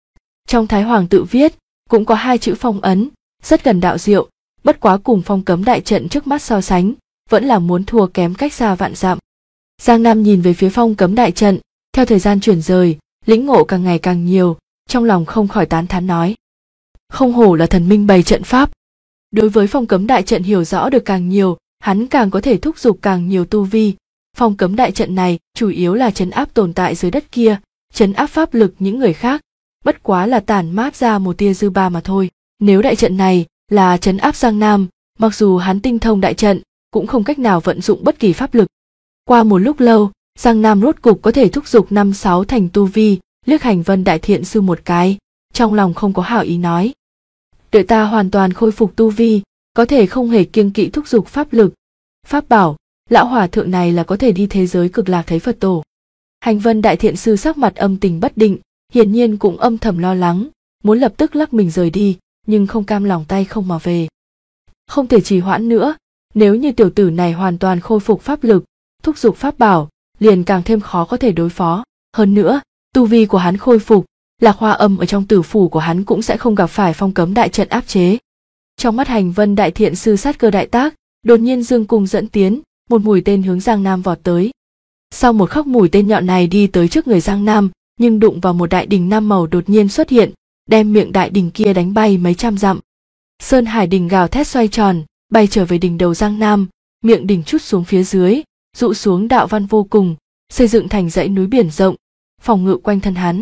Trong Thái Hoàng tự viết, cũng có 2 chữ phong ấn, rất gần đạo diệu, bất quá cùng phong cấm đại trận trước mắt so sánh, vẫn là muốn thua kém cách xa vạn dặm. Giang Nam nhìn về phía phong cấm đại trận, theo thời gian chuyển rời, lĩnh ngộ càng ngày càng nhiều, trong lòng không khỏi tán thán nói. Không hổ là thần minh bày trận pháp. Đối với phong cấm đại trận hiểu rõ được càng nhiều, hắn càng có thể thúc giục càng nhiều tu vi. Phong cấm đại trận này chủ yếu là trấn áp tồn tại dưới đất kia, trấn áp pháp lực những người khác, bất quá là tản mát ra một tia dư ba mà thôi. Nếu đại trận này là trấn áp Giang Nam, mặc dù hắn tinh thông đại trận, cũng không cách nào vận dụng bất kỳ pháp lực. Qua một lúc lâu, Giang Nam rốt cục có thể thúc giục 5-6 thành tu vi, liếc Hành Vân Đại Thiện Sư một cái, trong lòng không có hảo ý nói. Đợi ta hoàn toàn khôi phục tu vi, có thể không hề kiêng kỵ thúc giục pháp lực, pháp bảo, lão hòa thượng này là có thể đi thế giới cực lạc thấy Phật tổ. Hành Vân Đại Thiện Sư sắc mặt âm tình bất định, hiển nhiên cũng âm thầm lo lắng, muốn lập tức lắc mình rời đi, nhưng không cam lòng tay không mà về. Không thể trì hoãn nữa, nếu như tiểu tử này hoàn toàn khôi phục pháp lực, thúc giục pháp bảo, liền càng thêm khó có thể đối phó. Hơn nữa, tu vi của hắn khôi phục, Lạc Hoa Âm ở trong tử phủ của hắn cũng sẽ không gặp phải phong cấm đại trận áp chế. Trong mắt Hành Vân Đại Thiện Sư sát cơ đại tác, đột nhiên dương cung dẫn tiến, một mũi tên hướng Giang Nam vọt tới. Sau một khắc mũi tên nhọn này đi tới trước người Giang Nam, nhưng đụng vào một đại đỉnh 5 màu đột nhiên xuất hiện, đem miệng đại đỉnh kia đánh bay mấy trăm dặm. Sơn Hải đỉnh gào thét xoay tròn, bay trở về đỉnh đầu Giang Nam, miệng đỉnh trút xuống phía dưới, dụ xuống đạo văn vô cùng, xây dựng thành dãy núi biển rộng, phòng ngự quanh thân hắn.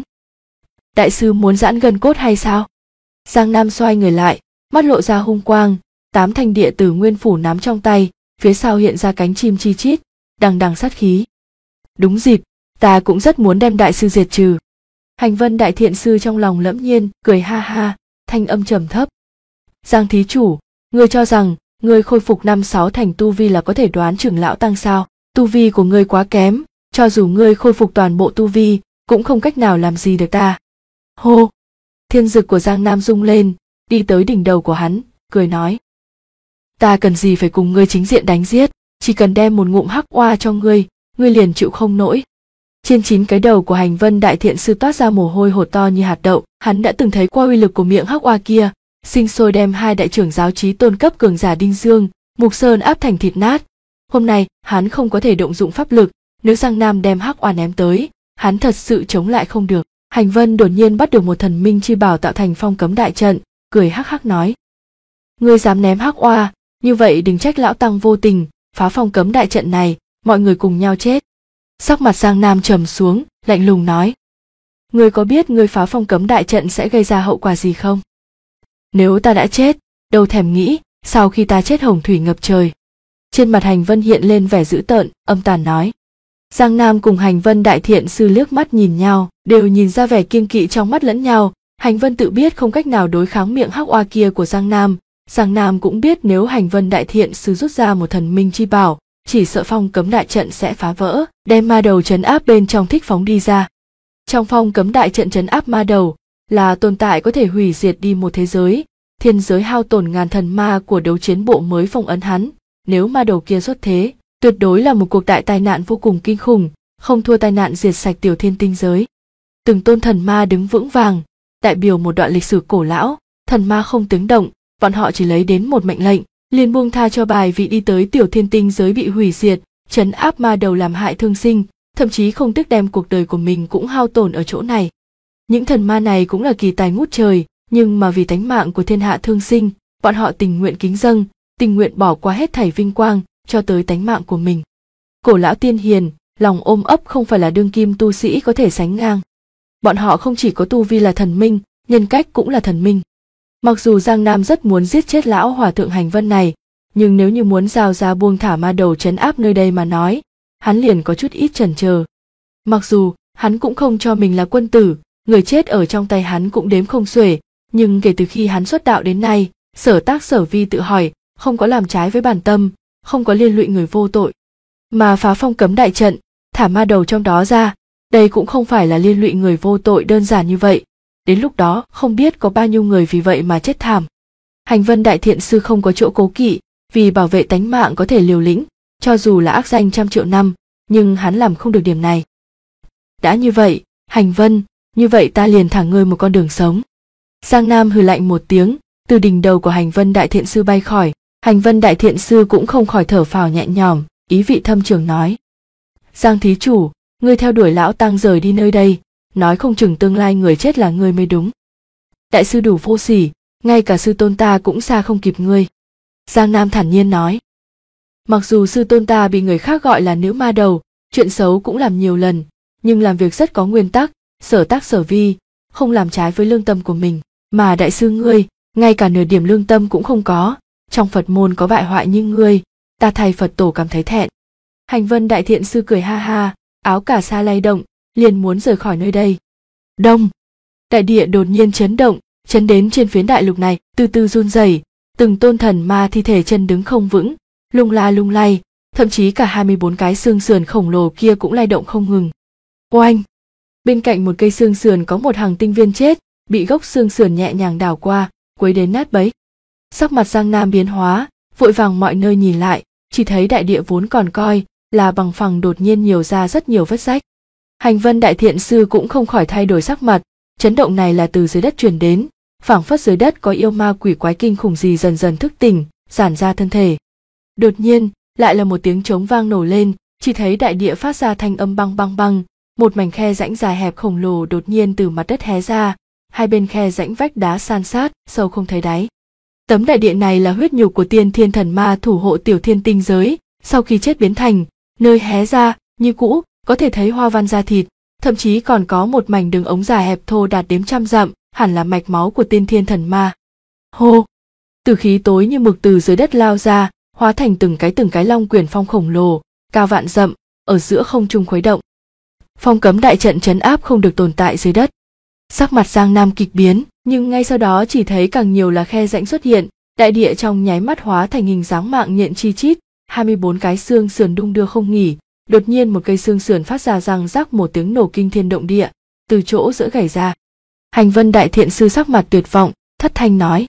Đại sư muốn giãn gân cốt hay sao? Giang Nam xoay người lại, mắt lộ ra hung quang, 8 thanh địa tử nguyên phủ nắm trong tay, phía sau hiện ra cánh chim chi chít, đằng đằng sát khí. Đúng dịp, ta cũng rất muốn đem đại sư diệt trừ. Hành Vân Đại Thiện Sư trong lòng lẫm nhiên, cười ha ha, thanh âm trầm thấp. Giang thí chủ, ngươi cho rằng, ngươi khôi phục 5-6 thành tu vi là có thể đoán chừng lão tăng sao? Tu vi của ngươi quá kém, cho dù ngươi khôi phục toàn bộ tu vi, cũng không cách nào làm gì được ta. Hô! Thiên dực của Giang Nam rung lên, đi tới đỉnh đầu của hắn, cười nói. Ta cần gì phải cùng ngươi chính diện đánh giết, chỉ cần đem một ngụm hắc oa cho ngươi liền chịu không nổi. Trên 9 cái đầu của Hành Vân Đại Thiện Sư toát ra mồ hôi hột to như hạt đậu, hắn đã từng thấy qua uy lực của miệng hắc oa kia, sinh sôi đem 2 đại trưởng giáo chí tôn cấp cường giả Đinh Dương, Mục Sơn áp thành thịt nát. Hôm nay hắn không có thể động dụng pháp lực, nếu Giang Nam đem hắc oa ném tới, hắn thật sự chống lại không được. Hành Vân đột nhiên bắt được một thần minh chi bảo tạo thành phong cấm đại trận, cười hắc hắc nói: ngươi dám ném hắc oa, như vậy đừng trách lão tăng vô tình, phá phong cấm đại trận này, mọi người cùng nhau chết. Sắc mặt Giang Nam trầm xuống, lạnh lùng nói: ngươi có biết ngươi phá phong cấm đại trận sẽ gây ra hậu quả gì không? Nếu ta đã chết, đâu thèm nghĩ, sau khi ta chết hồng thủy ngập trời. Trên mặt Hành Vân hiện lên vẻ dữ tợn, âm tàn nói. Giang Nam cùng Hành Vân đại thiện sư liếc mắt nhìn nhau, đều nhìn ra vẻ kiêng kỵ trong mắt lẫn nhau. Hành Vân tự biết không cách nào đối kháng miệng hắc oa kia của Giang Nam cũng biết nếu Hành Vân đại thiện sư rút ra một thần minh chi bảo, chỉ sợ phong cấm đại trận sẽ phá vỡ, đem ma đầu trấn áp bên trong thích phóng đi ra. Trong phong cấm đại trận trấn áp ma đầu là tồn tại có thể hủy diệt đi một thế giới, thiên giới hao tổn ngàn thần ma của đấu chiến bộ mới phong ấn hắn. Nếu ma đầu kia xuất thế, tuyệt đối là một cuộc đại tai nạn vô cùng kinh khủng, không thua tai nạn diệt sạch tiểu thiên tinh giới. Từng tôn thần ma đứng vững vàng, đại biểu một đoạn lịch sử cổ lão, thần ma không tiếng động, bọn họ chỉ lấy đến một mệnh lệnh, liền buông tha cho bài vị đi tới tiểu thiên tinh giới bị hủy diệt, trấn áp ma đầu làm hại thương sinh, thậm chí không tiếc đem cuộc đời của mình cũng hao tổn ở chỗ này. Những thần ma này cũng là kỳ tài ngút trời, nhưng mà vì tánh mạng của thiên hạ thương sinh, bọn họ tình nguyện kính dâng, tình nguyện bỏ qua hết thảy vinh quang, cho tới tánh mạng của mình. Cổ lão tiên hiền, lòng ôm ấp không phải là đương kim tu sĩ có thể sánh ngang. Bọn họ không chỉ có tu vi là thần minh, nhân cách cũng là thần minh. Mặc dù Giang Nam rất muốn giết chết lão hòa thượng Hành Vân này, nhưng nếu như muốn giao ra buông thả ma đầu trấn áp nơi đây mà nói, hắn liền có chút ít chần chờ. Mặc dù hắn cũng không cho mình là quân tử, người chết ở trong tay hắn cũng đếm không xuể, nhưng kể từ khi hắn xuất đạo đến nay, sở tác sở vi tự hỏi, không có làm trái với bản tâm, không có liên lụy người vô tội. Mà phá phong cấm đại trận, thả ma đầu trong đó ra, đây cũng không phải là liên lụy người vô tội đơn giản như vậy. Đến lúc đó không biết có bao nhiêu người vì vậy mà chết thảm. Hành Vân đại thiện sư không có chỗ cố kỵ, vì bảo vệ tánh mạng có thể liều lĩnh, cho dù là ác danh trăm triệu năm, nhưng hắn làm không được điểm này. Đã như vậy, Hành Vân, như vậy ta liền thả ngươi một con đường sống. Giang Nam hừ lạnh một tiếng, từ đỉnh đầu của Hành Vân đại thiện sư bay khỏi. Hành Vân đại thiện sư cũng không khỏi thở phào nhẹ nhõm, ý vị thâm trường nói: Giang thí chủ, ngươi theo đuổi lão tăng rời đi nơi đây, nói không chừng tương lai người chết là ngươi mới đúng. Đại sư đủ vô sỉ, ngay cả sư tôn ta cũng xa không kịp ngươi. Giang Nam thản nhiên nói. Mặc dù sư tôn ta bị người khác gọi là nữ ma đầu, chuyện xấu cũng làm nhiều lần, nhưng làm việc rất có nguyên tắc, sở tác sở vi, không làm trái với lương tâm của mình. Mà đại sư ngươi, ngay cả nửa điểm lương tâm cũng không có, trong Phật môn có bại hoại như ngươi, ta thay Phật tổ cảm thấy thẹn. Hành Vân đại thiện sư cười ha ha, áo cà sa lay động, liền muốn rời khỏi nơi đây. Đông, đại địa đột nhiên chấn động, chấn đến trên phiến đại lục này, từ từ run rẩy, từng tôn thần ma thi thể chân đứng không vững, lung la lung lay, thậm chí cả 24 cái xương sườn khổng lồ kia cũng lay động không ngừng. Oanh! Bên cạnh một cây xương sườn có một hàng tinh viên chết, bị gốc xương sườn nhẹ nhàng đảo qua, quấy đến nát bấy. Sắc mặt Giang Nam biến hóa, vội vàng mọi nơi nhìn lại, chỉ thấy đại địa vốn còn coi là bằng phẳng đột nhiên nhiều ra rất nhiều vết rách. Hành Vân đại thiện sư cũng không khỏi thay đổi sắc mặt, chấn động này là từ dưới đất truyền đến, phảng phất dưới đất có yêu ma quỷ quái kinh khủng gì dần dần thức tỉnh, giãn ra thân thể. Đột nhiên, lại là một tiếng trống vang nổ lên, chỉ thấy đại địa phát ra thanh âm băng băng băng, một mảnh khe rãnh dài hẹp khổng lồ đột nhiên từ mặt đất hé ra, hai bên khe rãnh vách đá san sát, sâu không thấy đáy. Tấm đại địa này là huyết nhục của tiên thiên thần ma thủ hộ tiểu thiên tinh giới, sau khi chết biến thành, nơi hé ra, như cũ, có thể thấy hoa văn da thịt, thậm chí còn có một mảnh đường ống dài hẹp thô đạt đếm trăm dặm, hẳn là mạch máu của tiên thiên thần ma. Hô! Tử khí tối như mực từ dưới đất lao ra, hóa thành từng cái long quyển phong khổng lồ, cao vạn dặm, ở giữa không trung khuấy động. Phong cấm đại trận trấn áp không được tồn tại dưới đất. Sắc mặt Giang Nam kịch biến, nhưng ngay sau đó chỉ thấy càng nhiều là khe rãnh xuất hiện, đại địa trong nháy mắt hóa thành hình dáng mạng nhện chi chít, 24 cái xương sườn đung đưa không nghỉ, đột nhiên một cây xương sườn phát ra răng rắc một tiếng nổ kinh thiên động địa, từ chỗ giữa gãy ra. Hành Vân đại thiện sư sắc mặt tuyệt vọng, thất thanh nói: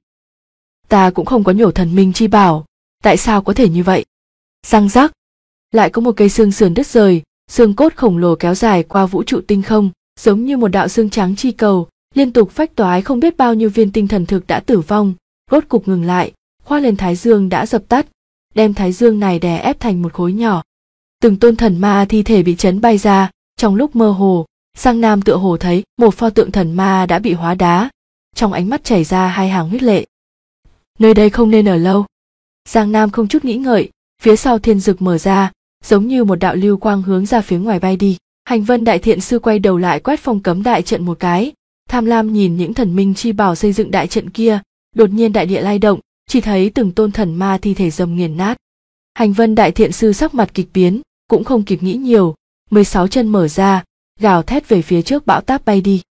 Ta cũng không có nhổ thần minh chi bảo, tại sao có thể như vậy? Răng rắc, lại có một cây xương sườn đứt rời, xương cốt khổng lồ kéo dài qua vũ trụ tinh không, giống như một đạo xương trắng chi cầu, liên tục phách toái không biết bao nhiêu viên tinh thần thực đã tử vong, rốt cục ngừng lại, khoác lên thái dương đã dập tắt, đem thái dương này đè ép thành một khối nhỏ. Từng tôn thần ma thi thể bị chấn bay ra, trong lúc mơ hồ, Giang Nam tựa hồ thấy một pho tượng thần ma đã bị hóa đá, trong ánh mắt chảy ra hai hàng huyết lệ. Nơi đây không nên ở lâu. Giang Nam không chút nghĩ ngợi, phía sau thiên dực mở ra, giống như một đạo lưu quang hướng ra phía ngoài bay đi. Hành Vân Đại Thiện Sư quay đầu lại quét phong cấm đại trận một cái, tham lam nhìn những thần minh chi bảo xây dựng đại trận kia, đột nhiên đại địa lay động, chỉ thấy từng tôn thần ma thi thể dầm nghiền nát. Hành Vân Đại Thiện Sư sắc mặt kịch biến, cũng không kịp nghĩ nhiều, 16 chân mở ra, gào thét về phía trước bão táp bay đi.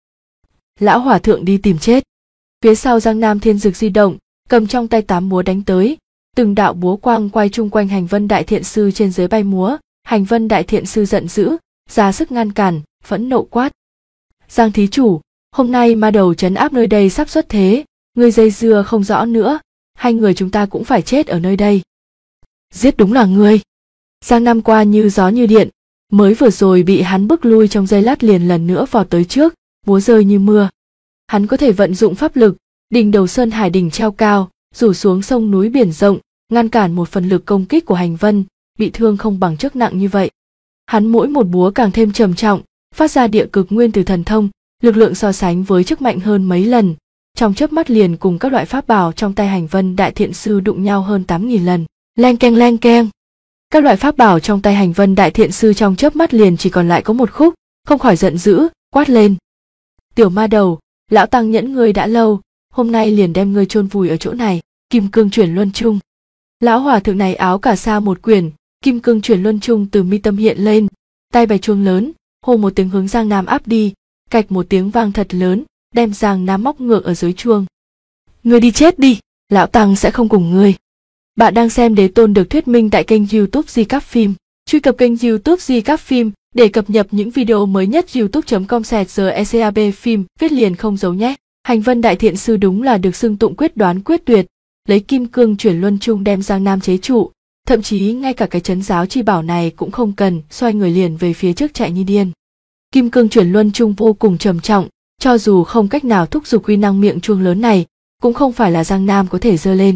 Lão hòa thượng đi tìm chết. Phía sau Giang Nam thiên dực di động, cầm trong tay 8 búa đánh tới, từng đạo búa quang quay chung quanh Hành Vân Đại Thiện Sư trên dưới bay múa. Hành Vân Đại Thiện Sư giận dữ, ra sức ngăn cản, phẫn nộ quát: Giang thí chủ, hôm nay ma đầu trấn áp nơi đây sắp xuất thế, ngươi dây dưa không rõ nữa, hai người chúng ta cũng phải chết ở nơi đây. Giết đúng là ngươi. Giang Nam qua như gió như điện, mới vừa rồi bị hắn bức lui trong giây lát liền lần nữa vọt tới trước, búa rơi như mưa. Hắn có thể vận dụng pháp lực, đỉnh đầu sơn hải đỉnh treo cao, rủ xuống sông núi biển rộng, ngăn cản một phần lực công kích của Hành Vân, bị thương không bằng chức nặng như vậy. Hắn mỗi một búa càng thêm trầm trọng, phát ra địa cực nguyên từ thần thông, lực lượng so sánh với trước mạnh hơn mấy lần, trong chớp mắt liền cùng các loại pháp bảo trong tay Hành Vân Đại Thiện Sư đụng nhau hơn 8.000 lần. Leng keng leng keng. Các loại pháp bảo trong tay Hành Vân Đại Thiện Sư trong chớp mắt liền chỉ còn lại có một khúc, không khỏi giận dữ, quát lên: Tiểu ma đầu, lão tăng nhẫn ngươi đã lâu, hôm nay liền đem ngươi chôn vùi ở chỗ này. Kim cương chuyển luân chung. Lão hòa thượng này áo cà sa một quyển, kim cương chuyển luân chung từ mi tâm hiện lên, tay bày chuông lớn, hô một tiếng hướng Giang Nam áp đi, cạch một tiếng vang thật lớn, đem Giang Nam móc ngược ở dưới chuông. Ngươi đi chết đi, lão tăng sẽ không cùng ngươi. Bạn đang xem Đế Tôn được thuyết minh tại kênh YouTube Di Cáp Phim. Truy cập kênh YouTube Di Cáp Phim để cập nhật những video mới nhất. youtube.com/GECAB phim viết liền không giấu nhé. Hành Vân Đại Thiện Sư đúng là được xưng tụng quyết đoán quyết tuyệt, lấy kim cương chuyển luân chung đem Giang Nam chế trụ, thậm chí ngay cả cái trấn giáo chi bảo này cũng không cần, xoay người liền về phía trước chạy như điên. Kim cương chuyển luân chung vô cùng trầm trọng, cho dù không cách nào thúc giục uy năng miệng chuông lớn này, cũng không phải là Giang Nam có thể giơ lên.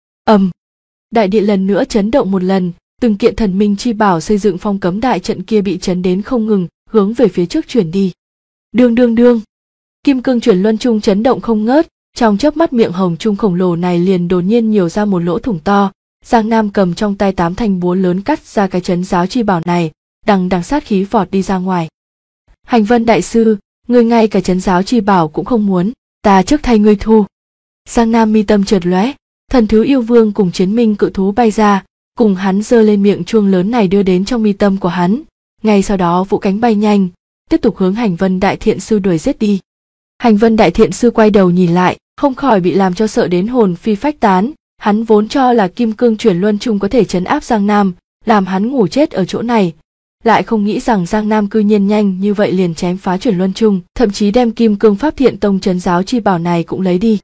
Đại địa lần nữa chấn động một lần, từng kiện thần minh chi bảo xây dựng phong cấm đại trận kia bị chấn đến không ngừng, hướng về phía trước chuyển đi. Đương đương đương. Kim cương chuyển luân chung chấn động không ngớt, trong chớp mắt miệng hồng chung khổng lồ này liền đột nhiên nhiều ra một lỗ thủng to. Giang Nam cầm trong tay 8 thanh búa lớn cắt ra cái trấn giáo chi bảo này, đằng sát khí vọt đi ra ngoài. Hành Vân Đại Sư, ngươi ngay cả trấn giáo chi bảo cũng không muốn, ta trước thay ngươi thu. Giang Nam mi tâm chợt lóe, thần thứ yêu vương cùng chiến minh cự thú bay ra, cùng hắn giơ lên miệng chuông lớn này đưa đến trong mi tâm của hắn. Ngay sau đó vũ cánh bay nhanh, tiếp tục hướng Hành Vân Đại Thiện Sư đuổi giết đi. Hành Vân Đại Thiện Sư quay đầu nhìn lại, không khỏi bị làm cho sợ đến hồn phi phách tán. Hắn vốn cho là kim cương chuyển luân chung có thể trấn áp Giang Nam, làm hắn ngủ chết ở chỗ này, lại không nghĩ rằng Giang Nam cư nhiên nhanh như vậy liền chém phá chuyển luân chung, thậm chí đem kim cương pháp thiện tông trấn giáo chi bảo này cũng lấy đi.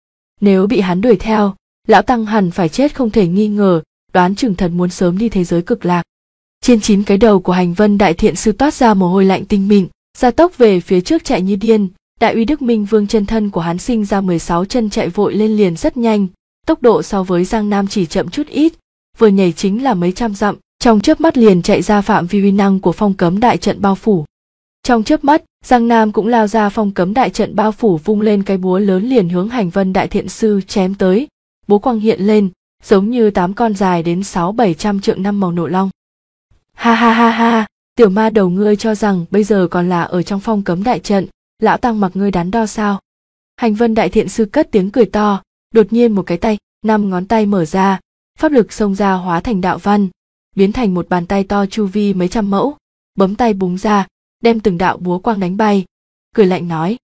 Nếu bị hắn đuổi theo, lão tăng hẳn phải chết không thể nghi ngờ, đoán chừng thật muốn sớm đi thế giới cực lạc. Trên 9 cái đầu của Hành Vân Đại Thiện Sư toát ra mồ hôi lạnh tinh mịn, gia tốc về phía trước chạy như điên. Đại uy Đức Minh Vương chân thân của hắn sinh ra 16 chân chạy vội lên liền rất nhanh, tốc độ so với Giang Nam chỉ chậm chút ít, vừa nhảy chính là mấy trăm dặm, trong chớp mắt liền chạy ra phạm vi uy năng của phong cấm đại trận bao phủ. Trong chớp mắt, Giang Nam cũng lao ra phong cấm đại trận bao phủ, vung lên cái búa lớn liền hướng Hành Vân Đại Thiện Sư chém tới. Búa quang hiện lên, giống như 8 con dài đến 600-700 trượng năm màu nộ long. Ha ha ha ha, tiểu ma đầu ngươi cho rằng bây giờ còn là ở trong phong cấm đại trận, lão tăng mặc ngươi đắn đo sao? Hành Vân Đại Thiện Sư cất tiếng cười to, đột nhiên một cái tay, 5 ngón tay mở ra, pháp lực xông ra hóa thành đạo văn, biến thành một bàn tay to chu vi mấy trăm mẫu, bấm tay búng ra, đem từng đạo búa quang đánh bay, cười lạnh nói: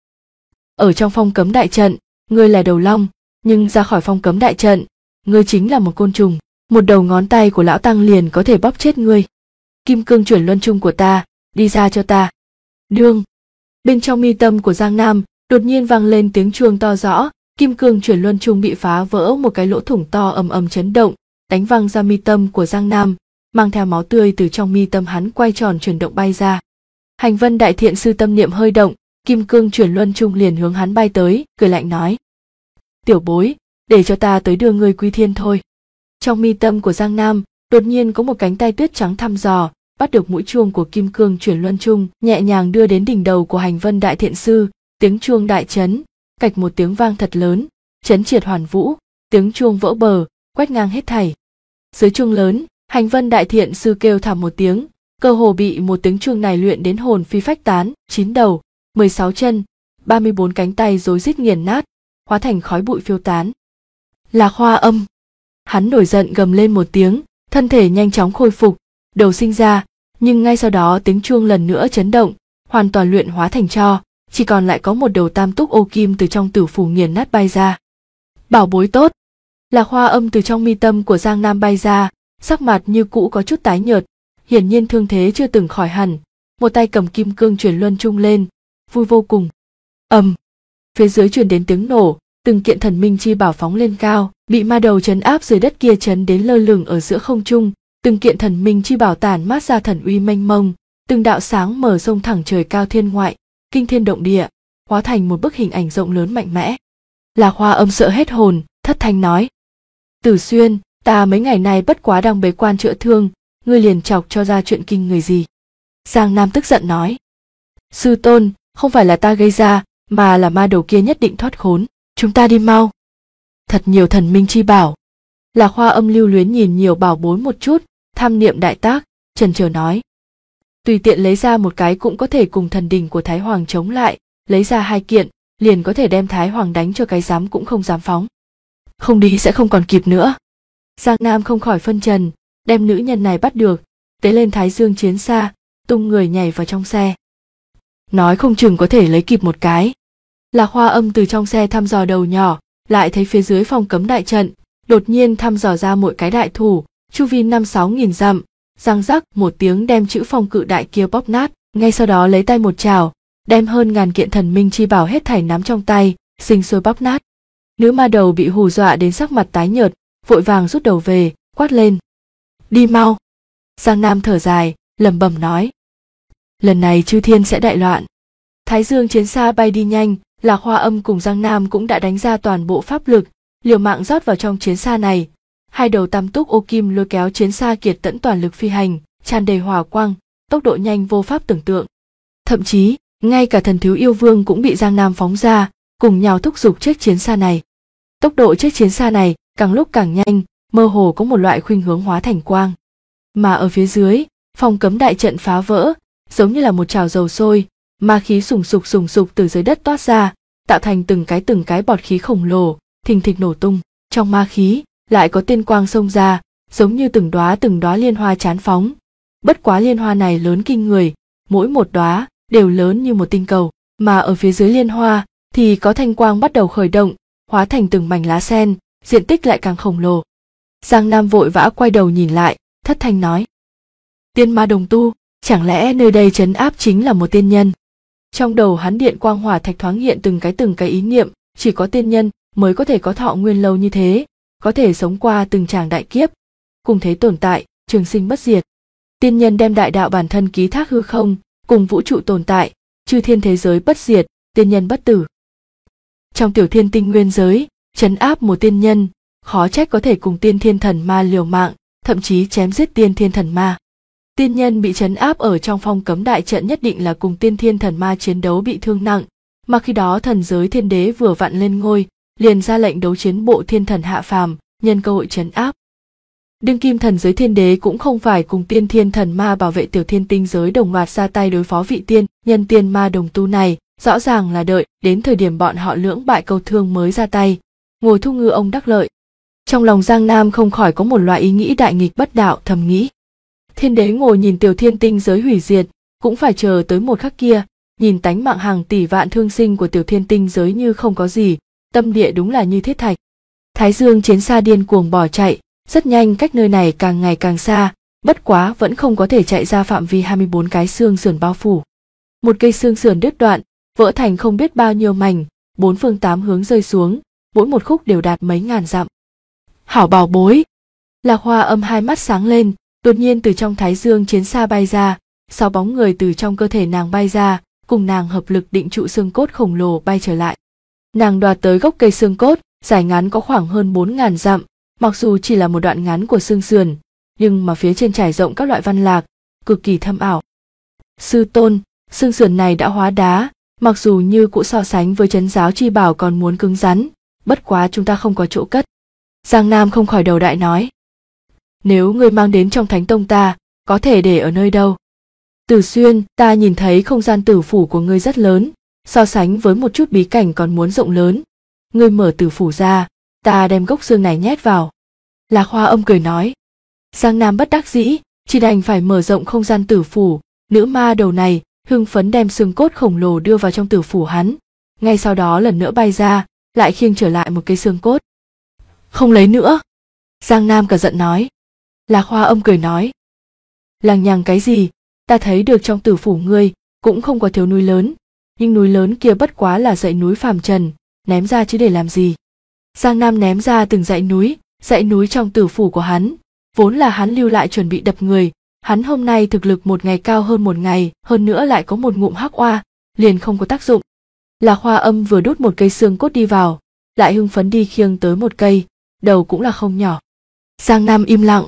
Ở trong phong cấm đại trận, ngươi là đầu long, nhưng ra khỏi phong cấm đại trận, ngươi chính là một côn trùng, một đầu ngón tay của lão tăng liền có thể bóp chết ngươi. Kim cương chuyển luân chung của ta, đi ra cho ta. Đương. Bên trong mi tâm của Giang Nam, đột nhiên vang lên tiếng chuông to rõ, kim cương chuyển luân chung bị phá vỡ một cái lỗ thủng to ầm ầm chấn động, đánh văng ra mi tâm của Giang Nam, mang theo máu tươi từ trong mi tâm hắn quay tròn chuyển động bay ra. Hành Vân Đại Thiện Sư tâm niệm hơi động, kim cương chuyển luân chung liền hướng hắn bay tới, cười lạnh nói: Tiểu bối, để cho ta tới đưa ngươi quy thiên thôi. Trong mi tâm của Giang Nam, đột nhiên có một cánh tay tuyết trắng thăm dò, bắt được mũi chuông của kim cương chuyển luân trung, nhẹ nhàng đưa đến đỉnh đầu của Hành Vân Đại Thiện Sư, tiếng chuông đại chấn, cạch một tiếng vang thật lớn, chấn triệt hoàn vũ, tiếng chuông vỡ bờ, quét ngang hết thảy. Dưới chuông lớn, Hành Vân Đại Thiện Sư kêu thảm một tiếng, cơ hồ bị một tiếng chuông này luyện đến hồn phi phách tán, 9 đầu, 16 chân, 34 cánh tay rối rít nghiền nát, hóa thành khói bụi phiêu tán. Lạc Hoa Âm. Hắn nổi giận gầm lên một tiếng, thân thể nhanh chóng khôi phục, đầu sinh ra, nhưng ngay sau đó tiếng chuông lần nữa chấn động, hoàn toàn luyện hóa thành tro, chỉ còn lại có một đầu tam túc ô kim từ trong tử phủ nghiền nát bay ra. Bảo bối tốt. Lạc Hoa Âm từ trong mi tâm của Giang Nam bay ra, sắc mặt như cũ có chút tái nhợt, hiển nhiên thương thế chưa từng khỏi hẳn, một tay cầm kim cương chuyển luân trung lên, vui vô cùng. Phía dưới truyền đến tiếng nổ, từng kiện thần minh chi bảo phóng lên cao, bị ma đầu trấn áp dưới đất kia chấn đến lơ lửng ở giữa không trung, từng kiện thần minh chi bảo tản mát ra thần uy mênh mông, từng đạo sáng mở sông thẳng trời cao thiên ngoại, kinh thiên động địa, hóa thành một bức hình ảnh rộng lớn mạnh mẽ. Lạc Hoa Âm sợ hết hồn, thất thanh nói: Tử Xuyên, ta mấy ngày nay bất quá đang bế quan chữa thương, ngươi liền chọc cho ra chuyện kinh người gì? Giang Nam tức giận nói: Sư tôn, không phải là ta gây ra, mà là ma đầu kia nhất định thoát khốn, chúng ta đi mau. Thật nhiều thần minh chi bảo. Lạc Hoa Âm lưu luyến nhìn nhiều bảo bối một chút, tham niệm đại tác, chần chờ nói: Tùy tiện lấy ra một cái cũng có thể cùng thần đình của Thái Hoàng chống lại, lấy ra 2 kiện, liền có thể đem Thái Hoàng đánh cho cái dám cũng không dám phóng. Không đi sẽ không còn kịp nữa. Giang Nam không khỏi phân trần, đem nữ nhân này bắt được, tế lên Thái Dương chiến xa, tung người nhảy vào trong xe. Nói không chừng có thể lấy kịp một cái. Lạc Hoa Âm từ trong xe thăm dò đầu nhỏ, lại thấy phía dưới phòng cấm đại trận, đột nhiên thăm dò ra một cái đại thủ, chu vi 5-6 nghìn dặm, răng rắc một tiếng đem chữ phong cự đại kia bóp nát, ngay sau đó lấy tay một chảo, đem hơn ngàn kiện thần minh chi bảo hết thảy nắm trong tay, sinh sôi bóp nát. Nữ ma đầu bị hù dọa đến sắc mặt tái nhợt, vội vàng rút đầu về, quát lên: Đi mau! Giang Nam thở dài, lẩm bẩm nói: Lần này chư thiên sẽ đại loạn. Thái Dương chiến xa bay đi nhanh, Lạc Hoa Âm cùng Giang Nam cũng đã đánh ra toàn bộ pháp lực, liều mạng rót vào trong chiến xa này. 2 đầu tam túc ô kim lôi kéo chiến xa kiệt tẫn toàn lực phi hành, tràn đầy hỏa quang, tốc độ nhanh vô pháp tưởng tượng. Thậm chí, ngay cả thần thiếu yêu vương cũng bị Giang Nam phóng ra, cùng nhau thúc giục chiếc chiến xa này. Tốc độ chiếc chiến xa này càng lúc càng nhanh, mơ hồ có một loại khuynh hướng hóa thành quang. Mà ở phía dưới, phòng cấm đại trận phá vỡ, giống như là một chảo dầu sôi, ma khí sùng sục từ dưới đất toát ra, tạo thành từng cái bọt khí khổng lồ, thình thịch nổ tung. Trong ma khí lại có tiên quang xông ra, giống như từng đóa liên hoa chán phóng. Bất quá liên hoa này lớn kinh người, mỗi một đóa đều lớn như một tinh cầu, mà ở phía dưới liên hoa thì có thanh quang bắt đầu khởi động, hóa thành từng mảnh lá sen, diện tích lại càng khổng lồ. Giang Nam vội vã quay đầu nhìn lại, thất thanh nói: Tiên ma đồng tu, chẳng lẽ nơi đây trấn áp chính là một tiên nhân? Trong đầu hắn điện quang hỏa thạch thoáng hiện từng cái ý niệm, chỉ có tiên nhân mới có thể có thọ nguyên lâu như thế, có thể sống qua từng tràng đại kiếp, cùng thế tồn tại, trường sinh bất diệt. Tiên nhân đem đại đạo bản thân ký thác hư không, cùng vũ trụ tồn tại, chư thiên thế giới bất diệt, tiên nhân bất tử. Trong tiểu thiên tinh nguyên giới, trấn áp một tiên nhân, khó trách có thể cùng tiên thiên thần ma liều mạng, thậm chí chém giết tiên thiên thần ma. Tiên nhân bị trấn áp ở trong phong cấm đại trận nhất định là cùng tiên thiên thần ma chiến đấu bị thương nặng, mà khi đó thần giới thiên đế vừa vặn lên ngôi, liền ra lệnh đấu chiến bộ thiên thần hạ phàm, nhân cơ hội trấn áp. Đương kim thần giới thiên đế cũng không phải cùng tiên thiên thần ma bảo vệ tiểu thiên tinh giới đồng loạt ra tay đối phó vị tiên nhân tiên ma đồng tu này, rõ ràng là đợi đến thời điểm bọn họ lưỡng bại câu thương mới ra tay, ngồi thu ngư ông đắc lợi. Trong lòng Giang Nam không khỏi có một loại ý nghĩ đại nghịch bất đạo, thầm nghĩ: Thiên đế ngồi nhìn tiểu thiên tinh giới hủy diệt, cũng phải chờ tới một khắc kia, nhìn tánh mạng hàng tỷ vạn thương sinh của tiểu thiên tinh giới như không có gì, tâm địa đúng là như thiết thạch. Thái Dương chiến xa điên cuồng bỏ chạy, rất nhanh cách nơi này càng ngày càng xa, bất quá vẫn không có thể chạy ra phạm vi 24 cái xương sườn bao phủ. Một cây xương sườn đứt đoạn, vỡ thành không biết bao nhiêu mảnh, 4 phương 8 hướng rơi xuống, mỗi một khúc đều đạt mấy ngàn dặm. Hảo bảo bối! Lạc Hoa Âm hai mắt sáng lên, đột nhiên từ trong Thái Dương chiến xa bay ra, 6 bóng người từ trong cơ thể nàng bay ra, cùng nàng hợp lực định trụ xương cốt khổng lồ bay trở lại. Nàng đoạt tới gốc cây xương cốt, dài ngắn có khoảng hơn 4.000 dặm, Mặc dù chỉ là một đoạn ngắn của xương sườn, nhưng mà phía trên trải rộng các loại văn lạc, cực kỳ thâm ảo. Sư tôn, xương sườn này đã hóa đá, mặc dù như cũ so sánh với trấn giáo chi bảo còn muốn cứng rắn, bất quá chúng ta không có chỗ cất. Giang Nam không khỏi đầu đại nói. Nếu ngươi mang đến trong thánh tông ta, có thể để ở nơi đâu? Tử Xuyên, ta nhìn thấy không gian tử phủ của ngươi rất lớn, so sánh với một chút bí cảnh còn muốn rộng lớn. Ngươi mở tử phủ ra, ta đem gốc xương này nhét vào. Lạc Hoa Âm cười nói. Giang Nam bất đắc dĩ, chỉ đành phải mở rộng không gian tử phủ. Nữ ma đầu này hưng phấn đem xương cốt khổng lồ đưa vào trong tử phủ hắn, ngay sau đó lần nữa bay ra, lại khiêng trở lại một cây xương cốt. Không lấy nữa. Giang Nam cả giận nói. Lạc Hoa Âm cười nói. Lằng nhằng cái gì, ta thấy được trong tử phủ ngươi cũng không có thiếu núi lớn, nhưng núi lớn kia bất quá là dãy núi phàm trần, ném ra chứ để làm gì. Giang Nam ném ra từng dãy núi trong tử phủ của hắn, vốn là hắn lưu lại chuẩn bị đập người. Hắn hôm nay thực lực một ngày cao hơn một ngày, hơn nữa lại có một ngụm hắc oa, liền không có tác dụng. Lạc Hoa Âm vừa đút một cây xương cốt đi vào, lại hưng phấn đi khiêng tới một cây, đầu cũng là không nhỏ. Giang Nam im lặng.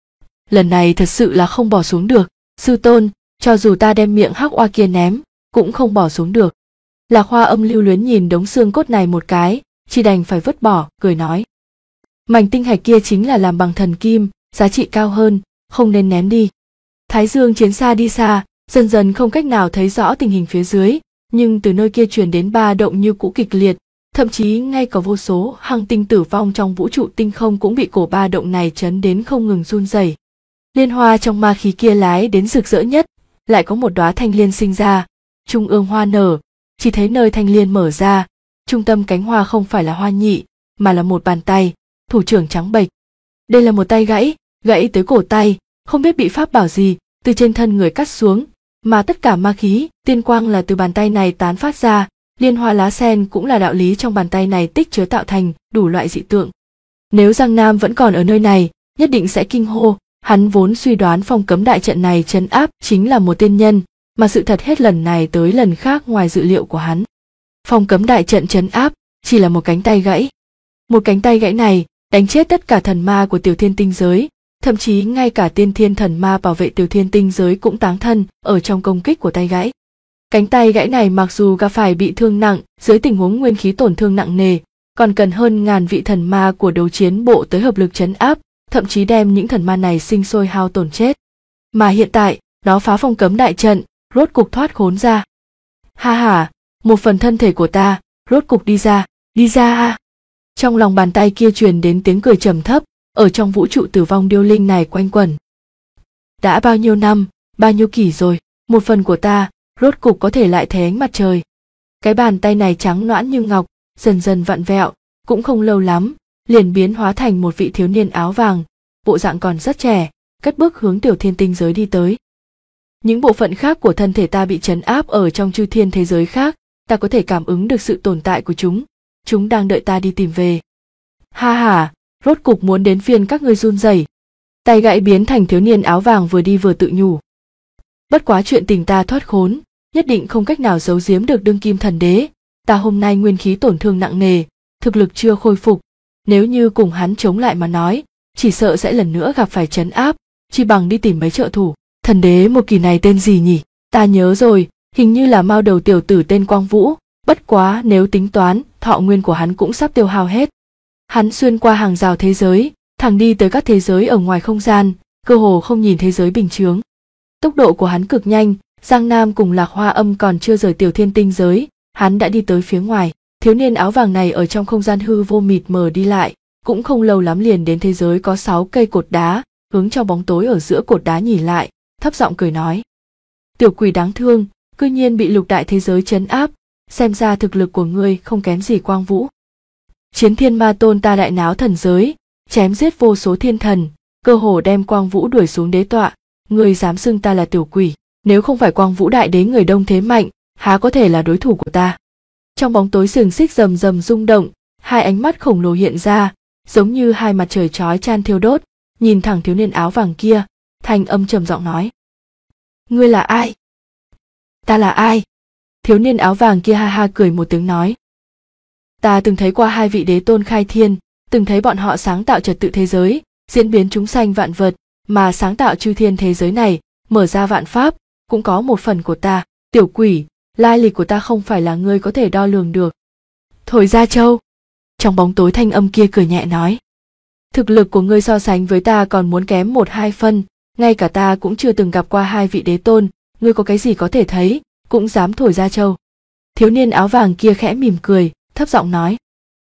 Lần này thật sự là không bỏ xuống được, sư tôn, cho dù ta đem miệng hắc oa kia ném, cũng không bỏ xuống được. Lạc Hoa Âm lưu luyến nhìn đống xương cốt này một cái, chỉ đành phải vứt bỏ, cười nói. Mảnh tinh hạch kia chính là làm bằng thần kim, giá trị cao hơn, không nên ném đi. Thái Dương chiến xa đi xa, dần dần không cách nào thấy rõ tình hình phía dưới, nhưng từ nơi kia truyền đến ba động như cũ kịch liệt, thậm chí ngay cả vô số hằng tinh tử vong trong vũ trụ tinh không cũng bị cổ ba động này chấn đến không ngừng run rẩy. Liên hoa trong ma khí kia lái đến rực rỡ nhất, lại có một đóa thanh liên sinh ra, trung ương hoa nở, chỉ thấy nơi thanh liên mở ra, trung tâm cánh hoa không phải là hoa nhị, mà là một bàn tay, thủ trưởng trắng bệch. Đây là một tay gãy tới cổ tay, không biết bị pháp bảo gì từ trên thân người cắt xuống, mà tất cả ma khí, tiên quang là từ bàn tay này tán phát ra, liên hoa lá sen cũng là đạo lý trong bàn tay này tích chứa tạo thành đủ loại dị tượng. Nếu Giang Nam vẫn còn ở nơi này, nhất định sẽ kinh hô, hắn vốn suy đoán phong cấm đại trận này trấn áp chính là một tiên nhân, mà sự thật hết lần này tới lần khác ngoài dự liệu của hắn. Phong cấm đại trận trấn áp chỉ là một cánh tay gãy. Một cánh tay gãy này đánh chết tất cả thần ma của Tiểu Thiên tinh giới, thậm chí ngay cả tiên thiên thần ma bảo vệ Tiểu Thiên tinh giới cũng táng thân ở trong công kích của tay gãy. Cánh tay gãy này mặc dù gặp phải bị thương nặng, dưới tình huống nguyên khí tổn thương nặng nề, còn cần hơn ngàn vị thần ma của đấu chiến bộ tới hợp lực trấn áp, thậm chí đem những thần ma này sinh sôi hao tổn chết. Mà hiện tại, nó phá phong cấm đại trận, rốt cục thoát khốn ra. Ha ha, một phần thân thể của ta, rốt cục đi ra a. Trong lòng bàn tay kia truyền đến tiếng cười trầm thấp, ở trong vũ trụ tử vong điêu linh này quanh quẩn. Đã bao nhiêu năm, bao nhiêu kỷ rồi, một phần của ta, rốt cục có thể lại thấy ánh mặt trời. Cái bàn tay này trắng nõn như ngọc, dần dần vặn vẹo, cũng không lâu lắm, liền biến hóa thành một vị thiếu niên áo vàng, bộ dạng còn rất trẻ, cất bước hướng Tiểu Thiên tinh giới đi tới. Những bộ phận khác của thân thể ta bị trấn áp ở trong chư thiên thế giới khác, ta có thể cảm ứng được sự tồn tại của chúng đang đợi ta đi tìm về. Ha ha, rốt cục muốn đến phiên các ngươi run rẩy. Tay gãy biến thành thiếu niên áo vàng vừa đi vừa tự nhủ. Bất quá chuyện tình ta thoát khốn, nhất định không cách nào giấu giếm được đương kim thần đế, ta hôm nay nguyên khí tổn thương nặng nề, thực lực chưa khôi phục, nếu như cùng hắn chống lại mà nói, chỉ sợ sẽ lần nữa gặp phải trấn áp, chỉ bằng đi tìm mấy trợ thủ. Thần đế một kỳ này tên gì nhỉ? Ta nhớ rồi, hình như là mao đầu tiểu tử tên Quang Vũ, bất quá nếu tính toán, thọ nguyên của hắn cũng sắp tiêu hao hết. Hắn xuyên qua hàng rào thế giới, thẳng đi tới các thế giới ở ngoài không gian, cơ hồ không nhìn thế giới bình chướng. Tốc độ của hắn cực nhanh, Giang Nam cùng Lạc Hoa Âm còn chưa rời Tiểu Thiên tinh giới, hắn đã đi tới phía ngoài. Thiếu niên áo vàng này ở trong không gian hư vô mịt mờ đi lại, cũng không lâu lắm liền đến thế giới có 6 cây cột đá, hướng trong bóng tối ở giữa cột đá nhìn lại, thấp giọng cười nói. Tiểu quỷ đáng thương, cư nhiên bị lục đại thế giới trấn áp, xem ra thực lực của ngươi không kém gì Quang Vũ. Chiến thiên ma tôn ta đại náo thần giới, chém giết vô số thiên thần, cơ hồ đem Quang Vũ đuổi xuống đế tọa, ngươi dám xưng ta là tiểu quỷ, nếu không phải Quang Vũ đại đế người đông thế mạnh, há có thể là đối thủ của ta. Trong bóng tối xiềng xích rầm rầm rung động, hai ánh mắt khổng lồ hiện ra, giống như hai mặt trời chói chan thiêu đốt, nhìn thẳng thiếu niên áo vàng kia, thanh âm trầm giọng nói. Ngươi là ai? Ta là ai? Thiếu niên áo vàng kia ha ha cười một tiếng nói. Ta từng thấy qua hai vị đế tôn khai thiên, từng thấy bọn họ sáng tạo trật tự thế giới, diễn biến chúng sanh vạn vật, mà sáng tạo chư thiên thế giới này, mở ra vạn pháp, cũng có một phần của ta. Tiểu quỷ, lai lịch của ta không phải là ngươi có thể đo lường được. Thổi Gia Châu. Trong bóng tối thanh âm kia cười nhẹ nói. Thực lực của ngươi so sánh với ta còn muốn kém 1-2 phân, ngay cả ta cũng chưa từng gặp qua 2 vị đế tôn, ngươi có cái gì có thể thấy, cũng dám thổi Gia Châu. Thiếu niên áo vàng kia khẽ mỉm cười, thấp giọng nói.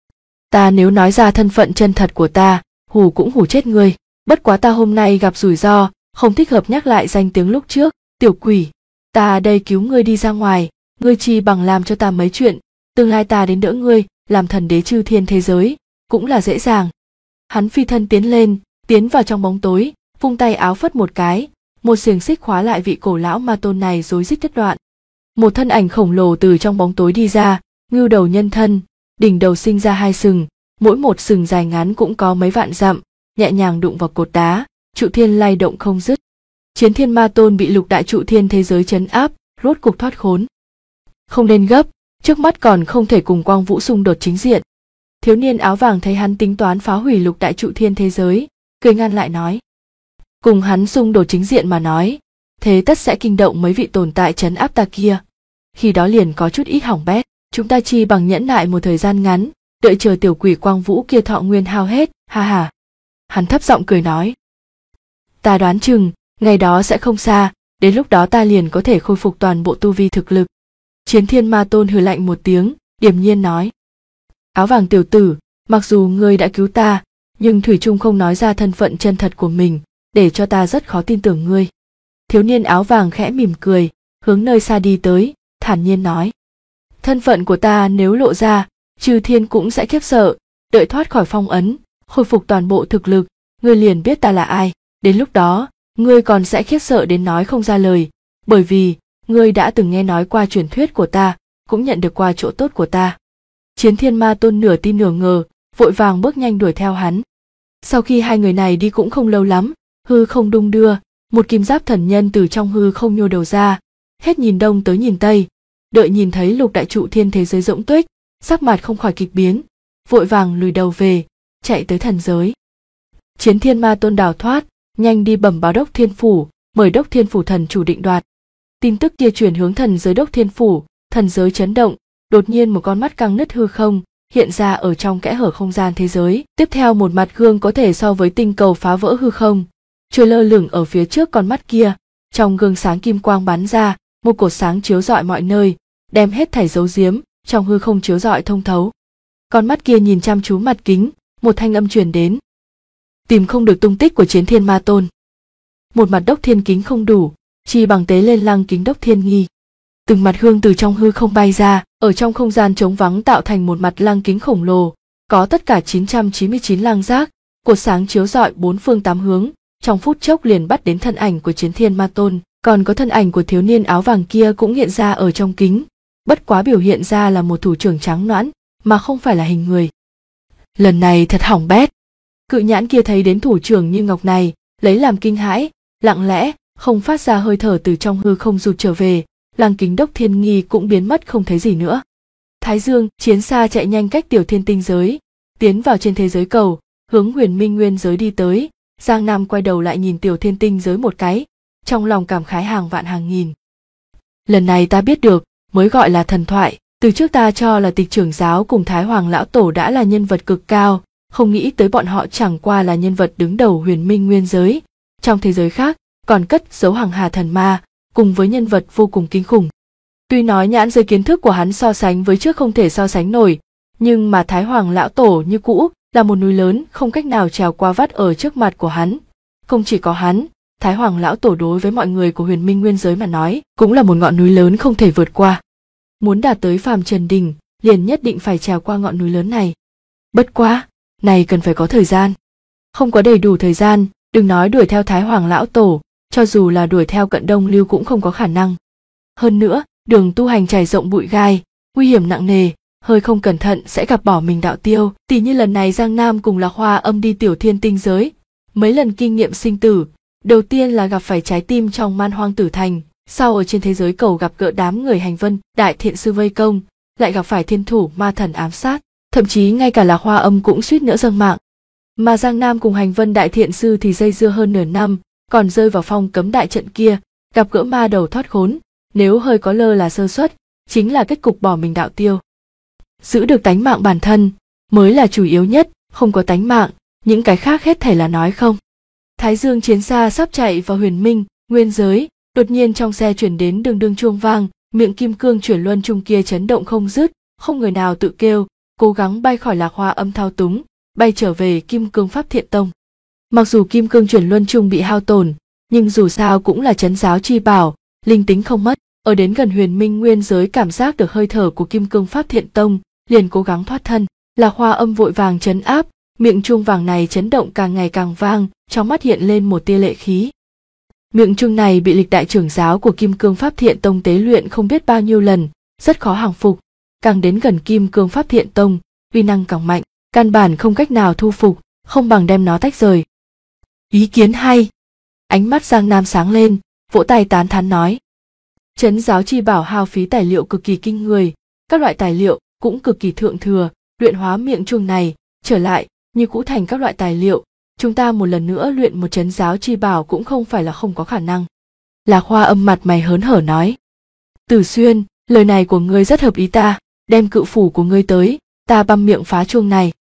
Ta nếu nói ra thân phận chân thật của ta, hù cũng hù chết ngươi, bất quá ta hôm nay gặp rủi ro, không thích hợp nhắc lại danh tiếng lúc trước. Tiểu quỷ, ta đây cứu ngươi đi ra ngoài, ngươi chi bằng làm cho ta mấy chuyện, tương lai ta đến đỡ ngươi, làm thần đế chư thiên thế giới, cũng là dễ dàng. Hắn phi thân tiến lên, tiến vào trong bóng tối, vung tay áo phất một cái, một xiềng xích khóa lại vị cổ lão ma tôn này rối rít đứt đoạn. Một thân ảnh khổng lồ từ trong bóng tối đi ra, ngưu đầu nhân thân, đỉnh đầu sinh ra 2 sừng, mỗi một sừng dài ngắn cũng có mấy vạn dặm, nhẹ nhàng đụng vào cột đá, trụ thiên lay động không dứt. Chiến thiên ma tôn bị lục đại trụ thiên thế giới trấn áp, rốt cục thoát khốn. Không nên gấp, trước mắt còn không thể cùng Quang Vũ xung đột chính diện. Thiếu niên áo vàng thấy hắn tính toán phá hủy lục đại trụ thiên thế giới, cười ngăn lại nói. Cùng hắn xung đột chính diện mà nói, thế tất sẽ kinh động mấy vị tồn tại trấn áp ta kia. Khi đó liền có chút ít hỏng bét, chúng ta chi bằng nhẫn nại một thời gian ngắn, đợi chờ tiểu quỷ Quang Vũ kia thọ nguyên hao hết, ha ha. Hắn thấp giọng cười nói. Ta đoán chừng, ngày đó sẽ không xa, đến lúc đó ta liền có thể khôi phục toàn bộ tu vi thực lực. Chiến thiên ma tôn hừ lạnh một tiếng, điềm nhiên nói. Áo vàng tiểu tử, mặc dù ngươi đã cứu ta, nhưng thủy chung không nói ra thân phận chân thật của mình, để cho ta rất khó tin tưởng ngươi. Thiếu niên áo vàng khẽ mỉm cười, hướng nơi xa đi tới, thản nhiên nói. Thân phận của ta nếu lộ ra, chư thiên cũng sẽ khiếp sợ, đợi thoát khỏi phong ấn, khôi phục toàn bộ thực lực, ngươi liền biết ta là ai. Đến lúc đó, ngươi còn sẽ khiếp sợ đến nói không ra lời, bởi vì ngươi đã từng nghe nói qua truyền thuyết của ta, cũng nhận được qua chỗ tốt của ta. Chiến thiên ma tôn nửa tin nửa ngờ, vội vàng bước nhanh đuổi theo hắn. Sau khi hai người này đi cũng không lâu lắm, hư không đung đưa, một kim giáp thần nhân từ trong hư không nhô đầu ra, hết nhìn đông tới nhìn tây, đợi nhìn thấy lục đại trụ thiên thế giới rỗng tuếch, sắc mặt không khỏi kịch biến, vội vàng lùi đầu về, chạy tới thần giới. Chiến thiên ma tôn đào thoát, nhanh đi bẩm báo Đốc Thiên Phủ, mời Đốc Thiên Phủ thần chủ định đoạt. Tin tức kia truyền hướng thần giới Đốc Thiên Phủ, thần giới chấn động, đột nhiên một con mắt căng nứt hư không hiện ra ở trong kẽ hở không gian thế giới. Tiếp theo một mặt gương có thể so với tinh cầu phá vỡ hư không, trôi lơ lửng ở phía trước con mắt kia. Trong gương sáng kim quang bắn ra, một cột sáng chiếu rọi mọi nơi, đem hết thảy giấu giếm trong hư không chiếu rọi thông thấu. Con mắt kia nhìn chăm chú mặt kính, một thanh âm truyền đến. Tìm không được tung tích của chiến thiên ma tôn. Một mặt đốc thiên kính không đủ, chỉ bằng tế lên lăng kính đốc thiên nghi. Từng mặt hương từ trong hư không bay ra, ở trong không gian trống vắng tạo thành một mặt lăng kính khổng lồ, có tất cả 999 lăng giác, cột sáng chiếu rọi 4 phương 8 hướng, trong phút chốc liền bắt đến thân ảnh của chiến thiên ma tôn, còn có thân ảnh của thiếu niên áo vàng kia cũng hiện ra ở trong kính, bất quá biểu hiện ra là một thủ trưởng trắng nõn, mà không phải là hình người. Lần này thật hỏng bét. Cự nhãn kia thấy đến thủ trưởng như ngọc này, lấy làm kinh hãi, lặng lẽ, không phát ra hơi thở từ trong hư không rụt trở về, lăng kính đốc thiên nghi cũng biến mất không thấy gì nữa. Thái Dương, chiến xa chạy nhanh cách tiểu thiên tinh giới, tiến vào trên thế giới cầu, hướng huyền minh nguyên giới đi tới. Giang Nam quay đầu lại nhìn tiểu thiên tinh giới một cái, trong lòng cảm khái hàng vạn hàng nghìn. Lần này ta biết được, mới gọi là thần thoại, từ trước ta cho là Tịch trưởng giáo cùng Thái Hoàng lão tổ đã là nhân vật cực cao, không nghĩ tới bọn họ chẳng qua là nhân vật đứng đầu huyền minh nguyên giới. Trong thế giới khác, còn cất giấu hàng hà thần ma, cùng với nhân vật vô cùng kinh khủng. Tuy nói nhãn giới kiến thức của hắn so sánh với trước không thể so sánh nổi, nhưng mà Thái Hoàng lão tổ như cũ là một núi lớn không cách nào trèo qua vắt ở trước mặt của hắn. Không chỉ có hắn, Thái Hoàng lão tổ đối với mọi người của huyền minh nguyên giới mà nói, cũng là một ngọn núi lớn không thể vượt qua. Muốn đạt tới phàm trần đỉnh, liền nhất định phải trèo qua ngọn núi lớn này. Bất quá, này cần phải có thời gian. Không có đầy đủ thời gian, đừng nói đuổi theo Thái Hoàng lão tổ, cho dù là đuổi theo Cận Đông Lưu cũng không có khả năng. Hơn nữa, đường tu hành trải rộng bụi gai, nguy hiểm nặng nề, hơi không cẩn thận sẽ gặp bỏ mình đạo tiêu. Tỉ như lần này Giang Nam cùng Lạc Hoa Âm đi tiểu thiên tinh giới, mấy lần kinh nghiệm sinh tử, đầu tiên là gặp phải trái tim trong man hoang tử thành, sau ở trên thế giới cầu gặp gỡ đám người hành vân đại thiện sư vây công, lại gặp phải thiên thủ ma thần ám sát. thậm chí ngay cả Lạc Hoa Âm cũng suýt nữa dâng mạng. Mà Giang Nam cùng Hành Vân Đại Thiện Sư thì dây dưa hơn nửa năm, còn rơi vào phong cấm đại trận kia, gặp gỡ ma đầu thoát khốn, nếu hơi có lơ là sơ suất, chính là kết cục bỏ mình đạo tiêu. Giữ được tánh mạng bản thân mới là chủ yếu nhất, không có tánh mạng, những cái khác hết thảy là nói không. Thái Dương chiến xa sắp chạy vào Huyền Minh Nguyên giới, đột nhiên trong xe chuyển đến đương đương chuông vang, miệng kim cương chuyển luân chung kia chấn động không dứt, không người nào tự kêu, cố gắng bay khỏi Lạc Hoa Âm thao túng, bay trở về Kim Cương Pháp Thiện Tông. Mặc dù kim cương chuyển luân chung bị hao tổn, nhưng dù sao cũng là trấn giáo chi bảo, linh tính không mất. Ở đến gần Huyền Minh Nguyên giới cảm giác được hơi thở của Kim Cương Pháp Thiện Tông, liền cố gắng thoát thân. Lạc Hoa Âm vội vàng trấn áp, miệng chuông vàng này chấn động càng ngày càng vang, trong mắt hiện lên một tia lệ khí. Miệng chuông này bị lịch đại trưởng giáo của Kim Cương Pháp Thiện Tông tế luyện không biết bao nhiêu lần, rất khó hàng phục. Càng đến gần Kim Cương Pháp Thiện Tông, uy năng càng mạnh, căn bản không cách nào thu phục, không bằng đem nó tách rời. Ý kiến hay. Ánh mắt Giang Nam sáng lên, vỗ tay tán thán nói. Trấn giáo chi bảo hao phí tài liệu cực kỳ kinh người, các loại tài liệu cũng cực kỳ thượng thừa, luyện hóa miệng chuông này, trở lại, như cũ thành các loại tài liệu, chúng ta một lần nữa luyện một trấn giáo chi bảo cũng không phải là không có khả năng. Lạc Hoa Âm mặt mày hớn hở nói. Tử Xuyên, lời này của ngươi rất hợp ý ta, đem cự phủ của ngươi tới, ta băm miệng phá chuông này.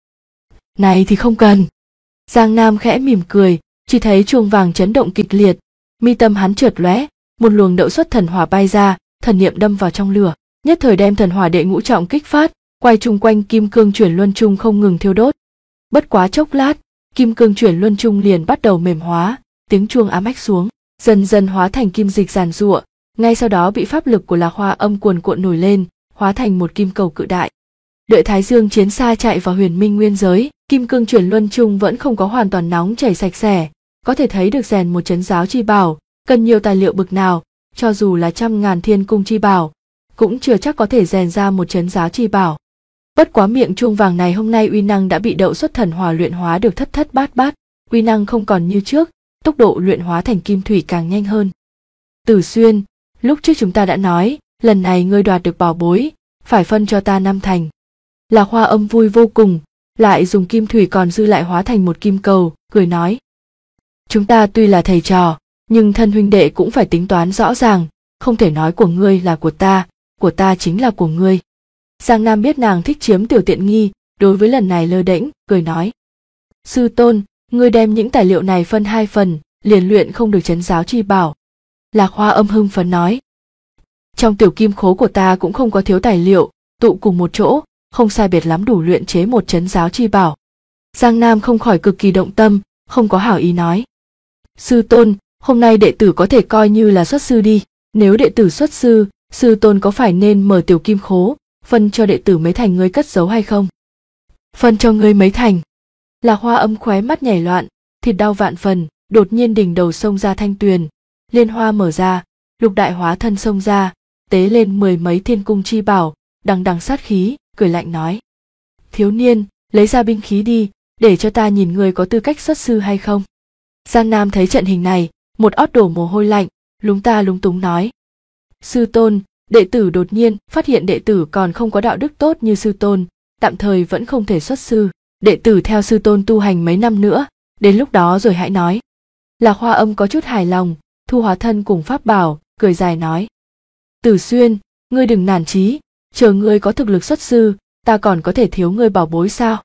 Này thì không cần. Giang Nam khẽ mỉm cười, chỉ thấy chuông vàng chấn động kịch liệt, mi tâm hắn chợt lóe, một luồng đậu xuất thần hỏa bay ra, thần niệm đâm vào trong lửa, nhất thời đem thần hỏa đệ ngũ trọng kích phát, quay chung quanh kim cương chuyển luân chung không ngừng thiêu đốt. Bất quá chốc lát, kim cương chuyển luân chung liền bắt đầu mềm hóa, tiếng chuông ám ách xuống, dần dần hóa thành kim dịch giàn giụa, ngay sau đó bị pháp lực của Lạc Hoa Âm cuồn cuộn nổi lên, hóa thành một kim cầu cự đại. Đợi Thái Dương chiến xa chạy vào Huyền Minh Nguyên giới, kim cương chuyển luân chung vẫn không có hoàn toàn nóng chảy sạch sẽ, có thể thấy được rèn một trấn giáo chi bảo, cần nhiều tài liệu bực nào, cho dù là 100.000 thiên cung chi bảo, cũng chưa chắc có thể rèn ra một trấn giáo chi bảo. Bất quá miệng chuông vàng này hôm nay uy năng đã bị đậu xuất thần hỏa luyện hóa được thất thất bát bát, uy năng không còn như trước, tốc độ luyện hóa thành kim thủy càng nhanh hơn. Tử Xuyên, lúc trước chúng ta đã nói, lần này ngươi đoạt được bảo bối, phải phân cho ta 5 thành. Lạc Hoa Âm vui vô cùng, lại dùng kim thủy còn dư lại hóa thành một kim cầu, cười nói. Chúng ta tuy là thầy trò, nhưng thân huynh đệ cũng phải tính toán rõ ràng, không thể nói của ngươi là của ta chính là của ngươi. Giang Nam biết nàng thích chiếm tiểu tiện nghi, đối với lần này lơ đễnh, cười nói. Sư tôn, ngươi đem những tài liệu này phân 2 phần, liền luyện không được trấn giáo chi bảo. Lạc Hoa Âm hưng phấn nói. Trong tiểu kim khố của ta cũng không có thiếu tài liệu, tụ cùng một chỗ, không sai biệt lắm đủ luyện chế một trấn giáo chi bảo. Giang Nam không khỏi cực kỳ động tâm, không có hảo ý nói. Sư tôn, hôm nay đệ tử có thể coi như là xuất sư đi, nếu đệ tử xuất sư, sư tôn có phải nên mở tiểu kim khố, phân cho đệ tử mấy thành ngươi cất giấu hay không? Phân cho ngươi mấy thành. Lạc Hoa Âm khóe mắt nhảy loạn, thịt đau vạn phần, đột nhiên đỉnh đầu xông ra thanh tuyền, liên hoa mở ra, lục đại hóa thân xông ra, tế lên 10 mấy thiên cung chi bảo, đằng đằng sát khí, cười lạnh nói. Thiếu niên, lấy ra binh khí đi, để cho ta nhìn ngươi có tư cách xuất sư hay không. Giang Nam thấy trận hình này, một ót đổ mồ hôi lạnh, lúng ta lúng túng nói. Sư tôn, đệ tử đột nhiên phát hiện đệ tử còn không có đạo đức tốt như sư tôn, tạm thời vẫn không thể xuất sư, đệ tử theo sư tôn tu hành mấy năm nữa, đến lúc đó rồi hãy nói. Lạc Hoa Âm có chút hài lòng, thu hóa thân cùng pháp bảo, cười dài nói. Tử Xuyên, ngươi đừng nản chí, chờ ngươi có thực lực xuất sư, ta còn có thể thiếu ngươi bảo bối sao?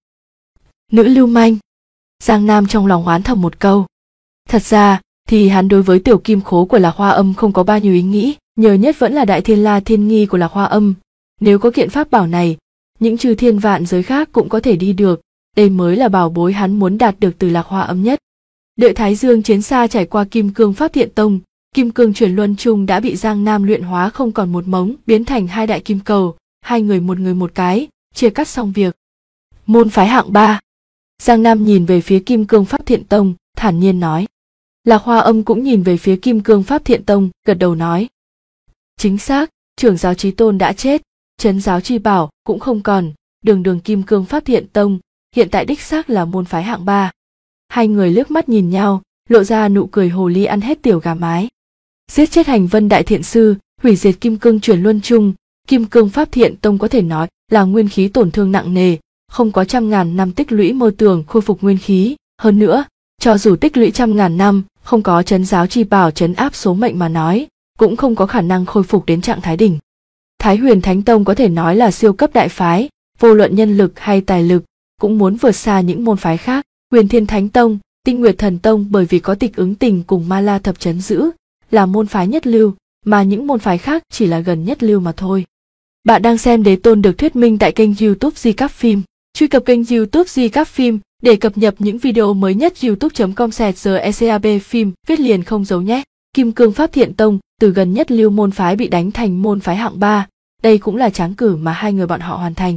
Nữ lưu manh. Giang Nam trong lòng oán thầm một câu. Thật ra thì hắn đối với tiểu kim khố của Lạc Hoa Âm không có bao nhiêu ý nghĩ, nhờ nhất vẫn là Đại Thiên La Thiên Nghi của Lạc Hoa Âm. Nếu có kiện pháp bảo này, những trừ thiên vạn giới khác cũng có thể đi được, đây mới là bảo bối hắn muốn đạt được từ Lạc Hoa Âm nhất. Đợi Thái Dương chiến xa trải qua Kim Cương Pháp Thiện Tông, Kim Cương chuyển luân chung đã bị Giang Nam luyện hóa không còn một mống, biến thành 2 đại kim cầu, 2 người một cái, chia cắt xong việc. Môn phái hạng 3. Giang Nam nhìn về phía Kim Cương Pháp Thiện Tông, thản nhiên nói. Lạc Hoa Âm cũng nhìn về phía Kim Cương Pháp Thiện Tông, gật đầu nói. Chính xác, trưởng giáo Chí Tôn đã chết, trấn giáo chi bảo cũng không còn, đường Kim Cương Pháp Thiện Tông, hiện tại đích xác là môn phái hạng 3. 2 người liếc mắt nhìn nhau, lộ ra nụ cười hồ ly ăn hết tiểu gà mái. Giết chết Hành Vân Đại Thiện Sư, hủy diệt Kim Cương chuyển luân chung, Kim Cương Pháp Thiện Tông có thể nói là nguyên khí tổn thương nặng nề, không có trăm ngàn năm tích lũy mơ tưởng khôi phục nguyên khí. Hơn nữa, cho dù tích lũy trăm ngàn năm, không có trấn giáo chi bảo trấn áp số mệnh mà nói, cũng không có khả năng khôi phục đến trạng thái đỉnh. Thái Huyền Thánh Tông có thể nói là siêu cấp đại phái, vô luận nhân lực hay tài lực, cũng muốn vượt xa những môn phái khác. Huyền Thiên Thánh Tông, Tinh Nguyệt Thần Tông bởi vì có Tịch Ứng Tình cùng Ma La Thập trấn giữ, là môn phái nhất lưu, mà những môn phái khác chỉ là gần nhất lưu mà thôi. Bạn đang xem Đế Tôn được thuyết minh tại kênh YouTube Di Cáp Phim. Truy cập kênh YouTube Di Cáp Phim để cập nhật những video mới nhất. youtube.com/GECAB phim viết liền không dấu nhé. Kim Cương Pháp Thiện Tông từ gần nhất lưu môn phái bị đánh thành môn phái hạng 3, đây cũng là tráng cử mà hai người bọn họ hoàn thành.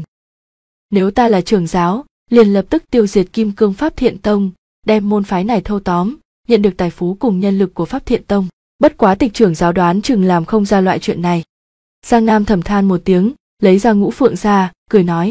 Nếu ta là trưởng giáo, liền lập tức tiêu diệt Kim Cương Pháp Thiện Tông, đem môn phái này thâu tóm, nhận được tài phú cùng nhân lực của Pháp Thiện Tông. Bất quá Tịch trưởng giáo đoán chừng làm không ra loại chuyện này. Giang Nam thầm than một tiếng, lấy ra ngũ phượng sa, cười nói: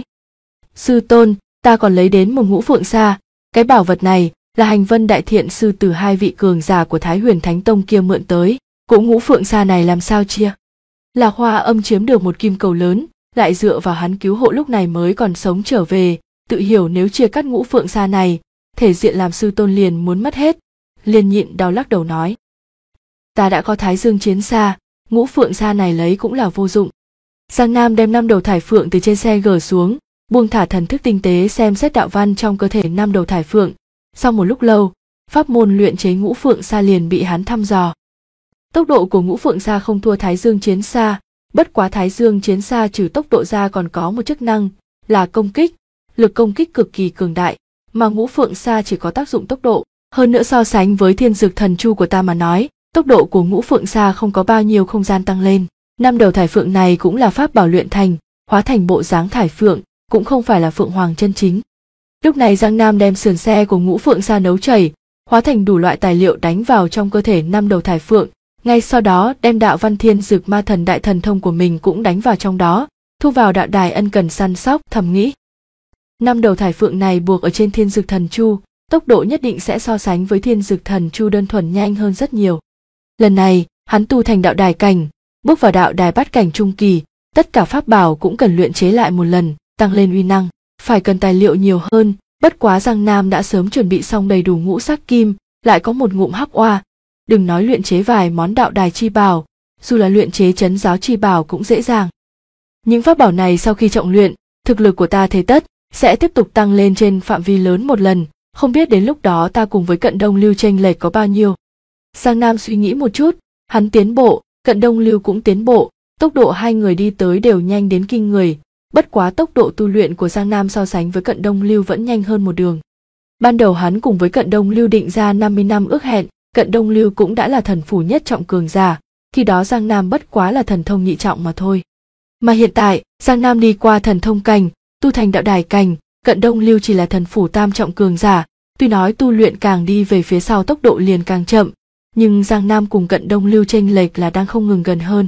Sư tôn, ta còn lấy đến một ngũ phượng sa, cái bảo vật này là Hành Vân Đại Thiện sư từ hai vị cường giả của Thái Huyền Thánh Tông kia mượn tới, cũng ngũ phượng sa này làm sao chia? Lạc Hoa Âm chiếm được một kim cầu lớn, lại dựa vào hắn cứu hộ lúc này mới còn sống trở về, tự hiểu nếu chia cắt ngũ phượng sa này, thể diện làm sư tôn liền muốn mất hết. Liền nhịn đau lắc đầu nói: Ta đã có Thái Dương chiến xa, ngũ phượng sa này lấy cũng là vô dụng. Giang Nam đem 5 đầu thải phượng từ trên xe gỡ xuống, buông thả thần thức tinh tế xem xét đạo văn trong cơ thể 5 đầu thải phượng. Sau một lúc lâu, pháp môn luyện chế ngũ phượng sa liền bị hắn thăm dò. Tốc độ của ngũ phượng sa không thua Thái Dương chiến xa, bất quá Thái Dương chiến xa trừ tốc độ ra còn có một chức năng là công kích, lực công kích cực kỳ cường đại, mà ngũ phượng sa chỉ có tác dụng tốc độ. Hơn nữa so sánh với Thiên Dược Thần Chu của ta mà nói, tốc độ của ngũ phượng sa không có bao nhiêu không gian tăng lên. 5 đầu thải phượng này cũng là pháp bảo luyện thành, hóa thành bộ dáng thải phượng, cũng không phải là phượng hoàng chân chính. Lúc này Giang Nam đem sườn xe của ngũ phượng sa nấu chảy, hóa thành đủ loại tài liệu đánh vào trong cơ thể 5 đầu thải phượng, ngay sau đó đem đạo văn Thiên Dược Ma Thần Đại Thần Thông của mình cũng đánh vào trong đó, thu vào đạo đài ân cần săn sóc. Thầm nghĩ, 5 đầu thải phượng này buộc ở trên Thiên Dược Thần Chu, tốc độ nhất định sẽ so sánh với Thiên Dược Thần Chu đơn thuần nhanh hơn rất nhiều. Lần này, hắn tu thành đạo đài cảnh, bước vào đạo đài bát cảnh trung kỳ, tất cả pháp bảo cũng cần luyện chế lại một lần, tăng lên uy năng, phải cần tài liệu nhiều hơn, bất quá Giang Nam đã sớm chuẩn bị xong đầy đủ ngũ sắc kim, lại có một ngụm hắc oa, đừng nói luyện chế vài món đạo đài chi bảo, dù là luyện chế trấn giáo chi bảo cũng dễ dàng. Những pháp bảo này sau khi trọng luyện, thực lực của ta thế tất sẽ tiếp tục tăng lên trên phạm vi lớn một lần, không biết đến lúc đó ta cùng với Cận Đông Lưu chênh lệch có bao nhiêu. Giang Nam suy nghĩ một chút, hắn tiến bộ, Cận Đông Lưu cũng tiến bộ, tốc độ hai người đi tới đều nhanh đến kinh người, bất quá tốc độ tu luyện của Giang Nam so sánh với Cận Đông Lưu vẫn nhanh hơn một đường. Ban đầu hắn cùng với Cận Đông Lưu định ra 50 năm ước hẹn, Cận Đông Lưu cũng đã là thần phủ nhất trọng cường giả, khi đó Giang Nam bất quá là thần thông nhị trọng mà thôi. Mà hiện tại, Giang Nam đi qua thần thông cảnh, tu thành đạo đài cảnh, Cận Đông Lưu chỉ là thần phủ tam trọng cường giả, tuy nói tu luyện càng đi về phía sau tốc độ liền càng chậm, nhưng Giang Nam cùng Cận Đông Lưu chênh lệch là đang không ngừng gần hơn.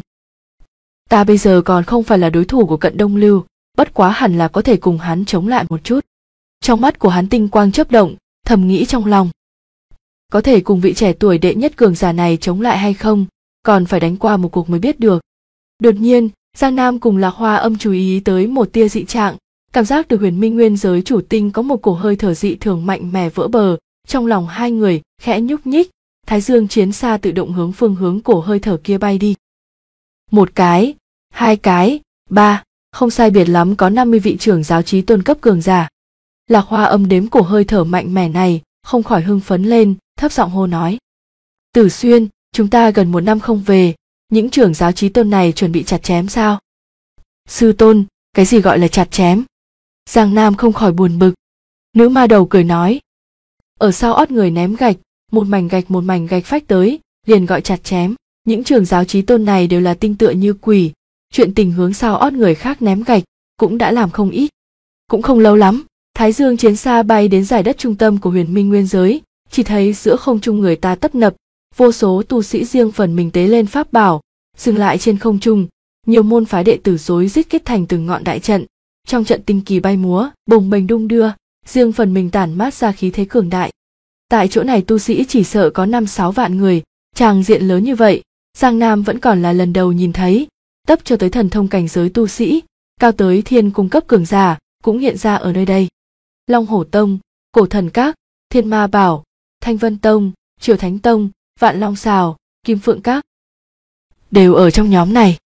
Ta bây giờ còn không phải là đối thủ của Cận Đông Lưu, bất quá hẳn là có thể cùng hắn chống lại một chút. Trong mắt của hắn tinh quang chớp động, thầm nghĩ trong lòng. Có thể cùng vị trẻ tuổi đệ nhất cường giả này chống lại hay không, còn phải đánh qua một cuộc mới biết được. Đột nhiên, Giang Nam cùng Lạc Hoa Âm chú ý tới một tia dị trạng, cảm giác được Huyền Minh Nguyên giới chủ tinh có một cổ hơi thở dị thường mạnh mẽ vỡ bờ, trong lòng hai người khẽ nhúc nhích, Thái Dương chiến xa tự động hướng phương hướng cổ hơi thở kia bay đi. Một cái, hai cái, ba, không sai biệt lắm có 50 vị trưởng giáo chí tôn cấp cường giả. Lạc Hoa Âm đếm cổ hơi thở mạnh mẽ này, không khỏi hưng phấn lên, thấp giọng hô nói: Tử Xuyên, chúng ta gần 1 năm không về, những trưởng giáo chí tôn này chuẩn bị chặt chém sao? Sư tôn, cái gì gọi là chặt chém? Giang Nam không khỏi buồn bực. Nữ ma đầu cười nói: Ở sau ót người ném gạch, một mảnh gạch phách tới, liền gọi chặt chém. Những trưởng giáo chí tôn này đều là tinh tựa như quỷ, chuyện tình hướng sau ót người khác ném gạch cũng đã làm không ít. Cũng không lâu lắm, Thái Dương chiến xa bay đến giải đất trung tâm của Huyền Minh Nguyên giới, chỉ thấy giữa không trung người ta tấp nập, vô số tu sĩ riêng phần mình tế lên pháp bảo, dừng lại trên không trung, nhiều môn phái đệ tử rối rít kết thành từng ngọn đại trận, trong trận tinh kỳ bay múa, bồng bềnh đung đưa, riêng phần mình tản mát ra khí thế cường đại. Tại chỗ này tu sĩ chỉ sợ có 5-6 vạn người, tràng diện lớn như vậy, Giang Nam vẫn còn là lần đầu nhìn thấy, tấp cho tới thần thông cảnh giới tu sĩ, cao tới thiên cung cấp cường giả, cũng hiện ra ở nơi đây. Long Hổ Tông, Cổ Thần Các, Thiên Ma Bảo, Thanh Vân Tông, Triều Thánh Tông, Vạn Long Sào, Kim Phượng Các đều ở trong nhóm này.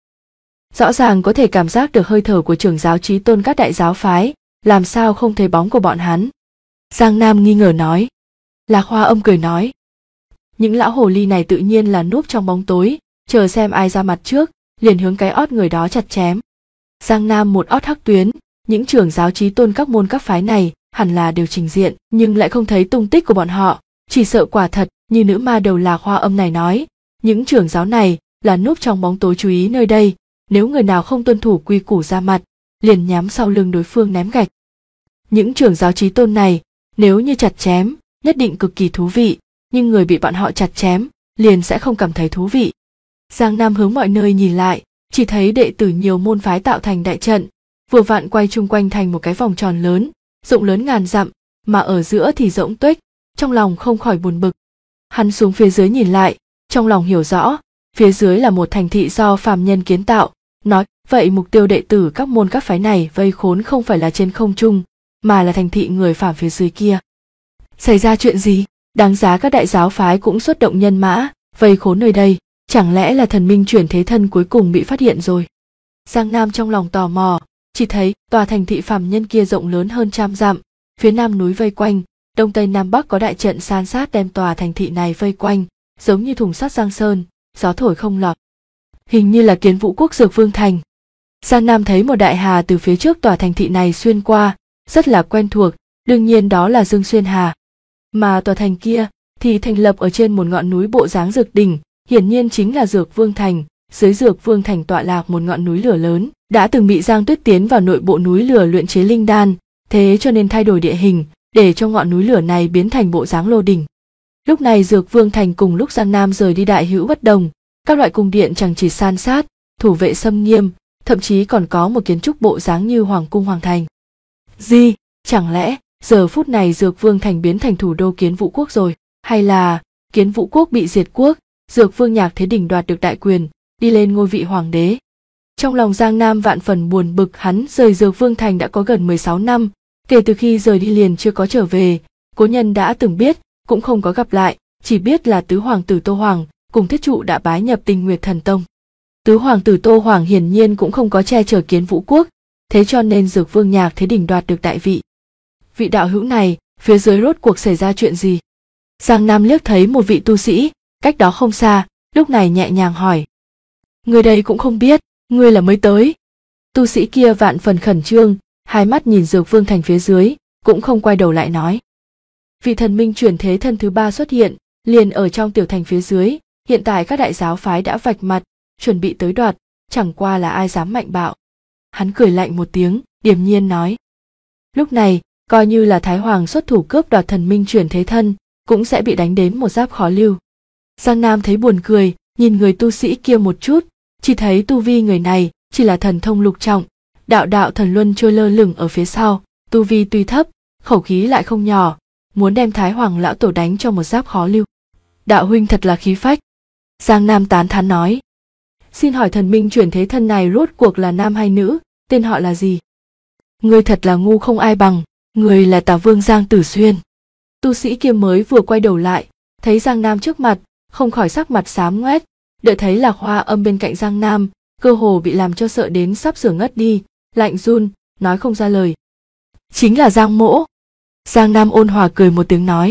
Rõ ràng có thể cảm giác được hơi thở của trưởng giáo chí tôn các đại giáo phái, làm sao không thấy bóng của bọn hắn? Giang Nam nghi ngờ nói. Lạc Hoa Âm cười nói. Những lão hồ ly này tự nhiên là núp trong bóng tối, chờ xem ai ra mặt trước, liền hướng cái ót người đó chặt chém. Giang Nam một ót hắc tuyến, những trưởng giáo chí tôn các môn các phái này hẳn là đều trình diện, nhưng lại không thấy tung tích của bọn họ, chỉ sợ quả thật như nữ ma đầu Lạc Hoa Âm này nói, những trưởng giáo này là núp trong bóng tối chú ý nơi đây, nếu người nào không tuân thủ quy củ ra mặt, liền nhắm sau lưng đối phương ném gạch. Những trưởng giáo chí tôn này, nếu như chặt chém, nhất định cực kỳ thú vị, nhưng người bị bọn họ chặt chém, liền sẽ không cảm thấy thú vị. Giang Nam hướng mọi nơi nhìn lại, chỉ thấy đệ tử nhiều môn phái tạo thành đại trận, vừa vặn quay chung quanh thành một cái vòng tròn lớn, rộng lớn ngàn dặm, mà ở giữa thì rỗng tuếch, trong lòng không khỏi buồn bực. Hắn xuống phía dưới nhìn lại, trong lòng hiểu rõ, phía dưới là một thành thị do phàm nhân kiến tạo, nói vậy mục tiêu đệ tử các môn các phái này vây khốn không phải là trên không trung, mà là thành thị người phàm phía dưới kia. Xảy ra chuyện gì? Đáng giá các đại giáo phái cũng xuất động nhân mã, vây khốn nơi đây, chẳng lẽ là thần minh chuyển thế thân cuối cùng bị phát hiện rồi? Giang Nam trong lòng tò mò, chỉ thấy tòa thành thị phàm nhân kia rộng lớn hơn 100 dặm, phía nam núi vây quanh, đông tây nam bắc có đại trận san sát đem tòa thành thị này vây quanh, giống như thùng sắt Giang Sơn, gió thổi không lọt. Hình như là Kiến Vũ Quốc Dược Vương Thành. Giang Nam thấy một đại hà từ phía trước tòa thành thị này xuyên qua, rất là quen thuộc, đương nhiên đó là Dương Xuyên Hà. Mà tòa thành kia thì thành lập ở trên một ngọn núi bộ dáng dược đỉnh, hiển nhiên chính là Dược Vương Thành. Dưới Dược Vương Thành tọa lạc một ngọn núi lửa lớn, đã từng bị Giang Tuyết tiến vào nội bộ núi lửa luyện chế linh đan, thế cho nên thay đổi địa hình, để cho ngọn núi lửa này biến thành bộ dáng lô đỉnh. Lúc này Dược Vương Thành cùng lúc Giang Nam rời đi đại hữu bất đồng, các loại cung điện chẳng chỉ san sát, thủ vệ xâm nghiêm, thậm chí còn có một kiến trúc bộ dáng như hoàng cung hoàng thành. Gì? Chẳng lẽ giờ phút này Dược Vương Thành biến thành thủ đô Kiến Vũ Quốc rồi, hay là Kiến Vũ Quốc bị diệt quốc, Dược Vương Nhạc Thế Đỉnh đoạt được đại quyền, đi lên ngôi vị hoàng đế? Trong lòng Giang Nam vạn phần buồn bực, hắn rời Dược Vương Thành đã có gần 16 năm, kể từ khi rời đi liền chưa có trở về, cố nhân đã từng biết, cũng không có gặp lại, chỉ biết là tứ hoàng tử Tô Hoàng cùng Thiết Trụ đã bái nhập Tinh Nguyệt Thần Tông. Tứ hoàng tử Tô Hoàng hiển nhiên cũng không có che chở Kiến Vũ Quốc, thế cho nên Dược Vương Nhạc Thế Đỉnh đoạt được đại vị. Vị đạo hữu này, phía dưới rốt cuộc xảy ra chuyện gì? Giang Nam liếc thấy một vị tu sĩ, cách đó không xa, lúc này nhẹ nhàng hỏi. Người đây cũng không biết, ngươi là mới tới. Tu sĩ kia vạn phần khẩn trương, hai mắt nhìn Dược Vương Thành phía dưới, cũng không quay đầu lại nói. Vị thần minh chuyển thế thân thứ ba xuất hiện, liền ở trong tiểu thành phía dưới, hiện tại các đại giáo phái đã vạch mặt, chuẩn bị tới đoạt, chẳng qua là ai dám mạnh bạo. Hắn cười lạnh một tiếng, điềm nhiên nói. Lúc này, coi như là Thái Hoàng xuất thủ cướp đoạt thần minh chuyển thế thân, cũng sẽ bị đánh đến một giáp khó lưu. Giang Nam thấy buồn cười, nhìn người tu sĩ kia một chút, chỉ thấy tu vi người này chỉ là thần thông lục trọng, đạo đạo thần luân trôi lơ lửng ở phía sau, tu vi tuy thấp, khẩu khí lại không nhỏ, muốn đem Thái Hoàng lão tổ đánh cho một giáp khó lưu. Đạo huynh thật là khí phách. Giang Nam tán thán nói. Xin hỏi thần minh chuyển thế thân này rốt cuộc là nam hay nữ, tên họ là gì? Ngươi thật là ngu không ai bằng, người là Tà Vương Giang Tử Xuyên. Tu sĩ kia mới vừa quay đầu lại, thấy Giang Nam trước mặt, không khỏi sắc mặt xám ngoét, đợi thấy Lạc Hoa Âm bên cạnh Giang Nam, cơ hồ bị làm cho sợ đến sắp sửa ngất đi, lạnh run, nói không ra lời. Chính là Giang Mỗ. Giang Nam ôn hòa cười một tiếng nói.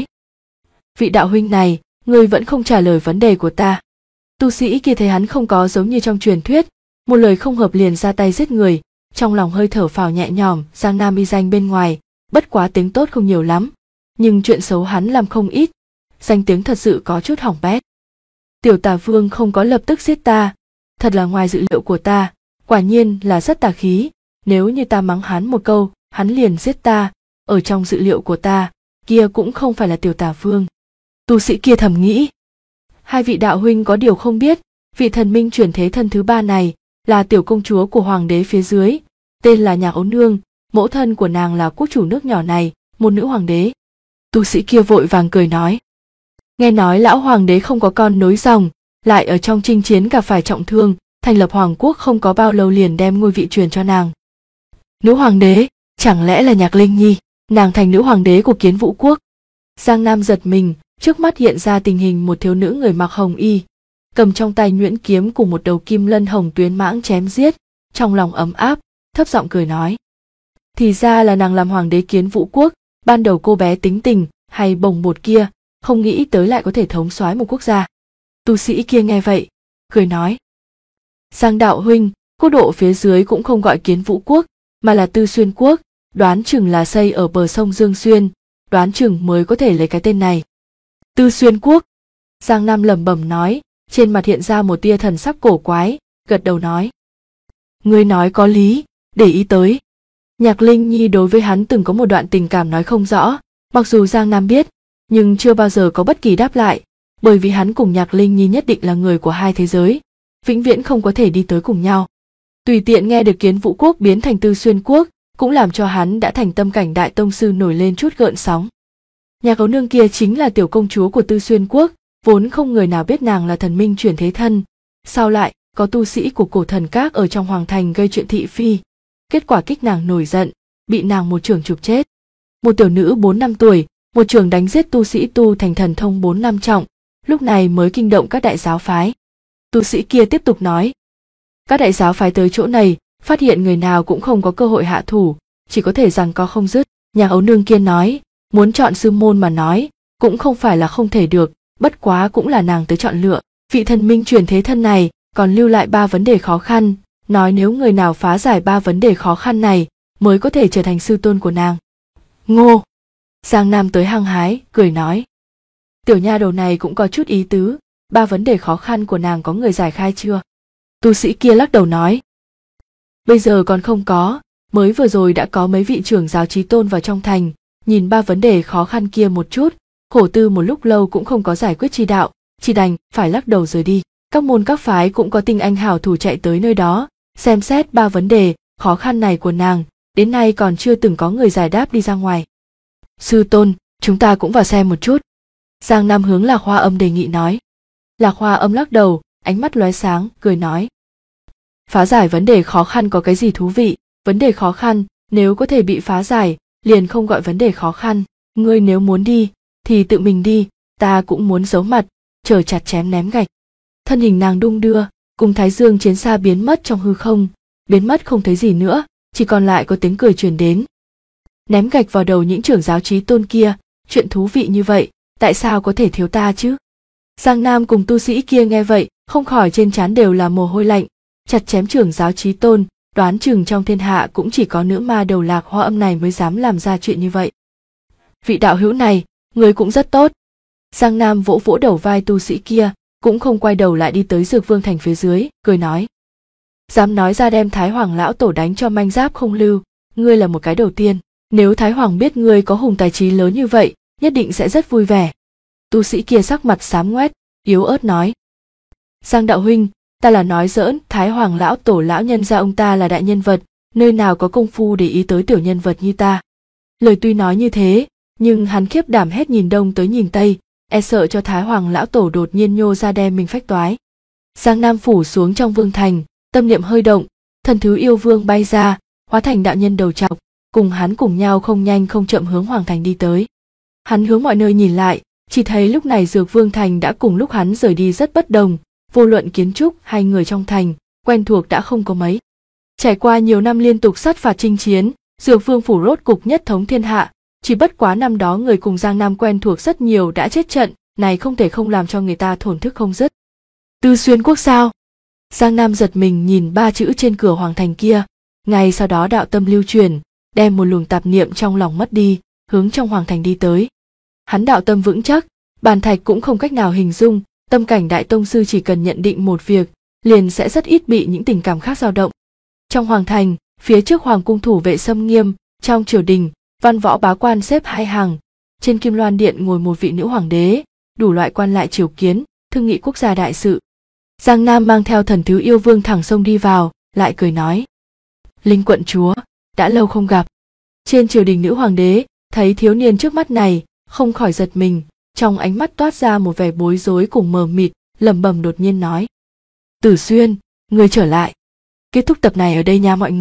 Vị đạo huynh này, ngươi vẫn không trả lời vấn đề của ta. Tu sĩ kia thấy hắn không có giống như trong truyền thuyết, một lời không hợp liền ra tay giết người, trong lòng hơi thở phào nhẹ nhõm. Giang Nam uy danh bên ngoài, bất quá tiếng tốt không nhiều lắm, nhưng chuyện xấu hắn làm không ít, danh tiếng thật sự có chút hỏng bét. Tiểu Tà Vương không có lập tức giết ta, thật là ngoài dự liệu của ta, quả nhiên là rất tà khí, nếu như ta mắng hắn một câu, hắn liền giết ta, ở trong dự liệu của ta, kia cũng không phải là Tiểu Tà Vương. Tu sĩ kia thầm nghĩ. Hai vị đạo huynh có điều không biết, vị thần minh chuyển thế thân thứ ba này là tiểu công chúa của hoàng đế phía dưới, tên là Nhạc Ấu Nương, mẫu thân của nàng là quốc chủ nước nhỏ này, một nữ hoàng đế. Tu sĩ kia vội vàng cười nói. Nghe nói lão hoàng đế không có con nối dòng, lại ở trong chinh chiến gặp phải trọng thương, thành lập hoàng quốc không có bao lâu liền đem ngôi vị truyền cho nàng. Nữ hoàng đế, Chẳng lẽ là Nhạc Linh Nhi, nàng thành nữ hoàng đế của Kiến Vũ quốc? Giang Nam giật mình, trước mắt hiện ra tình hình một thiếu nữ người mặc hồng y, cầm trong tay nhuyễn kiếm cùng một đầu kim lân hồng tuyến mãng chém giết, trong lòng ấm áp, thấp giọng cười nói. Thì ra là nàng làm hoàng đế Kiến Vũ quốc, ban đầu cô bé tính tình hay bồng bột kia, không nghĩ tới lại có thể thống soái một quốc gia. Tu sĩ kia nghe vậy, cười nói. Giang đạo huynh, quốc độ phía dưới cũng không gọi Kiến Vũ quốc, mà là Tư Xuyên quốc, đoán chừng là xây ở bờ sông Dương Xuyên, đoán chừng mới có thể lấy cái tên này. Tư Xuyên quốc. Giang Nam lẩm bẩm nói, trên mặt hiện ra một tia thần sắc cổ quái, gật đầu nói. Ngươi nói có lý, để ý tới. Nhạc Linh Nhi đối với hắn từng có một đoạn tình cảm nói không rõ, mặc dù Giang Nam biết, nhưng chưa bao giờ có bất kỳ đáp lại, bởi vì hắn cùng Nhạc Linh Nhi nhất định là người của hai thế giới, vĩnh viễn không có thể đi tới cùng nhau. Tùy tiện nghe được Kiến Vũ quốc biến thành Tư Xuyên quốc, cũng làm cho hắn đã thành tâm cảnh đại tông sư nổi lên chút gợn sóng. Nhạc Ấu Nương kia chính là tiểu công chúa của Tư Xuyên quốc, vốn không người nào biết nàng là thần minh chuyển thế thân, sau lại có tu sĩ của Cổ Thần Các ở trong hoàng thành gây chuyện thị phi, kết quả kích nàng nổi giận, bị nàng một chưởng chụp chết. Một tiểu nữ 4 năm tuổi, một chưởng đánh giết tu sĩ tu thành thần thông 4 năm trọng, lúc này mới kinh động các đại giáo phái. Tu sĩ kia tiếp tục nói. Các đại giáo phái tới chỗ này, phát hiện người nào cũng không có cơ hội hạ thủ, chỉ có thể giằng co không dứt. Nhạc Ấu Nương kia nói, muốn chọn sư môn mà nói, cũng không phải là không thể được, bất quá cũng là nàng tới chọn lựa. Vị thần minh chuyển thế thân này còn lưu lại 3 vấn đề khó khăn, nói nếu người nào phá giải 3 vấn đề khó khăn này mới có thể trở thành sư tôn của nàng. Ngô! Giang Nam tới hăng hái, cười nói. Tiểu nha đầu này cũng có chút ý tứ, 3 vấn đề khó khăn của nàng có người giải khai chưa? Tu sĩ kia lắc đầu nói. Bây giờ còn không có, mới vừa rồi đã có mấy vị trưởng giáo chí tôn vào trong thành, nhìn 3 vấn đề khó khăn kia một chút, khổ tư một lúc lâu cũng không có giải quyết chi đạo, chỉ đành phải lắc đầu rời đi. Các môn các phái cũng có tinh anh hảo thủ chạy tới nơi đó, xem xét 3 vấn đề khó khăn này của nàng, đến nay còn chưa từng có người giải đáp đi ra ngoài. Sư tôn, chúng ta cũng vào xem một chút. Giang Nam hướng Lạc Hoa Âm đề nghị nói. Lạc Hoa Âm lắc đầu, ánh mắt lóe sáng, cười nói. Phá giải vấn đề khó khăn có cái gì thú vị, vấn đề khó khăn, nếu có thể bị phá giải, liền không gọi vấn đề khó khăn. Ngươi nếu muốn đi, thì tự mình đi, ta cũng muốn giấu mặt, chờ chặt chém ném gạch. Thân hình nàng đung đưa, cùng Thái Dương chiến xa biến mất trong hư không, biến mất không thấy gì nữa, chỉ còn lại có tiếng cười truyền đến. Ném gạch vào đầu những trưởng giáo chí tôn kia, chuyện thú vị như vậy, tại sao có thể thiếu ta chứ? Giang Nam cùng tu sĩ kia nghe vậy, không khỏi trên trán đều là mồ hôi lạnh, chặt chém trưởng giáo chí tôn, đoán chừng trong thiên hạ cũng chỉ có nữ ma đầu Lạc Hoa Âm này mới dám làm ra chuyện như vậy. Vị đạo hữu này, người cũng rất tốt. Giang Nam vỗ vỗ đầu vai tu sĩ kia, cũng không quay đầu lại đi tới Dược Vương thành phía dưới, cười nói. Dám nói ra đem Thái Hoàng lão tổ đánh cho manh giáp không lưu, ngươi là một cái đầu tiên. Nếu Thái Hoàng biết ngươi có hùng tài trí lớn như vậy, nhất định sẽ rất vui vẻ. Tu sĩ kia sắc mặt xám ngoét, yếu ớt nói. Giang đạo huynh, ta là nói giỡn, Thái Hoàng lão tổ lão nhân gia ông ta là đại nhân vật, nơi nào có công phu để ý tới tiểu nhân vật như ta. Lời tuy nói như thế, nhưng hắn khiếp đảm hết nhìn đông tới nhìn tây, e sợ cho Thái Hoàng lão tổ đột nhiên nhô ra đem mình phách toái. Giang Nam phủ xuống trong vương thành, tâm niệm hơi động, thần thứ yêu vương bay ra, hóa thành đạo nhân đầu trọc, cùng hắn cùng nhau không nhanh không chậm hướng hoàng thành đi tới. Hắn hướng mọi nơi nhìn lại, chỉ thấy lúc này Dược Vương thành đã cùng lúc hắn rời đi rất bất đồng, vô luận kiến trúc hay người trong thành, quen thuộc đã không có mấy. Trải qua nhiều năm liên tục sát phạt chinh chiến, Dược Vương phủ rốt cục nhất thống thiên hạ, chỉ bất quá năm đó người cùng Giang Nam quen thuộc rất nhiều đã chết trận, này không thể không làm cho người ta thổn thức không dứt. Tư Xuyên quốc sao? Giang Nam giật mình nhìn 3 chữ trên cửa hoàng thành kia, ngay sau đó đạo tâm lưu truyền, đem một luồng tạp niệm trong lòng mất đi, hướng trong hoàng thành đi tới. Hắn đạo tâm vững chắc, bàn thạch cũng không cách nào hình dung, tâm cảnh đại tông sư chỉ cần nhận định một việc, liền sẽ rất ít bị những tình cảm khác dao động. Trong hoàng thành, phía trước hoàng cung thủ vệ xâm nghiêm, trong triều đình, văn võ bá quan xếp 2 hàng, trên Kim Loan điện ngồi một vị nữ hoàng đế, đủ loại quan lại triều kiến, thương nghị quốc gia đại sự. Giang Nam mang theo thần thứ yêu vương thẳng sông đi vào, lại cười nói. Linh quận chúa, đã lâu không gặp. Trên triều đình nữ hoàng đế, thấy thiếu niên trước mắt này, không khỏi giật mình, trong ánh mắt toát ra một vẻ bối rối cùng mờ mịt, lẩm bẩm đột nhiên nói. Tử Xuyên, ngươi trở lại. Kết thúc tập này ở đây nha mọi người.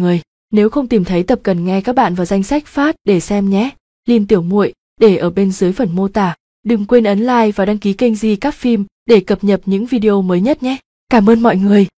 Nếu không tìm thấy tập cần nghe các bạn vào danh sách phát để xem nhé. Link tiểu muội để ở bên dưới phần mô tả. Đừng quên ấn like và đăng ký kênh Di Các Phim để cập nhật những video mới nhất nhé. Cảm ơn mọi người.